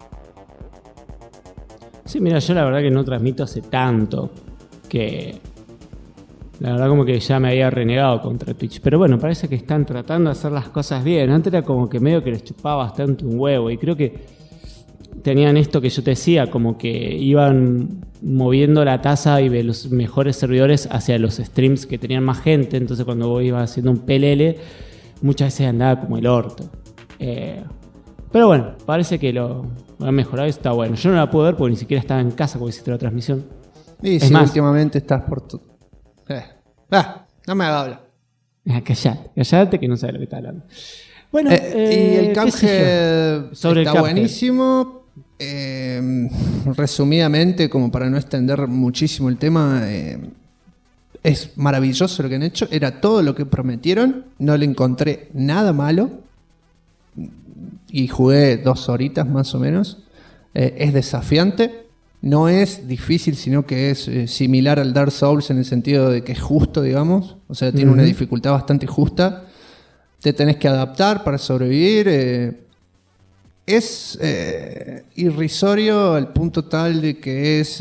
Sí, mira, yo la verdad que no transmito hace tanto que la verdad como que ya me había renegado contra Twitch. Pero bueno, parece que están tratando de hacer las cosas bien. Antes era como que medio que les chupaba bastante un huevo y creo que tenían esto que yo te decía, como que iban moviendo la tasa y de los mejores servidores hacia los streams que tenían más gente. Entonces cuando vos ibas haciendo un PLL, muchas veces andaba como el orto. Pero bueno, parece que lo han mejorado y está bueno. Yo no la puedo ver porque ni siquiera estaba en casa cuando hiciste la transmisión. Y si últimamente estás por tu... no me hagas hablar. Callate que no sabes lo que está hablando. Bueno, y el Cuphead está buenísimo. Resumidamente, como para no extender muchísimo el tema, es maravilloso lo que han hecho. Era todo lo que prometieron. No le encontré nada malo. Y jugué 2 horitas más o menos. Es desafiante. No es difícil, sino que es similar al Dark Souls en el sentido de que es justo, digamos. O sea, tiene una dificultad bastante justa. Te tenés que adaptar para sobrevivir. Es irrisorio al punto tal de que es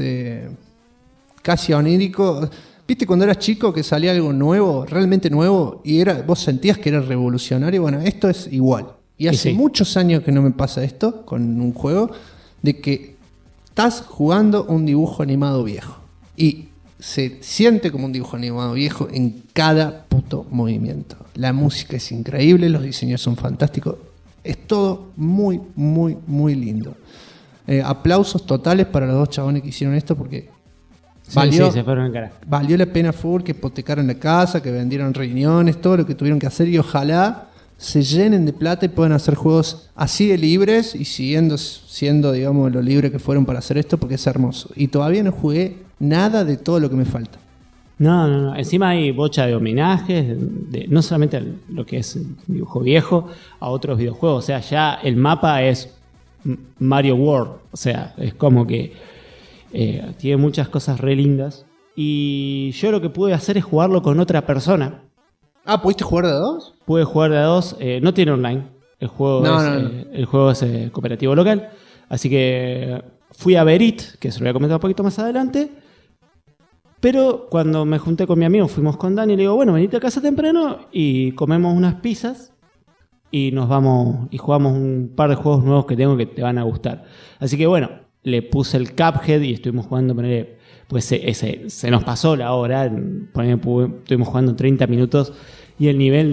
casi onírico. ¿Viste cuando eras chico que salía algo nuevo, realmente nuevo, y vos sentías que era revolucionario? Bueno, esto es igual. Y hace muchos años que no me pasa esto con un juego, de que estás jugando un dibujo animado viejo. Y se siente como un dibujo animado viejo en cada puto movimiento. La música es increíble, los diseños son fantásticos. Es todo muy, muy, muy lindo. Aplausos totales para los 2 chabones que hicieron esto porque valió la pena full que hipotecaron la casa, que vendieron riñones, todo lo que tuvieron que hacer, y ojalá se llenen de plata y puedan hacer juegos así de libres y siendo, digamos, lo libre que fueron para hacer esto, porque es hermoso. Y todavía no jugué nada de todo lo que me falta. No. Encima hay bocha de homenajes, no solamente a lo que es el dibujo viejo, a otros videojuegos. O sea, ya el mapa es Mario World. O sea, es como que tiene muchas cosas re lindas. Y yo lo que pude hacer es jugarlo con otra persona. ¿Pudiste jugar de a 2? Pude jugar de a 2. No tiene online. El juego es cooperativo local. Así que fui a Berit, que se lo voy a comentar un poquito más adelante. Pero cuando me junté con mi amigo, fuimos con Dani y le digo, bueno, venite a casa temprano y comemos unas pizzas y nos vamos y jugamos un par de juegos nuevos que tengo que te van a gustar. Así que bueno, le puse el Cuphead y estuvimos jugando, pues se nos pasó la hora, estuvimos jugando 30 minutos y el nivel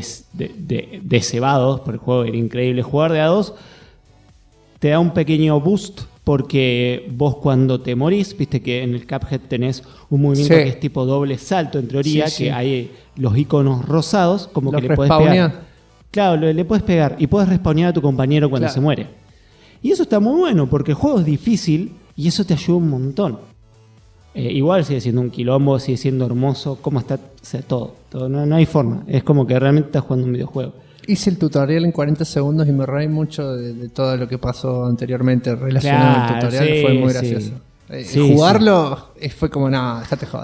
de cebados por el juego era increíble. Jugar de a 2 te da un pequeño boost. Porque vos cuando te morís, viste que en el Cuphead tenés un movimiento que es tipo doble salto, en teoría, que hay los iconos rosados, como que le podés pegar. Claro, le podés pegar y podés respawnear a tu compañero cuando se muere. Y eso está muy bueno, porque el juego es difícil y eso te ayuda un montón. Igual sigue siendo un quilombo, sigue siendo hermoso, cómo está, o sea, todo no hay forma. Es como que realmente estás jugando un videojuego. Hice el tutorial en 40 segundos y me reí mucho de todo lo que pasó anteriormente relacionado al tutorial. Fue muy gracioso. Jugarlo fue como, no, déjate joder.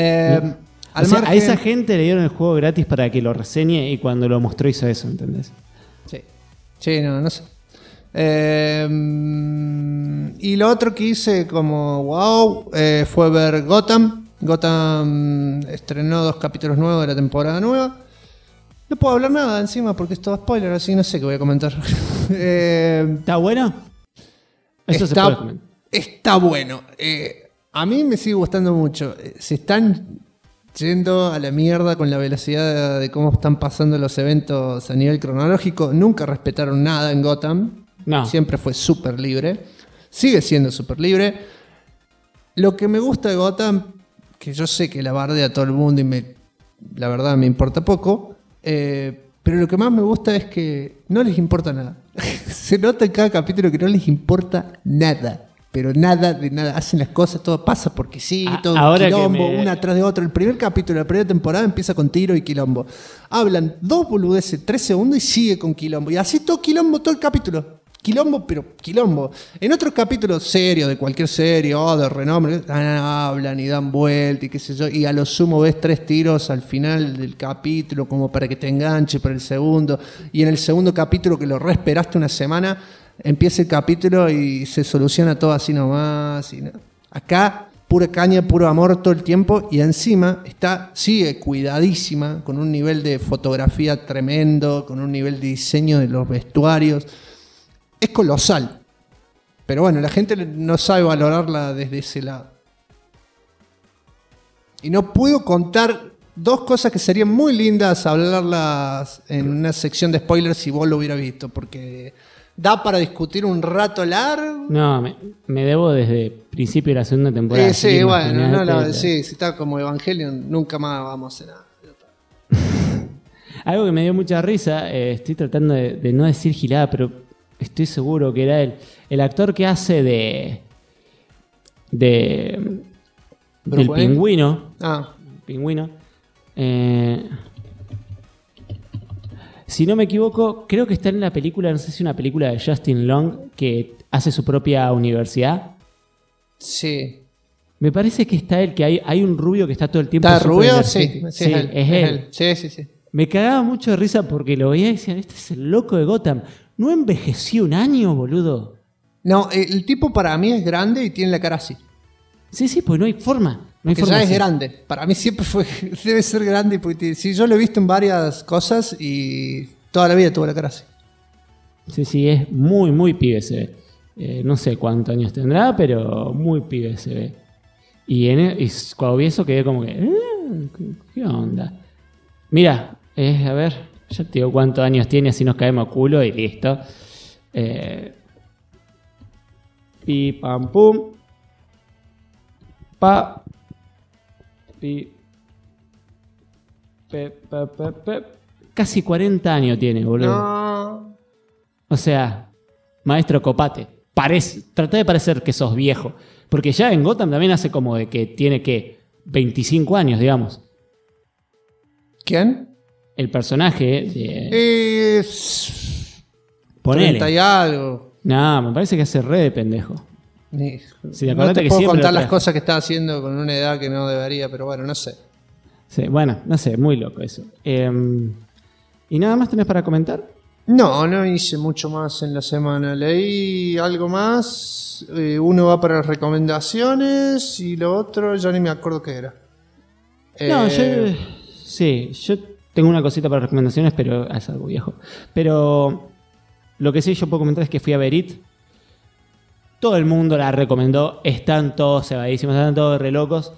A esa gente le dieron el juego gratis para que lo reseñe y cuando lo mostró hizo eso, ¿entendés? Sí, no sé. Y lo otro que hice como wow fue ver Gotham. Gotham estrenó 2 capítulos nuevos de la temporada nueva. No puedo hablar nada encima porque es todo spoiler, así no sé qué voy a comentar. ¿Está bueno? Eso se puede comentar. Está bueno. A mí me sigue gustando mucho. Se están yendo a la mierda con la velocidad de cómo están pasando los eventos a nivel cronológico. Nunca respetaron nada en Gotham. No. Siempre fue súper libre. Sigue siendo súper libre. Lo que me gusta de Gotham, que yo sé que la bardea a todo el mundo y la verdad me importa poco, pero lo que más me gusta es que no les importa nada. Se nota en cada capítulo que no les importa nada. Pero nada de nada. Hacen las cosas, todo pasa porque sí, todo quilombo, una atrás de otro. El primer capítulo de la primera temporada empieza con tiro y quilombo. Hablan 2 boludeces, 3 segundos y sigue con quilombo. Y así todo quilombo todo el capítulo. Quilombo, pero quilombo. En otros capítulos serios, de cualquier serie, de renombre, hablan y dan vuelta y qué sé yo, y a lo sumo ves 3 tiros al final del capítulo como para que te enganche para el segundo, y en el segundo capítulo que lo reesperaste una semana, empieza el capítulo y se soluciona todo así nomás. Y no. Acá, pura caña, puro amor todo el tiempo, y encima sigue cuidadísima, con un nivel de fotografía tremendo, con un nivel de diseño de los vestuarios. Es colosal, Pero bueno, la gente no sabe valorarla desde ese lado. Y no puedo contar 2 cosas que serían muy lindas hablarlas en una sección de spoilers si vos lo hubieras visto, porque da para discutir un rato largo. No, me debo desde principio de la segunda temporada. Sí, bueno, si está como Evangelion, nunca más vamos a hacer nada. Algo que me dio mucha risa, estoy tratando de no decir gilada, pero estoy seguro que era el actor que hace del pingüino. Pingüino. Si no me equivoco, creo que está en la película, no sé si una película de Justin Long, que hace su propia universidad. Sí. Me parece que está él, que hay un rubio que está todo el tiempo... ¿Está rubio? Sí, es él. Sí. Me cagaba mucho de risa porque lo veía y decían, este es el loco de Gotham. ¿No envejeció un año, boludo? No, el tipo para mí es grande y tiene la cara así. Sí, pues no hay forma. Porque ya es grande. Para mí siempre debe ser grande. Porque sí, yo lo he visto en varias cosas y toda la vida tuvo la cara así. Sí, es muy, muy pibe se ve. No sé cuántos años tendrá, pero muy pibe se ve. Y cuando vi eso quedé como que... ¿Qué onda? Mira, a ver, ya te digo cuántos años tiene, así nos caemos a culo y listo. Pi, pam, pum. Pa. Pi. Pe. Casi 40 años tiene, boludo. No. O sea, maestro Copate, trata de parecer que sos viejo. Porque ya en Gotham también hace como de que tiene que 25 años, digamos. ¿Quién? El personaje de... Ponele. 30 y algo. No, me parece que hace re de pendejo. Si no te puedo contar las cosas que está haciendo con una edad que no debería, pero bueno, no sé. Sí, bueno, no sé, muy loco eso. ¿Y nada más tenés para comentar? No hice mucho más en la semana. Leí algo más. Uno va para las recomendaciones y lo otro ya ni me acuerdo qué era. Yo tengo una cosita para recomendaciones, pero es algo viejo. Pero lo que sí yo puedo comentar es que fui a ver It. Todo el mundo la recomendó. Están todos cebadísimos, están todos re locos.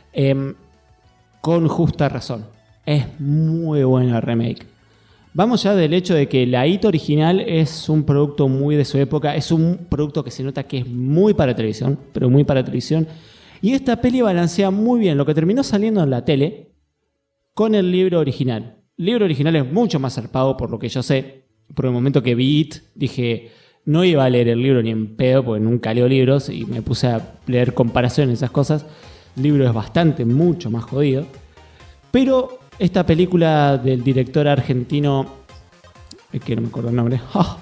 Con justa razón. Es muy buena el remake. Vamos ya del hecho de que la It original es un producto muy de su época. Es un producto que se nota que es muy para televisión, pero muy para televisión. Y esta peli balancea muy bien lo que terminó saliendo en la tele con el libro original. El libro original es mucho más zarpado, por lo que yo sé. Por el momento que vi It, dije, no iba a leer el libro ni en pedo, porque nunca leo libros, y me puse a leer comparaciones, esas cosas. El libro es mucho más jodido. Pero esta película del director argentino, que no me acuerdo el nombre,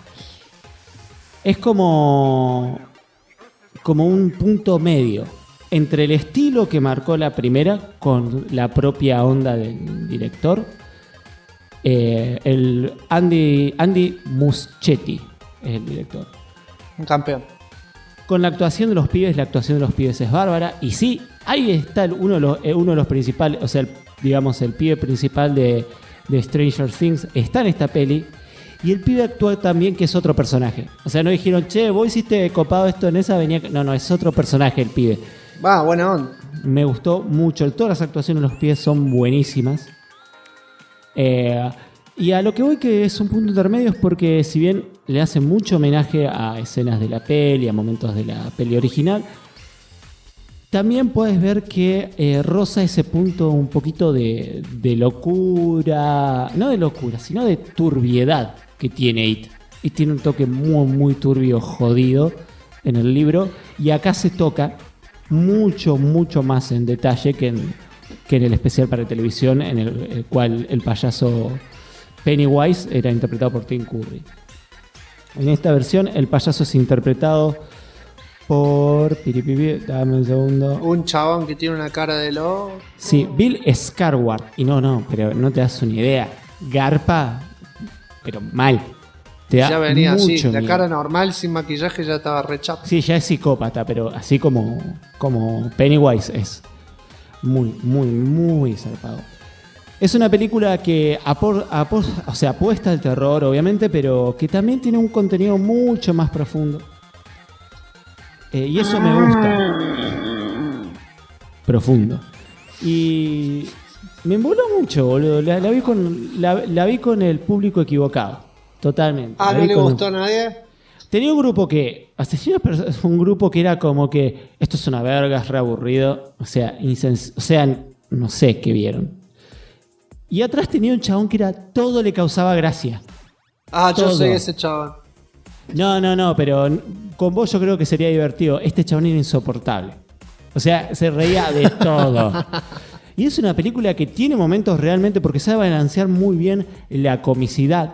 es como un punto medio entre el estilo que marcó la primera con la propia onda del director. El Andy Muschietti es el director. Un campeón. Con la actuación de los pibes es bárbara. Y sí, ahí está uno de los principales, o sea, el pibe principal de Stranger Things está en esta peli. Y el pibe actúa también, que es otro personaje. O sea, no dijeron, che, vos hiciste copado esto en esa, venía... No, es otro personaje el pibe. Buena onda. Me gustó mucho. Todas las actuaciones de los pibes son buenísimas. Y a lo que voy, que es un punto intermedio, es porque si bien le hace mucho homenaje a escenas de la peli, a momentos de la peli original, también puedes ver que roza ese punto un poquito de locura, no de locura, sino de turbiedad que tiene It. Y tiene un toque muy, muy turbio, jodido en el libro, y acá se toca mucho, mucho más en detalle que en el especial para televisión, en el cual el payaso Pennywise era interpretado por Tim Curry. En esta versión el payaso es interpretado por... Dame un segundo. Un chabón que tiene una cara de loco. Sí, Bill Skarsgård. Y no, pero no te das una idea. Garpa, pero mal. Ya venía así, la cara normal, sin maquillaje, ya estaba rechazado. Sí, ya es psicópata, pero así como Pennywise es muy, muy, muy zarpado. Es una película que apuesta al terror, obviamente, pero que también tiene un contenido mucho más profundo. Y eso me gusta. Profundo. Y me emboló mucho, boludo. La vi con el público equivocado. Totalmente. ¿No le gustó a nadie? Tenía un grupo que... Asesinos es un grupo que era como que... Esto es una verga, es re aburrido. O sea, no sé qué vieron. Y atrás tenía un chabón que era... Todo le causaba gracia. Yo soy ese chabón. No, pero con vos yo creo que sería divertido. Este chabón era insoportable. O sea, se reía de todo. Y es una película que tiene momentos realmente... Porque sabe balancear muy bien la comicidad.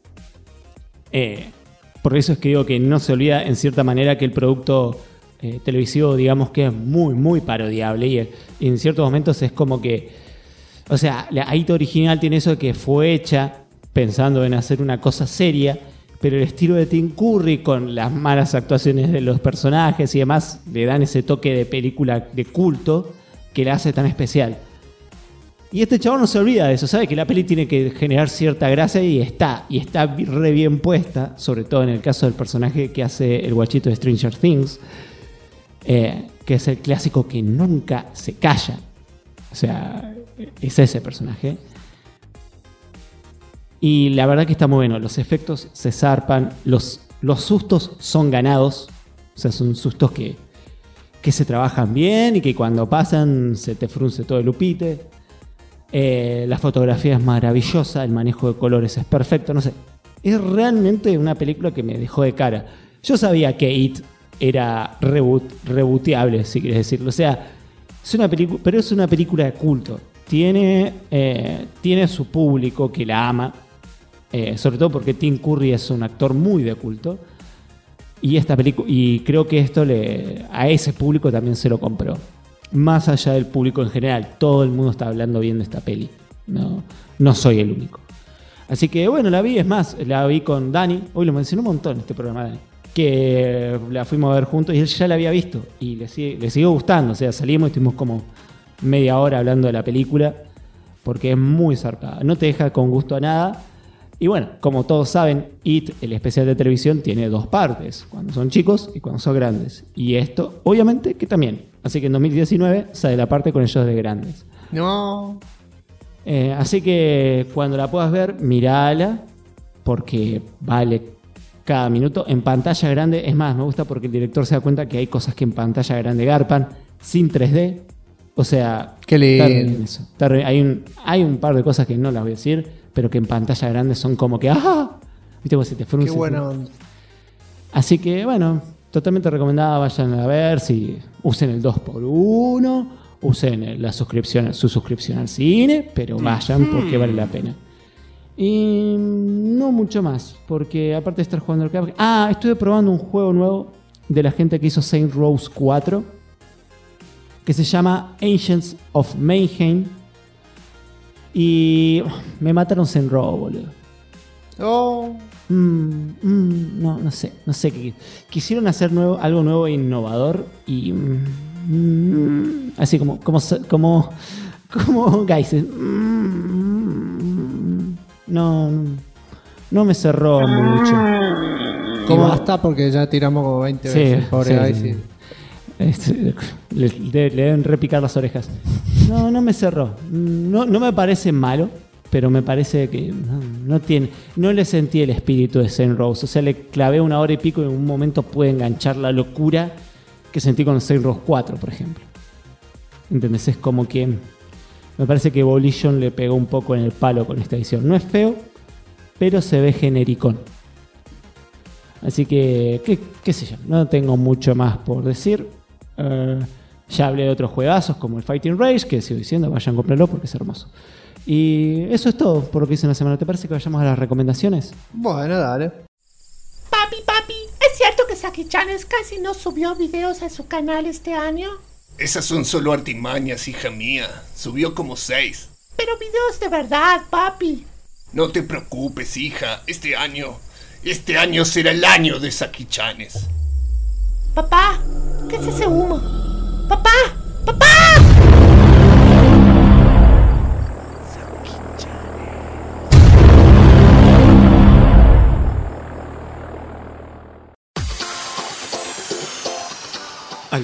Por eso es que digo que no se olvida en cierta manera que el producto televisivo, digamos que es muy, muy parodiable. Y en ciertos momentos es como que... O sea, la Aita original tiene eso de que fue hecha pensando en hacer una cosa seria... Pero el estilo de Tim Curry con las malas actuaciones de los personajes y demás le dan ese toque de película de culto que la hace tan especial. Y este chabón no se olvida de eso, sabe que la peli tiene que generar cierta gracia y está re bien puesta, sobre todo en el caso del personaje que hace el guachito de Stranger Things, que es el clásico que nunca se calla. O sea, es ese personaje. Y la verdad que está muy bueno. Los efectos se zarpan. Los sustos son ganados. O sea, son sustos que se trabajan bien y que cuando pasan se te frunce todo el upite. La fotografía es maravillosa. El manejo de colores es perfecto. No sé. Es realmente una película que me dejó de cara. Yo sabía que It era rebooteable, si quieres decirlo. O sea, es una película, pero es una película de culto. Tiene su público que la ama. Sobre todo porque Tim Curry es un actor muy de culto. Y esta película, y creo que esto a ese público también se lo compró. Más allá del público en general, todo el mundo está hablando bien de esta peli. No soy el único. Así que bueno, la vi con Dani. Hoy lo mencionó un montón este programa, Dani. Que la fuimos a ver juntos y él ya la había visto. Y le siguió gustando. O sea, salimos y estuvimos como media hora hablando de la película. Porque es muy zarpada. No te deja con gusto a nada. Y bueno, como todos saben, It, el especial de televisión, tiene 2 partes. Cuando son chicos y cuando son grandes. Y esto, obviamente, que también. Así que en 2019 sale la parte con ellos de grandes. No. Así que cuando la puedas ver, mirala. Porque vale cada minuto. En pantalla grande, es más, me gusta porque el director se da cuenta que hay cosas que en pantalla grande garpan. Sin 3D. O sea, qué lindo. Hay un par de cosas que no las voy a decir, pero que en pantalla grande son como que ¡ah! ¿Viste cómo se te frunce? Qué buena onda. Así que, bueno, totalmente recomendada. Vayan a ver. Si usen el 2x1, usen su suscripción al cine, pero vayan porque vale la pena. Y no mucho más, porque aparte de estar jugando al Cuphead... estuve probando un juego nuevo de la gente que hizo Saints Row 4, que se llama Agents of Mayhem. Y me mataron Saints Row, boludo. No sé qué. Quisieron hacer algo nuevo e innovador y así como Geisen. No me cerró mucho. ¿Cómo basta? Porque ya tiramos como 20 veces. Pobre Geisen. Le deben repicar las orejas. No me cerró. No me parece malo, pero me parece que no le sentí el espíritu de Saints Row. O sea, le clavé 1 hora y pico y en un momento pude enganchar la locura que sentí con Saints Row 4, por ejemplo. ¿Entendés? Es como que me parece que Volition le pegó un poco en el palo con esta edición. No es feo, pero se ve genericón. Así que, qué sé yo, no tengo mucho más por decir. Ya hablé de otros juegazos como el Fighting Rage, que sigo diciendo, vayan a comprarlo porque es hermoso. Y eso es todo por lo que hice en la semana. ¿Te parece que vayamos a las recomendaciones? Bueno, dale. Papi, ¿es cierto que Saki-chan casi no subió videos a su canal este año? Esas son solo artimañas, hija mía. Subió como 6. Pero videos de verdad, papi. No te preocupes, hija. Este año será el año de Saki-chanes. Papá, ¿qué es ese humo? ¡Papá! ¡Papá!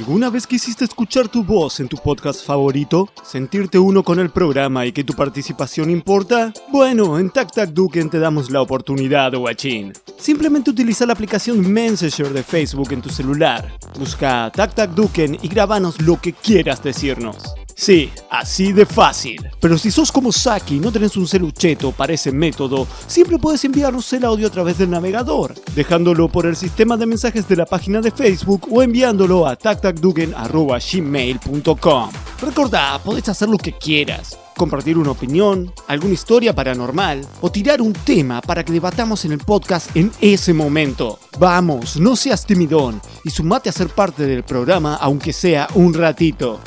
¿Alguna vez quisiste escuchar tu voz en tu podcast favorito? ¿Sentirte uno con el programa y que tu participación importa? Bueno, en TacTacDuken te damos la oportunidad, guachín. Simplemente utiliza la aplicación Messenger de Facebook en tu celular. Busca TacTacDuken y grábanos lo que quieras decirnos. Sí, así de fácil. Pero si sos como Saki y no tenés un celucheto para ese método, siempre puedes enviarnos el audio a través del navegador, dejándolo por el sistema de mensajes de la página de Facebook o enviándolo a tactacduken@gmail.com. Recordá, podés hacer lo que quieras. Compartir una opinión, alguna historia paranormal o tirar un tema para que debatamos en el podcast en ese momento. Vamos, no seas timidón y sumate a ser parte del programa aunque sea un ratito.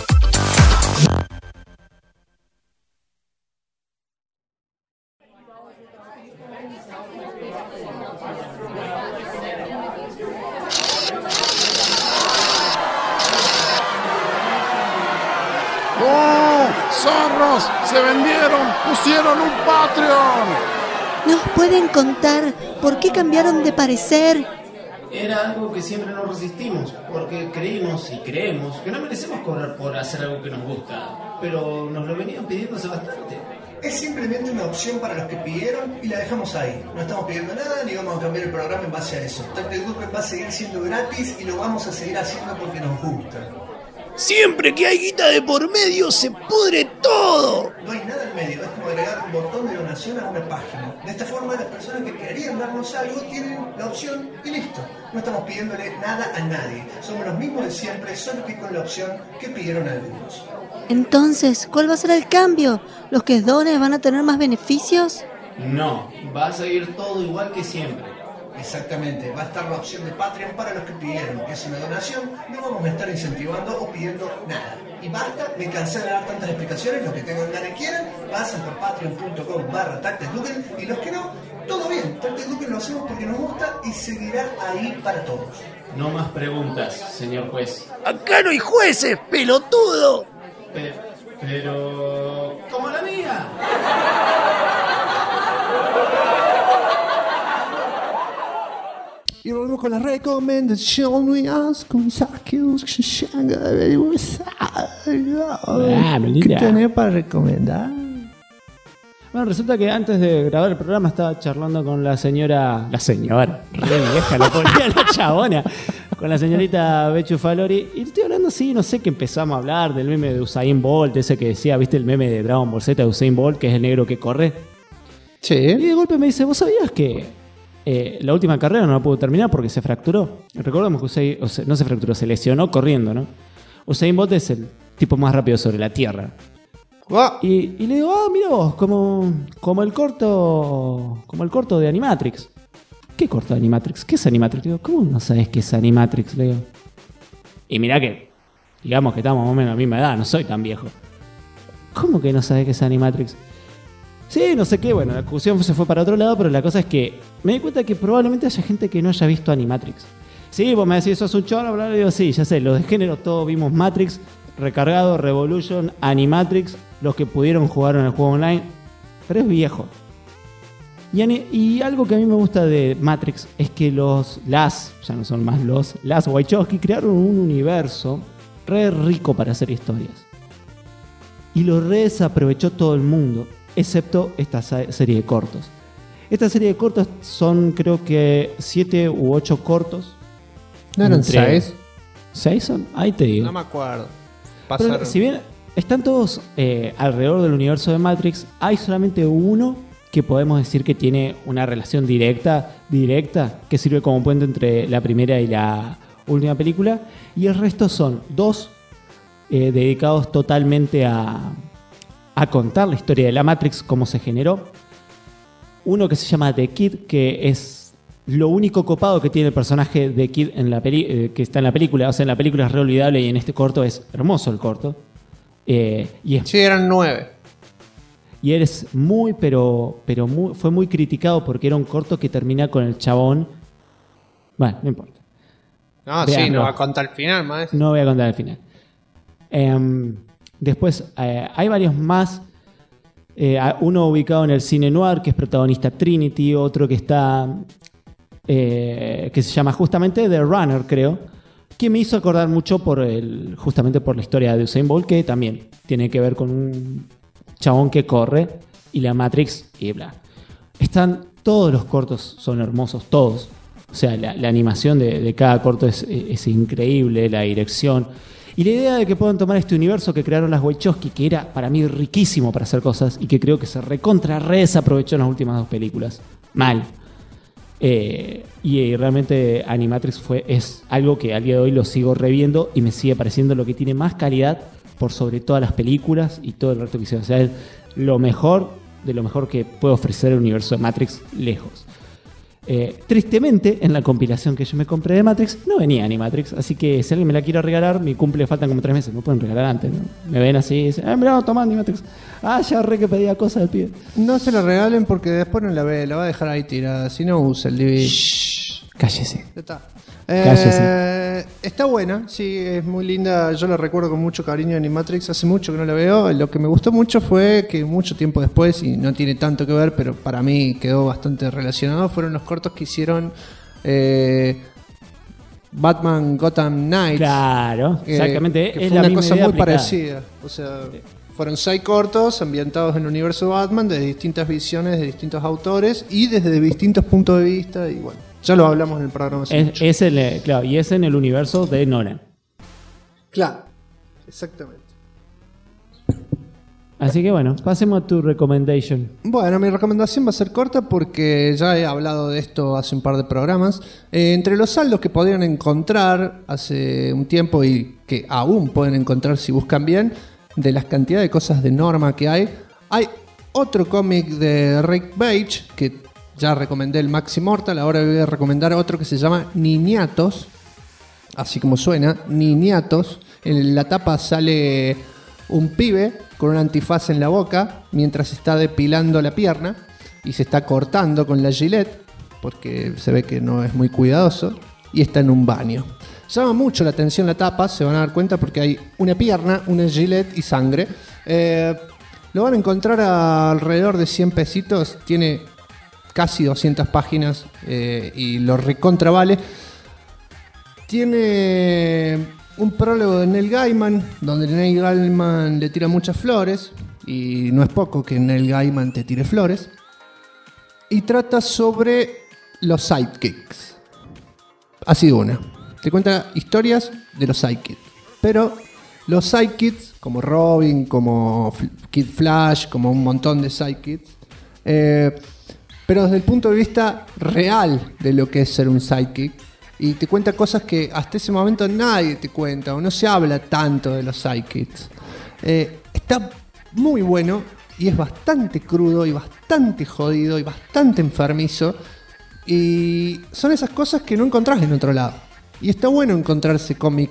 ¡Zorros! ¡Se vendieron! ¡Pusieron un Patreon! ¿Nos pueden contar por qué cambiaron de parecer? Era algo que siempre nos resistimos, porque creímos y creemos que no merecemos cobrar por hacer algo que nos gusta, pero nos lo venían pidiendo hace bastante. Es simplemente una opción para los que pidieron y la dejamos ahí. No estamos pidiendo nada ni vamos a cambiar el programa en base a eso. TacTacDuken va a seguir siendo gratis y lo vamos a seguir haciendo porque nos gusta. Siempre que hay guita de por medio se pudre todo. No hay nada en medio, es como agregar un botón de donación a una página. De esta forma las personas que querían darnos algo tienen la opción y listo. No estamos pidiéndole nada a nadie. Somos los mismos de siempre, solo que con la opción que pidieron algunos. Entonces, ¿cuál va a ser el cambio? ¿Los que donen van a tener más beneficios? No, va a seguir todo igual que siempre. Exactamente, va a estar la opción de Patreon para los que pidieron. Es una donación, no vamos a estar incentivando o pidiendo nada. Y basta, me cansé de dar tantas explicaciones. Los que tengan ganas y quieran, pasan por patreon.com/TacTacDuken y los que no, todo bien. TacTacDuken lo hacemos porque nos gusta y seguirá ahí para todos. No más preguntas, señor juez. Acá no hay jueces, pelotudo. Pero... ¡como la mía! Y volvemos con la recomendación. ¿Qué tenés para recomendar? Bueno, resulta que antes de grabar el programa estaba charlando con la señora, re vieja, la ponía la chabona, con la señorita Bechu Falori, y estoy hablando así, no sé, que empezamos a hablar del meme de Usain Bolt, ese que decía, ¿viste el meme de Dragon Ball Z de Usain Bolt, que es el negro que corre? Sí. Y de golpe me dice, ¿vos sabías que la última carrera no la pudo terminar porque se fracturó? Recordemos que Usain, no se fracturó, se lesionó corriendo, ¿no? Usain Bolt es el tipo más rápido sobre la Tierra. Y le digo, mira vos, como el corto de Animatrix. ¿Qué corto de Animatrix? ¿Qué es Animatrix? Digo, ¿cómo no sabes qué es Animatrix? Le digo. Y mirá que, digamos que estamos más o menos a la misma edad, no soy tan viejo. ¿Cómo que no sabes qué es Animatrix? Sí, no sé qué, bueno, la discusión se fue para otro lado, pero la cosa es que me di cuenta que probablemente haya gente que no haya visto Animatrix. Sí, vos me decís, sos un chorro, bla, bla, digo, sí, ya sé, los de género todos vimos Matrix, Recargado, Revolution, Animatrix, los que pudieron jugar en el juego online, pero es viejo. Y algo que a mí me gusta de Matrix es que las Wachowski crearon un universo re rico para hacer historias. Y lo desaprovechó todo el mundo, excepto esta serie de cortos. Esta serie de cortos son, creo que 7 u 8 cortos. ¿No eran 6? ¿6 son? Ahí te digo. No me acuerdo. Pero, si bien están todos alrededor del universo de Matrix, hay solamente uno que podemos decir que tiene una relación directa, que sirve como puente entre la primera y la última película, y el resto son 2 dedicados totalmente a contar la historia de la Matrix, cómo se generó. Uno que se llama The Kid, que es lo único copado que tiene el personaje de Kid en que está en la película. O sea, en la película es re olvidable y en este corto es hermoso el corto. Sí, eran 9. Y eres fue muy criticado porque era un corto que termina con el chabón. Bueno, no importa. No, sí, no va a contar el final, maestro. No voy a contar el final. Después hay varios más. Uno ubicado en el cine noir, que es protagonista Trinity. Otro que está que se llama justamente The Runner, creo, que me hizo acordar mucho justamente por la historia de Usain Bolt, que también tiene que ver con un chabón que corre y la Matrix y bla. Todos los cortos son hermosos, todos. O sea, la animación de cada corto es increíble, la dirección. Y la idea de que puedan tomar este universo que crearon las Wachowski, que era para mí riquísimo para hacer cosas y que creo que se desaprovechó en las últimas 2 películas. Mal. Y realmente Animatrix es algo que al día de hoy lo sigo reviendo y me sigue pareciendo lo que tiene más calidad por sobre todas las películas y todo el resto que hicieron. O sea, es lo mejor de lo mejor que puede ofrecer el universo de Matrix lejos. Tristemente, en la compilación que yo me compré de Matrix no venía Animatrix, así que si alguien me la quiere regalar, mi cumple faltan como 3 meses, me pueden regalar antes, ¿no? Me ven así y dicen, mirá, toma Animatrix. Ya re que pedía cosas del pibe. No se la regalen porque después no la ve, la va a dejar ahí tirada, si no usa el DVD. Cállese. Ya está. Cállese. Está buena, sí, es muy linda. Yo la recuerdo con mucho cariño, Animatrix. Hace mucho que no la veo. Lo que me gustó mucho fue que mucho tiempo después, y no tiene tanto que ver, pero para mí quedó bastante relacionado, fueron los cortos que hicieron Batman Gotham Knights. Claro, exactamente. Que fue una cosa muy parecida. O sea, fueron 6 cortos ambientados en el universo Batman, de distintas visiones, de distintos autores y desde distintos puntos de vista. Y bueno, ya lo hablamos en el programa. Claro, y es en el universo de Nolan. Claro, exactamente. Así que bueno, pasemos a tu recommendation. Bueno, mi recomendación va a ser corta porque ya he hablado de esto hace un par de programas. Entre los saldos que podrían encontrar hace un tiempo y que aún pueden encontrar si buscan bien, de las cantidades de cosas de Norma que hay otro cómic de Rick Veitch que ya recomendé, el Max Immortal. Ahora voy a recomendar otro que se llama Niñatos, así como suena, Niñatos. En la tapa sale un pibe con un antifaz en la boca mientras está depilando la pierna y se está cortando con la Gillette porque se ve que no es muy cuidadoso y está en un baño. Llama mucho la atención la tapa, se van a dar cuenta porque hay una pierna, una Gillette y sangre. Lo van a encontrar a alrededor de 100 pesitos, tiene casi 200 páginas y lo recontra vale. Tiene un prólogo de Neil Gaiman, donde Neil Gaiman le tira muchas flores, y no es poco que Neil Gaiman te tire flores, y trata sobre los sidekicks. Así de una. Te cuenta historias de los sidekicks, pero los sidekicks, como Robin, como Kid Flash, como un montón de sidekicks, pero desde el punto de vista real de lo que es ser un sidekick. Y te cuenta cosas que hasta ese momento nadie te cuenta o no se habla tanto de los sidekicks. Está muy bueno y es bastante crudo y bastante jodido y bastante enfermizo. Y son esas cosas que no encontrás en otro lado. Y está bueno encontrarse cómic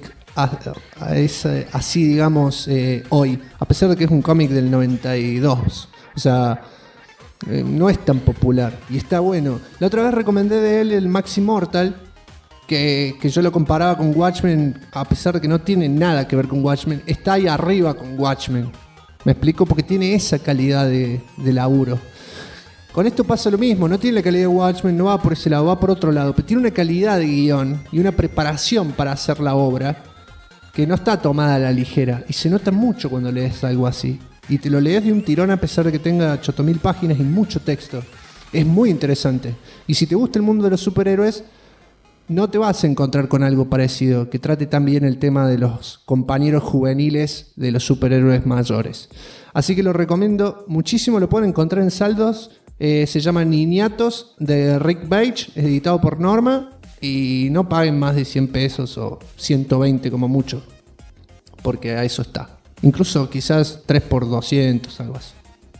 así, digamos, hoy. A pesar de que es un cómic del 92. O sea, no es tan popular. Y está bueno. La otra vez recomendé de él el Max Immortal, que yo lo comparaba con Watchmen, a pesar de que no tiene nada que ver con Watchmen, está ahí arriba con Watchmen. ¿Me explico? Porque tiene esa calidad de laburo. Con esto pasa lo mismo, no tiene la calidad de Watchmen, no va por ese lado, va por otro lado, pero tiene una calidad de guión y una preparación para hacer la obra que no está tomada a la ligera, y se nota mucho cuando lees algo así. Y te lo lees de un tirón a pesar de que tenga 8000 páginas y mucho texto. Es muy interesante. Y si te gusta el mundo de los superhéroes, no te vas a encontrar con algo parecido, que trate también el tema de los compañeros juveniles de los superhéroes mayores. Así que lo recomiendo muchísimo, lo pueden encontrar en saldos. Se llama Niñatos, de Rick Veitch, es editado por Norma, y no paguen más de 100 pesos o 120 como mucho, porque a eso está. Incluso quizás 3 por 200, algo así.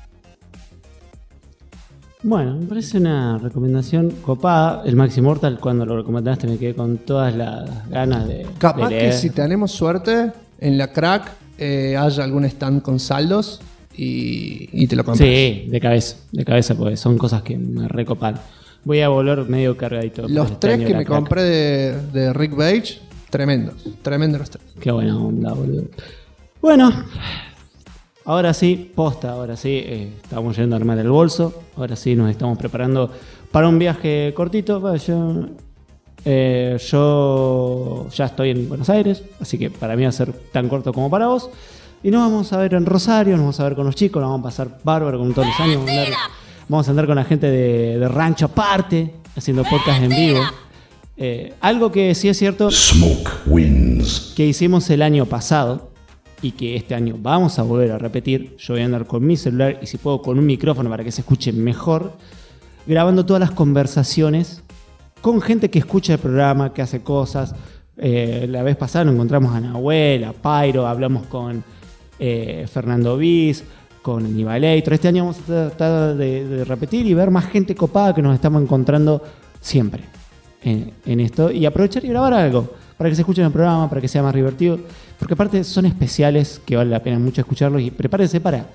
Bueno, me parece una recomendación copada. El Max Immortal, cuando lo recomendaste, me quedé con todas las ganas de Capaz leer. que si tenemos suerte, en la Crack haya algún stand con saldos y te lo compras. Sí, de cabeza, porque son cosas que me recopan. Voy a volver medio cargadito. Los 3 que me compré de Rick Veitch, tremendos los 3. Qué buena onda, boludo. Bueno, ahora sí, estamos yendo a armar el bolso. Ahora sí nos estamos preparando para un viaje cortito. Bueno, yo Yo ya estoy en Buenos Aires, así que para mí va a ser tan corto como para vos. Y nos vamos a ver en Rosario, nos vamos a ver con los chicos, nos vamos a pasar bárbaro como todos los años. Vamos a andar con la gente de Rancho Aparte, haciendo podcast en vivo. Algo que sí es cierto, Smoke wins. que hicimos el año pasado y que este año vamos a volver a repetir. Yo voy a andar con mi celular y si puedo con un micrófono para que se escuche mejor, grabando todas las conversaciones con gente que escucha el programa, que hace cosas. La vez pasada nos encontramos a Nahuel, a Pyro, hablamos con Fernando Viz, con Anibalator. Este año vamos a tratar de repetir y ver más gente copada que nos estamos encontrando siempre en esto. Y aprovechar y grabar algo para que se escuche en el programa, para que sea más divertido. Porque aparte son especiales que vale la pena mucho escucharlos. Y prepárense para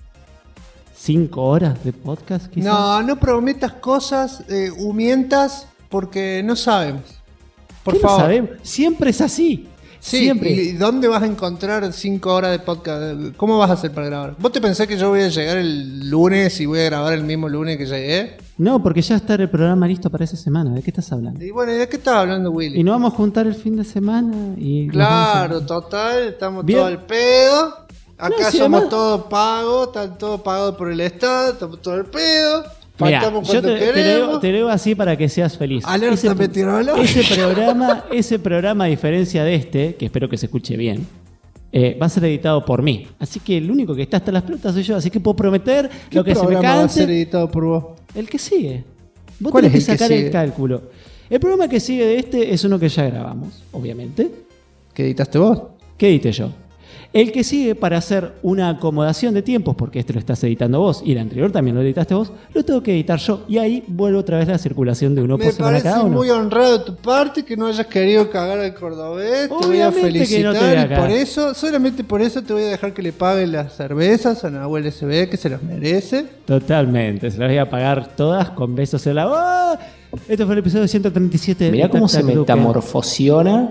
5 horas de podcast, quizás. No prometas cosas, mientas, porque no sabemos. Por favor. No sabemos? Siempre es así. Sí, siempre. ¿Y dónde vas a encontrar 5 horas de podcast? ¿Cómo vas a hacer para grabar? ¿Vos te pensás que yo voy a llegar el lunes y voy a grabar el mismo lunes que llegué? No, porque ya está el programa listo para esa semana. ¿De qué estás hablando? Y bueno, ¿de qué estás hablando, Willy? Y nos vamos a juntar el fin de semana y... Claro, total, estamos todos al pedo. Acá somos todos pagos, están todos pagados por el Estado, estamos todos al pedo. Mirá, faltamos yo cuando queremos. te leo así para que seas feliz. Alerta meteorológica. Ese programa, a diferencia de este, que espero que se escuche bien, va a ser editado por mí. Así que el único que está hasta las pelotas soy yo. Así que puedo prometer lo que se me cante. Va a ser editado por vos? El que sigue. Vos ¿Cuál tenés es que el que sacar sigue? el cálculo. El programa que sigue de este es uno que ya grabamos, obviamente. ¿Qué editaste vos? ¿Qué edité yo? El que sigue, para hacer una acomodación de tiempos, porque este lo estás editando vos y el anterior también lo editaste vos, lo tengo que editar yo. Y ahí vuelve otra vez la circulación de uno por semana cada uno. Me parece muy honrado de tu parte que no hayas querido cagar al cordobés. Te voy a Obviamente felicitar que no te voy a y cagar. por eso, solamente por eso te voy a dejar que le pague las cervezas a Nahuel SB, que se las merece. Totalmente, se las voy a pagar todas con besos en la boca. Este fue el episodio 137. Mirá cómo se Duque. metamorfosiona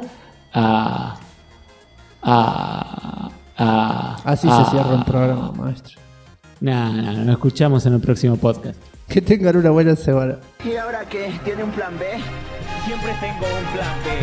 Así se cierra un programa, maestro. No, escuchamos en el próximo podcast. Que tengan una buena semana. ¿Y ahora qué? ¿Tiene un plan B? Siempre tengo un plan B.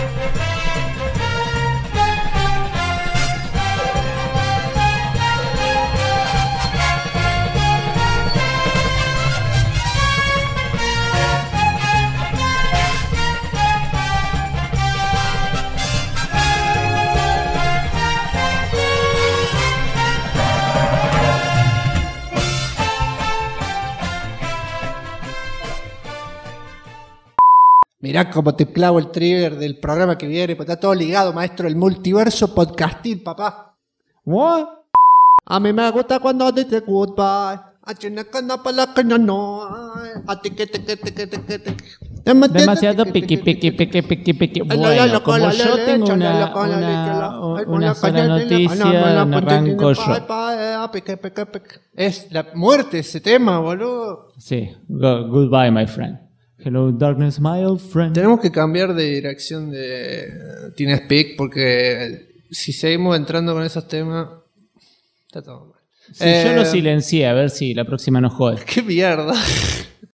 Mirá cómo te clavo el trigger del programa que viene, pues está todo ligado, maestro, el multiverso podcastil, papá. ¿What? A mí me gusta cuando dice goodbye. Demasiado piqui. Bueno, como yo tengo una sola noticia, me arranco yo. Es la muerte ese tema, boludo. Sí, goodbye, my friend. Hello, darkness, my old friend. Tenemos que cambiar de dirección de TeenSpeak porque si seguimos entrando con esos temas, está todo mal. Sí, yo lo silencié, a ver si la próxima no jode. ¡Qué mierda!